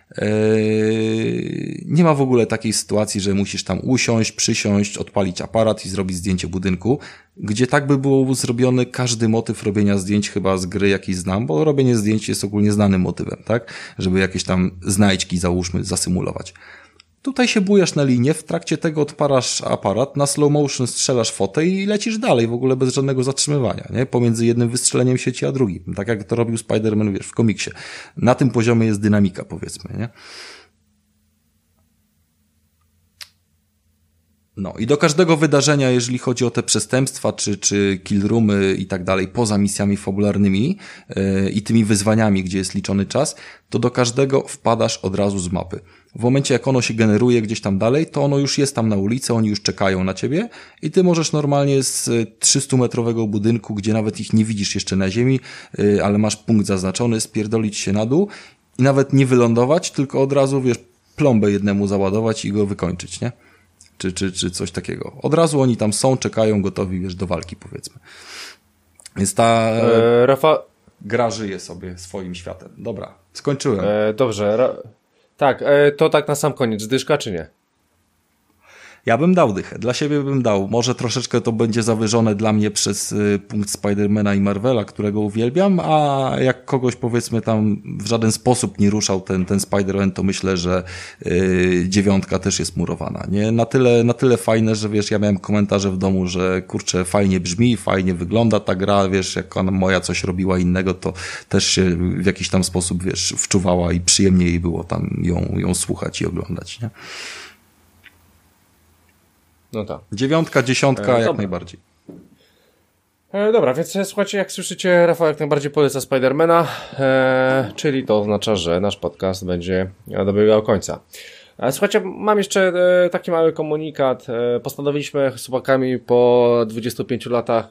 B: nie ma w ogóle takiej sytuacji, że musisz tam usiąść, przysiąść, odpalić aparat i zrobić zdjęcie budynku, gdzie tak by był zrobiony każdy motyw robienia zdjęć chyba z gry jakiś znam, bo robienie zdjęć jest ogólnie znanym motywem, tak? Żeby jakieś tam znajdźki, załóżmy, zasymulować. Tutaj się bujasz na linię, w trakcie tego odpalasz aparat, na slow motion strzelasz fotę i lecisz dalej, w ogóle bez żadnego zatrzymywania, nie? Pomiędzy jednym wystrzeleniem sieci a drugim. Tak jak to robił Spider-Man, wiesz, w komiksie. Na tym poziomie jest dynamika, powiedzmy, nie? No i do każdego wydarzenia, jeżeli chodzi o te przestępstwa, czy kill roomy i tak dalej, poza misjami fabularnymi i tymi wyzwaniami, gdzie jest liczony czas, to do każdego wpadasz od razu z mapy. W momencie, jak ono się generuje gdzieś tam dalej, to ono już jest tam na ulicy, oni już czekają na ciebie i ty możesz normalnie z 300-metrowego budynku, gdzie nawet ich nie widzisz jeszcze na ziemi, ale masz punkt zaznaczony, spierdolić się na dół i nawet nie wylądować, tylko od razu, wiesz, plombę jednemu załadować i go wykończyć, nie? Czy coś takiego. Od razu oni tam są, czekają, gotowi, wiesz, do walki, powiedzmy. Więc ta gra żyje sobie swoim światem. Dobra, skończyłem.
A: Dobrze. Tak, to tak na sam koniec. Dyszka czy nie?
B: Ja bym dał dychę. Dla siebie bym dał. Może troszeczkę to będzie zawyżone dla mnie przez punkt Spidermana i Marvela, którego uwielbiam, a jak kogoś, powiedzmy, tam w żaden sposób nie ruszał ten Spider-Man, to myślę, że 9 też jest murowana. Nie? Na tyle fajne, że wiesz, ja miałem komentarze w domu, że kurczę, fajnie brzmi, fajnie wygląda ta gra, wiesz, jak ona moja coś robiła innego, to też się w jakiś tam sposób, wiesz, wczuwała i przyjemnie jej było tam ją słuchać i oglądać, nie?
A: No tak.
B: 9, 10 jak
A: dobra.
B: najbardziej.
A: Dobra, więc słuchajcie, jak słyszycie, Rafał jak najbardziej poleca Spidermana, czyli to oznacza, że nasz podcast będzie dobiegał końca. Słuchajcie, mam jeszcze taki mały komunikat. Postanowiliśmy z chłopakami po 25 latach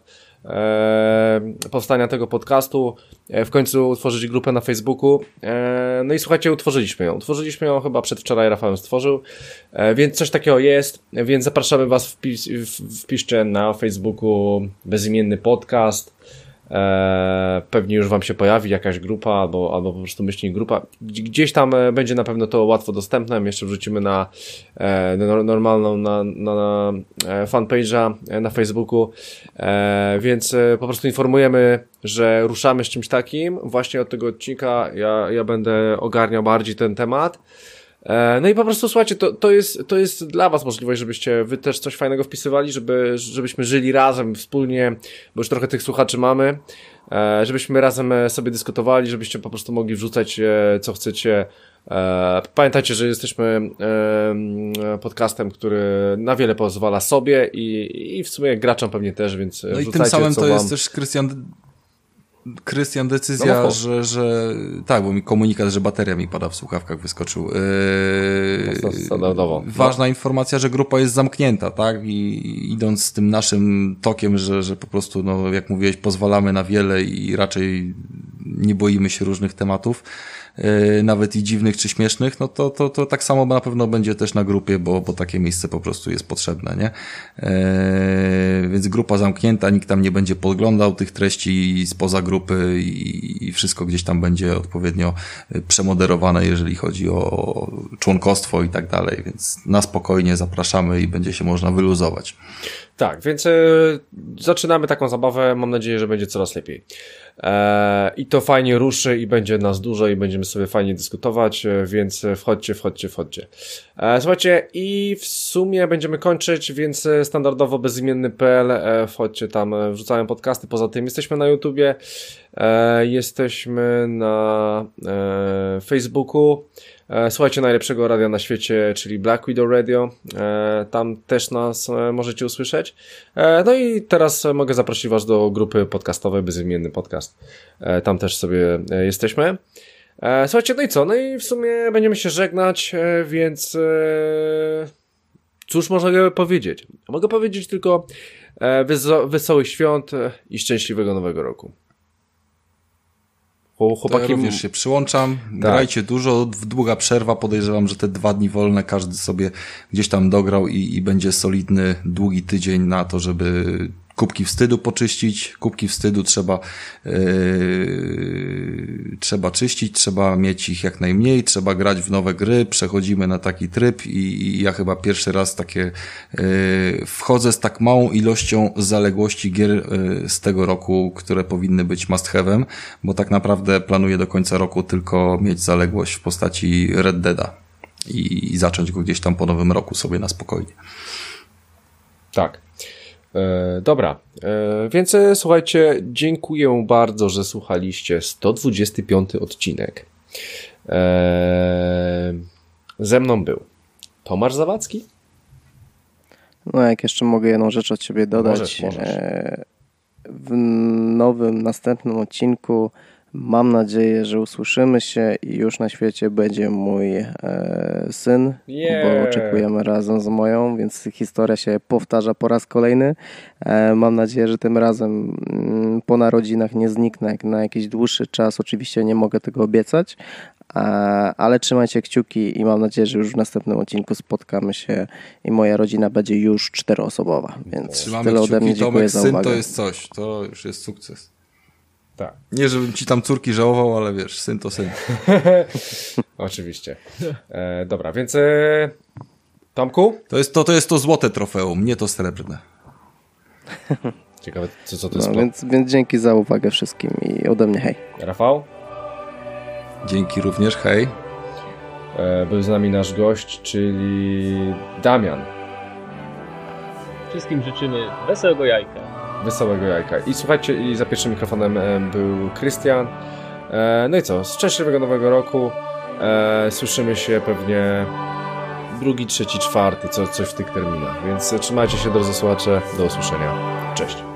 A: powstania tego podcastu w końcu utworzyć grupę na Facebooku. No i słuchajcie, utworzyliśmy ją. Utworzyliśmy ją chyba przedwczoraj, Rafał ją stworzył, więc coś takiego jest, więc zapraszamy was, wpiszcie na Facebooku bezimienny podcast. Pewnie już wam się pojawi jakaś grupa albo po prostu myślnik grupa. Gdzieś tam będzie na pewno to łatwo dostępne. Jeszcze wrzucimy na normalną na fanpage'a na Facebooku. Więc po prostu informujemy, że ruszamy z czymś takim. Właśnie od tego odcinka ja będę ogarniał bardziej ten temat. No i po prostu słuchajcie, to jest dla was możliwość, żebyście wy też coś fajnego wpisywali, żebyśmy żyli razem, wspólnie, bo już trochę tych słuchaczy mamy, żebyśmy razem sobie dyskutowali, żebyście po prostu mogli wrzucać co chcecie. Pamiętajcie, że jesteśmy podcastem, który na wiele pozwala sobie i w sumie graczom pewnie też, więc
B: no i tym samym to jest też, Krystian, decyzja,
A: no,
B: że tak, bo mi komunikat, że bateria mi pada w słuchawkach wyskoczył.
A: Standardowo.
B: Ważna informacja, że grupa jest zamknięta, tak? I idąc z tym naszym tokiem, że po prostu, no, jak mówiłeś, pozwalamy na wiele i raczej nie boimy się różnych tematów, nawet i dziwnych czy śmiesznych, no to tak samo na pewno będzie też na grupie, bo takie miejsce po prostu jest potrzebne, nie? Więc grupa zamknięta, nikt tam nie będzie podglądał tych treści spoza grupy i wszystko gdzieś tam będzie odpowiednio przemoderowane, jeżeli chodzi o członkostwo i tak dalej, więc na spokojnie zapraszamy i będzie się można wyluzować.
A: Tak, więc zaczynamy taką zabawę, mam nadzieję, że będzie coraz lepiej. I to fajnie ruszy i będzie nas dużo i będziemy sobie fajnie dyskutować, więc wchodźcie. Słuchajcie, i w sumie będziemy kończyć, więc standardowo bezimienny.pl, wchodźcie tam, wrzucałem podcasty, poza tym jesteśmy na YouTubie, jesteśmy na Facebooku. Słuchajcie najlepszego radia na świecie, czyli Black Widow Radio. Tam też nas możecie usłyszeć. No i teraz mogę zaprosić was do grupy podcastowej Bezimienny Podcast. Tam też sobie jesteśmy. Słuchajcie, no i co? No i w sumie będziemy się żegnać, więc cóż mogę powiedzieć? Mogę powiedzieć tylko wesołych świąt i szczęśliwego nowego roku. chłopaki...
B: Ja również się przyłączam. Grajcie dużo, długa przerwa. Podejrzewam, że te 2 dni wolne każdy sobie gdzieś tam dograł i będzie solidny, długi tydzień na to, żeby kubki wstydu poczyścić. Kubki wstydu trzeba czyścić, trzeba mieć ich jak najmniej, trzeba grać w nowe gry, przechodzimy na taki tryb i ja chyba pierwszy raz wchodzę z tak małą ilością zaległości gier z tego roku, które powinny być must have'em, bo tak naprawdę planuję do końca roku tylko mieć zaległość w postaci Red Deada i zacząć go gdzieś tam po nowym roku sobie na spokojnie.
A: Tak. Dobra, więc słuchajcie, dziękuję bardzo, że słuchaliście 125 odcinek. Ze mną był Tomasz Zawadzki.
D: No jak jeszcze mogę jedną rzecz od siebie dodać.
A: Możesz.
D: W nowym, następnym odcinku mam nadzieję, że usłyszymy się i już na świecie będzie mój syn, bo oczekujemy razem z moją, więc historia się powtarza po raz kolejny. Mam nadzieję, że tym razem po narodzinach nie zniknę na jakiś dłuższy czas. Oczywiście nie mogę tego obiecać, ale trzymajcie kciuki i mam nadzieję, że już w następnym odcinku spotkamy się i moja rodzina będzie już 4-osobowa. Więc
B: trzymamy
D: tyle
B: kciuki,
D: ode mnie, dziękuję
B: Tomek,
D: za
B: syn
D: uwagę.
B: to jest coś, to już jest sukces.
A: Tak.
B: Nie, żebym ci tam córki żałował, ale wiesz, syn to syn.
A: Oczywiście. Dobra, więc Tomku?
B: To jest to złote trofeum, nie to srebrne.
A: Ciekawe, co to jest.
D: Więc dzięki za uwagę wszystkim i ode mnie hej.
A: Rafał?
B: Dzięki również, hej.
A: Był z nami nasz gość, czyli Damian.
E: Wszystkim życzymy wesołego jajka.
A: Wesołego jajka. I słuchajcie, i za pierwszym mikrofonem był Krystian. No i co? Szczęśliwego nowego roku. Słyszymy się pewnie 2, 3, 4, coś w tych terminach. Więc trzymajcie się, drodzy słuchacze. Do usłyszenia. Cześć.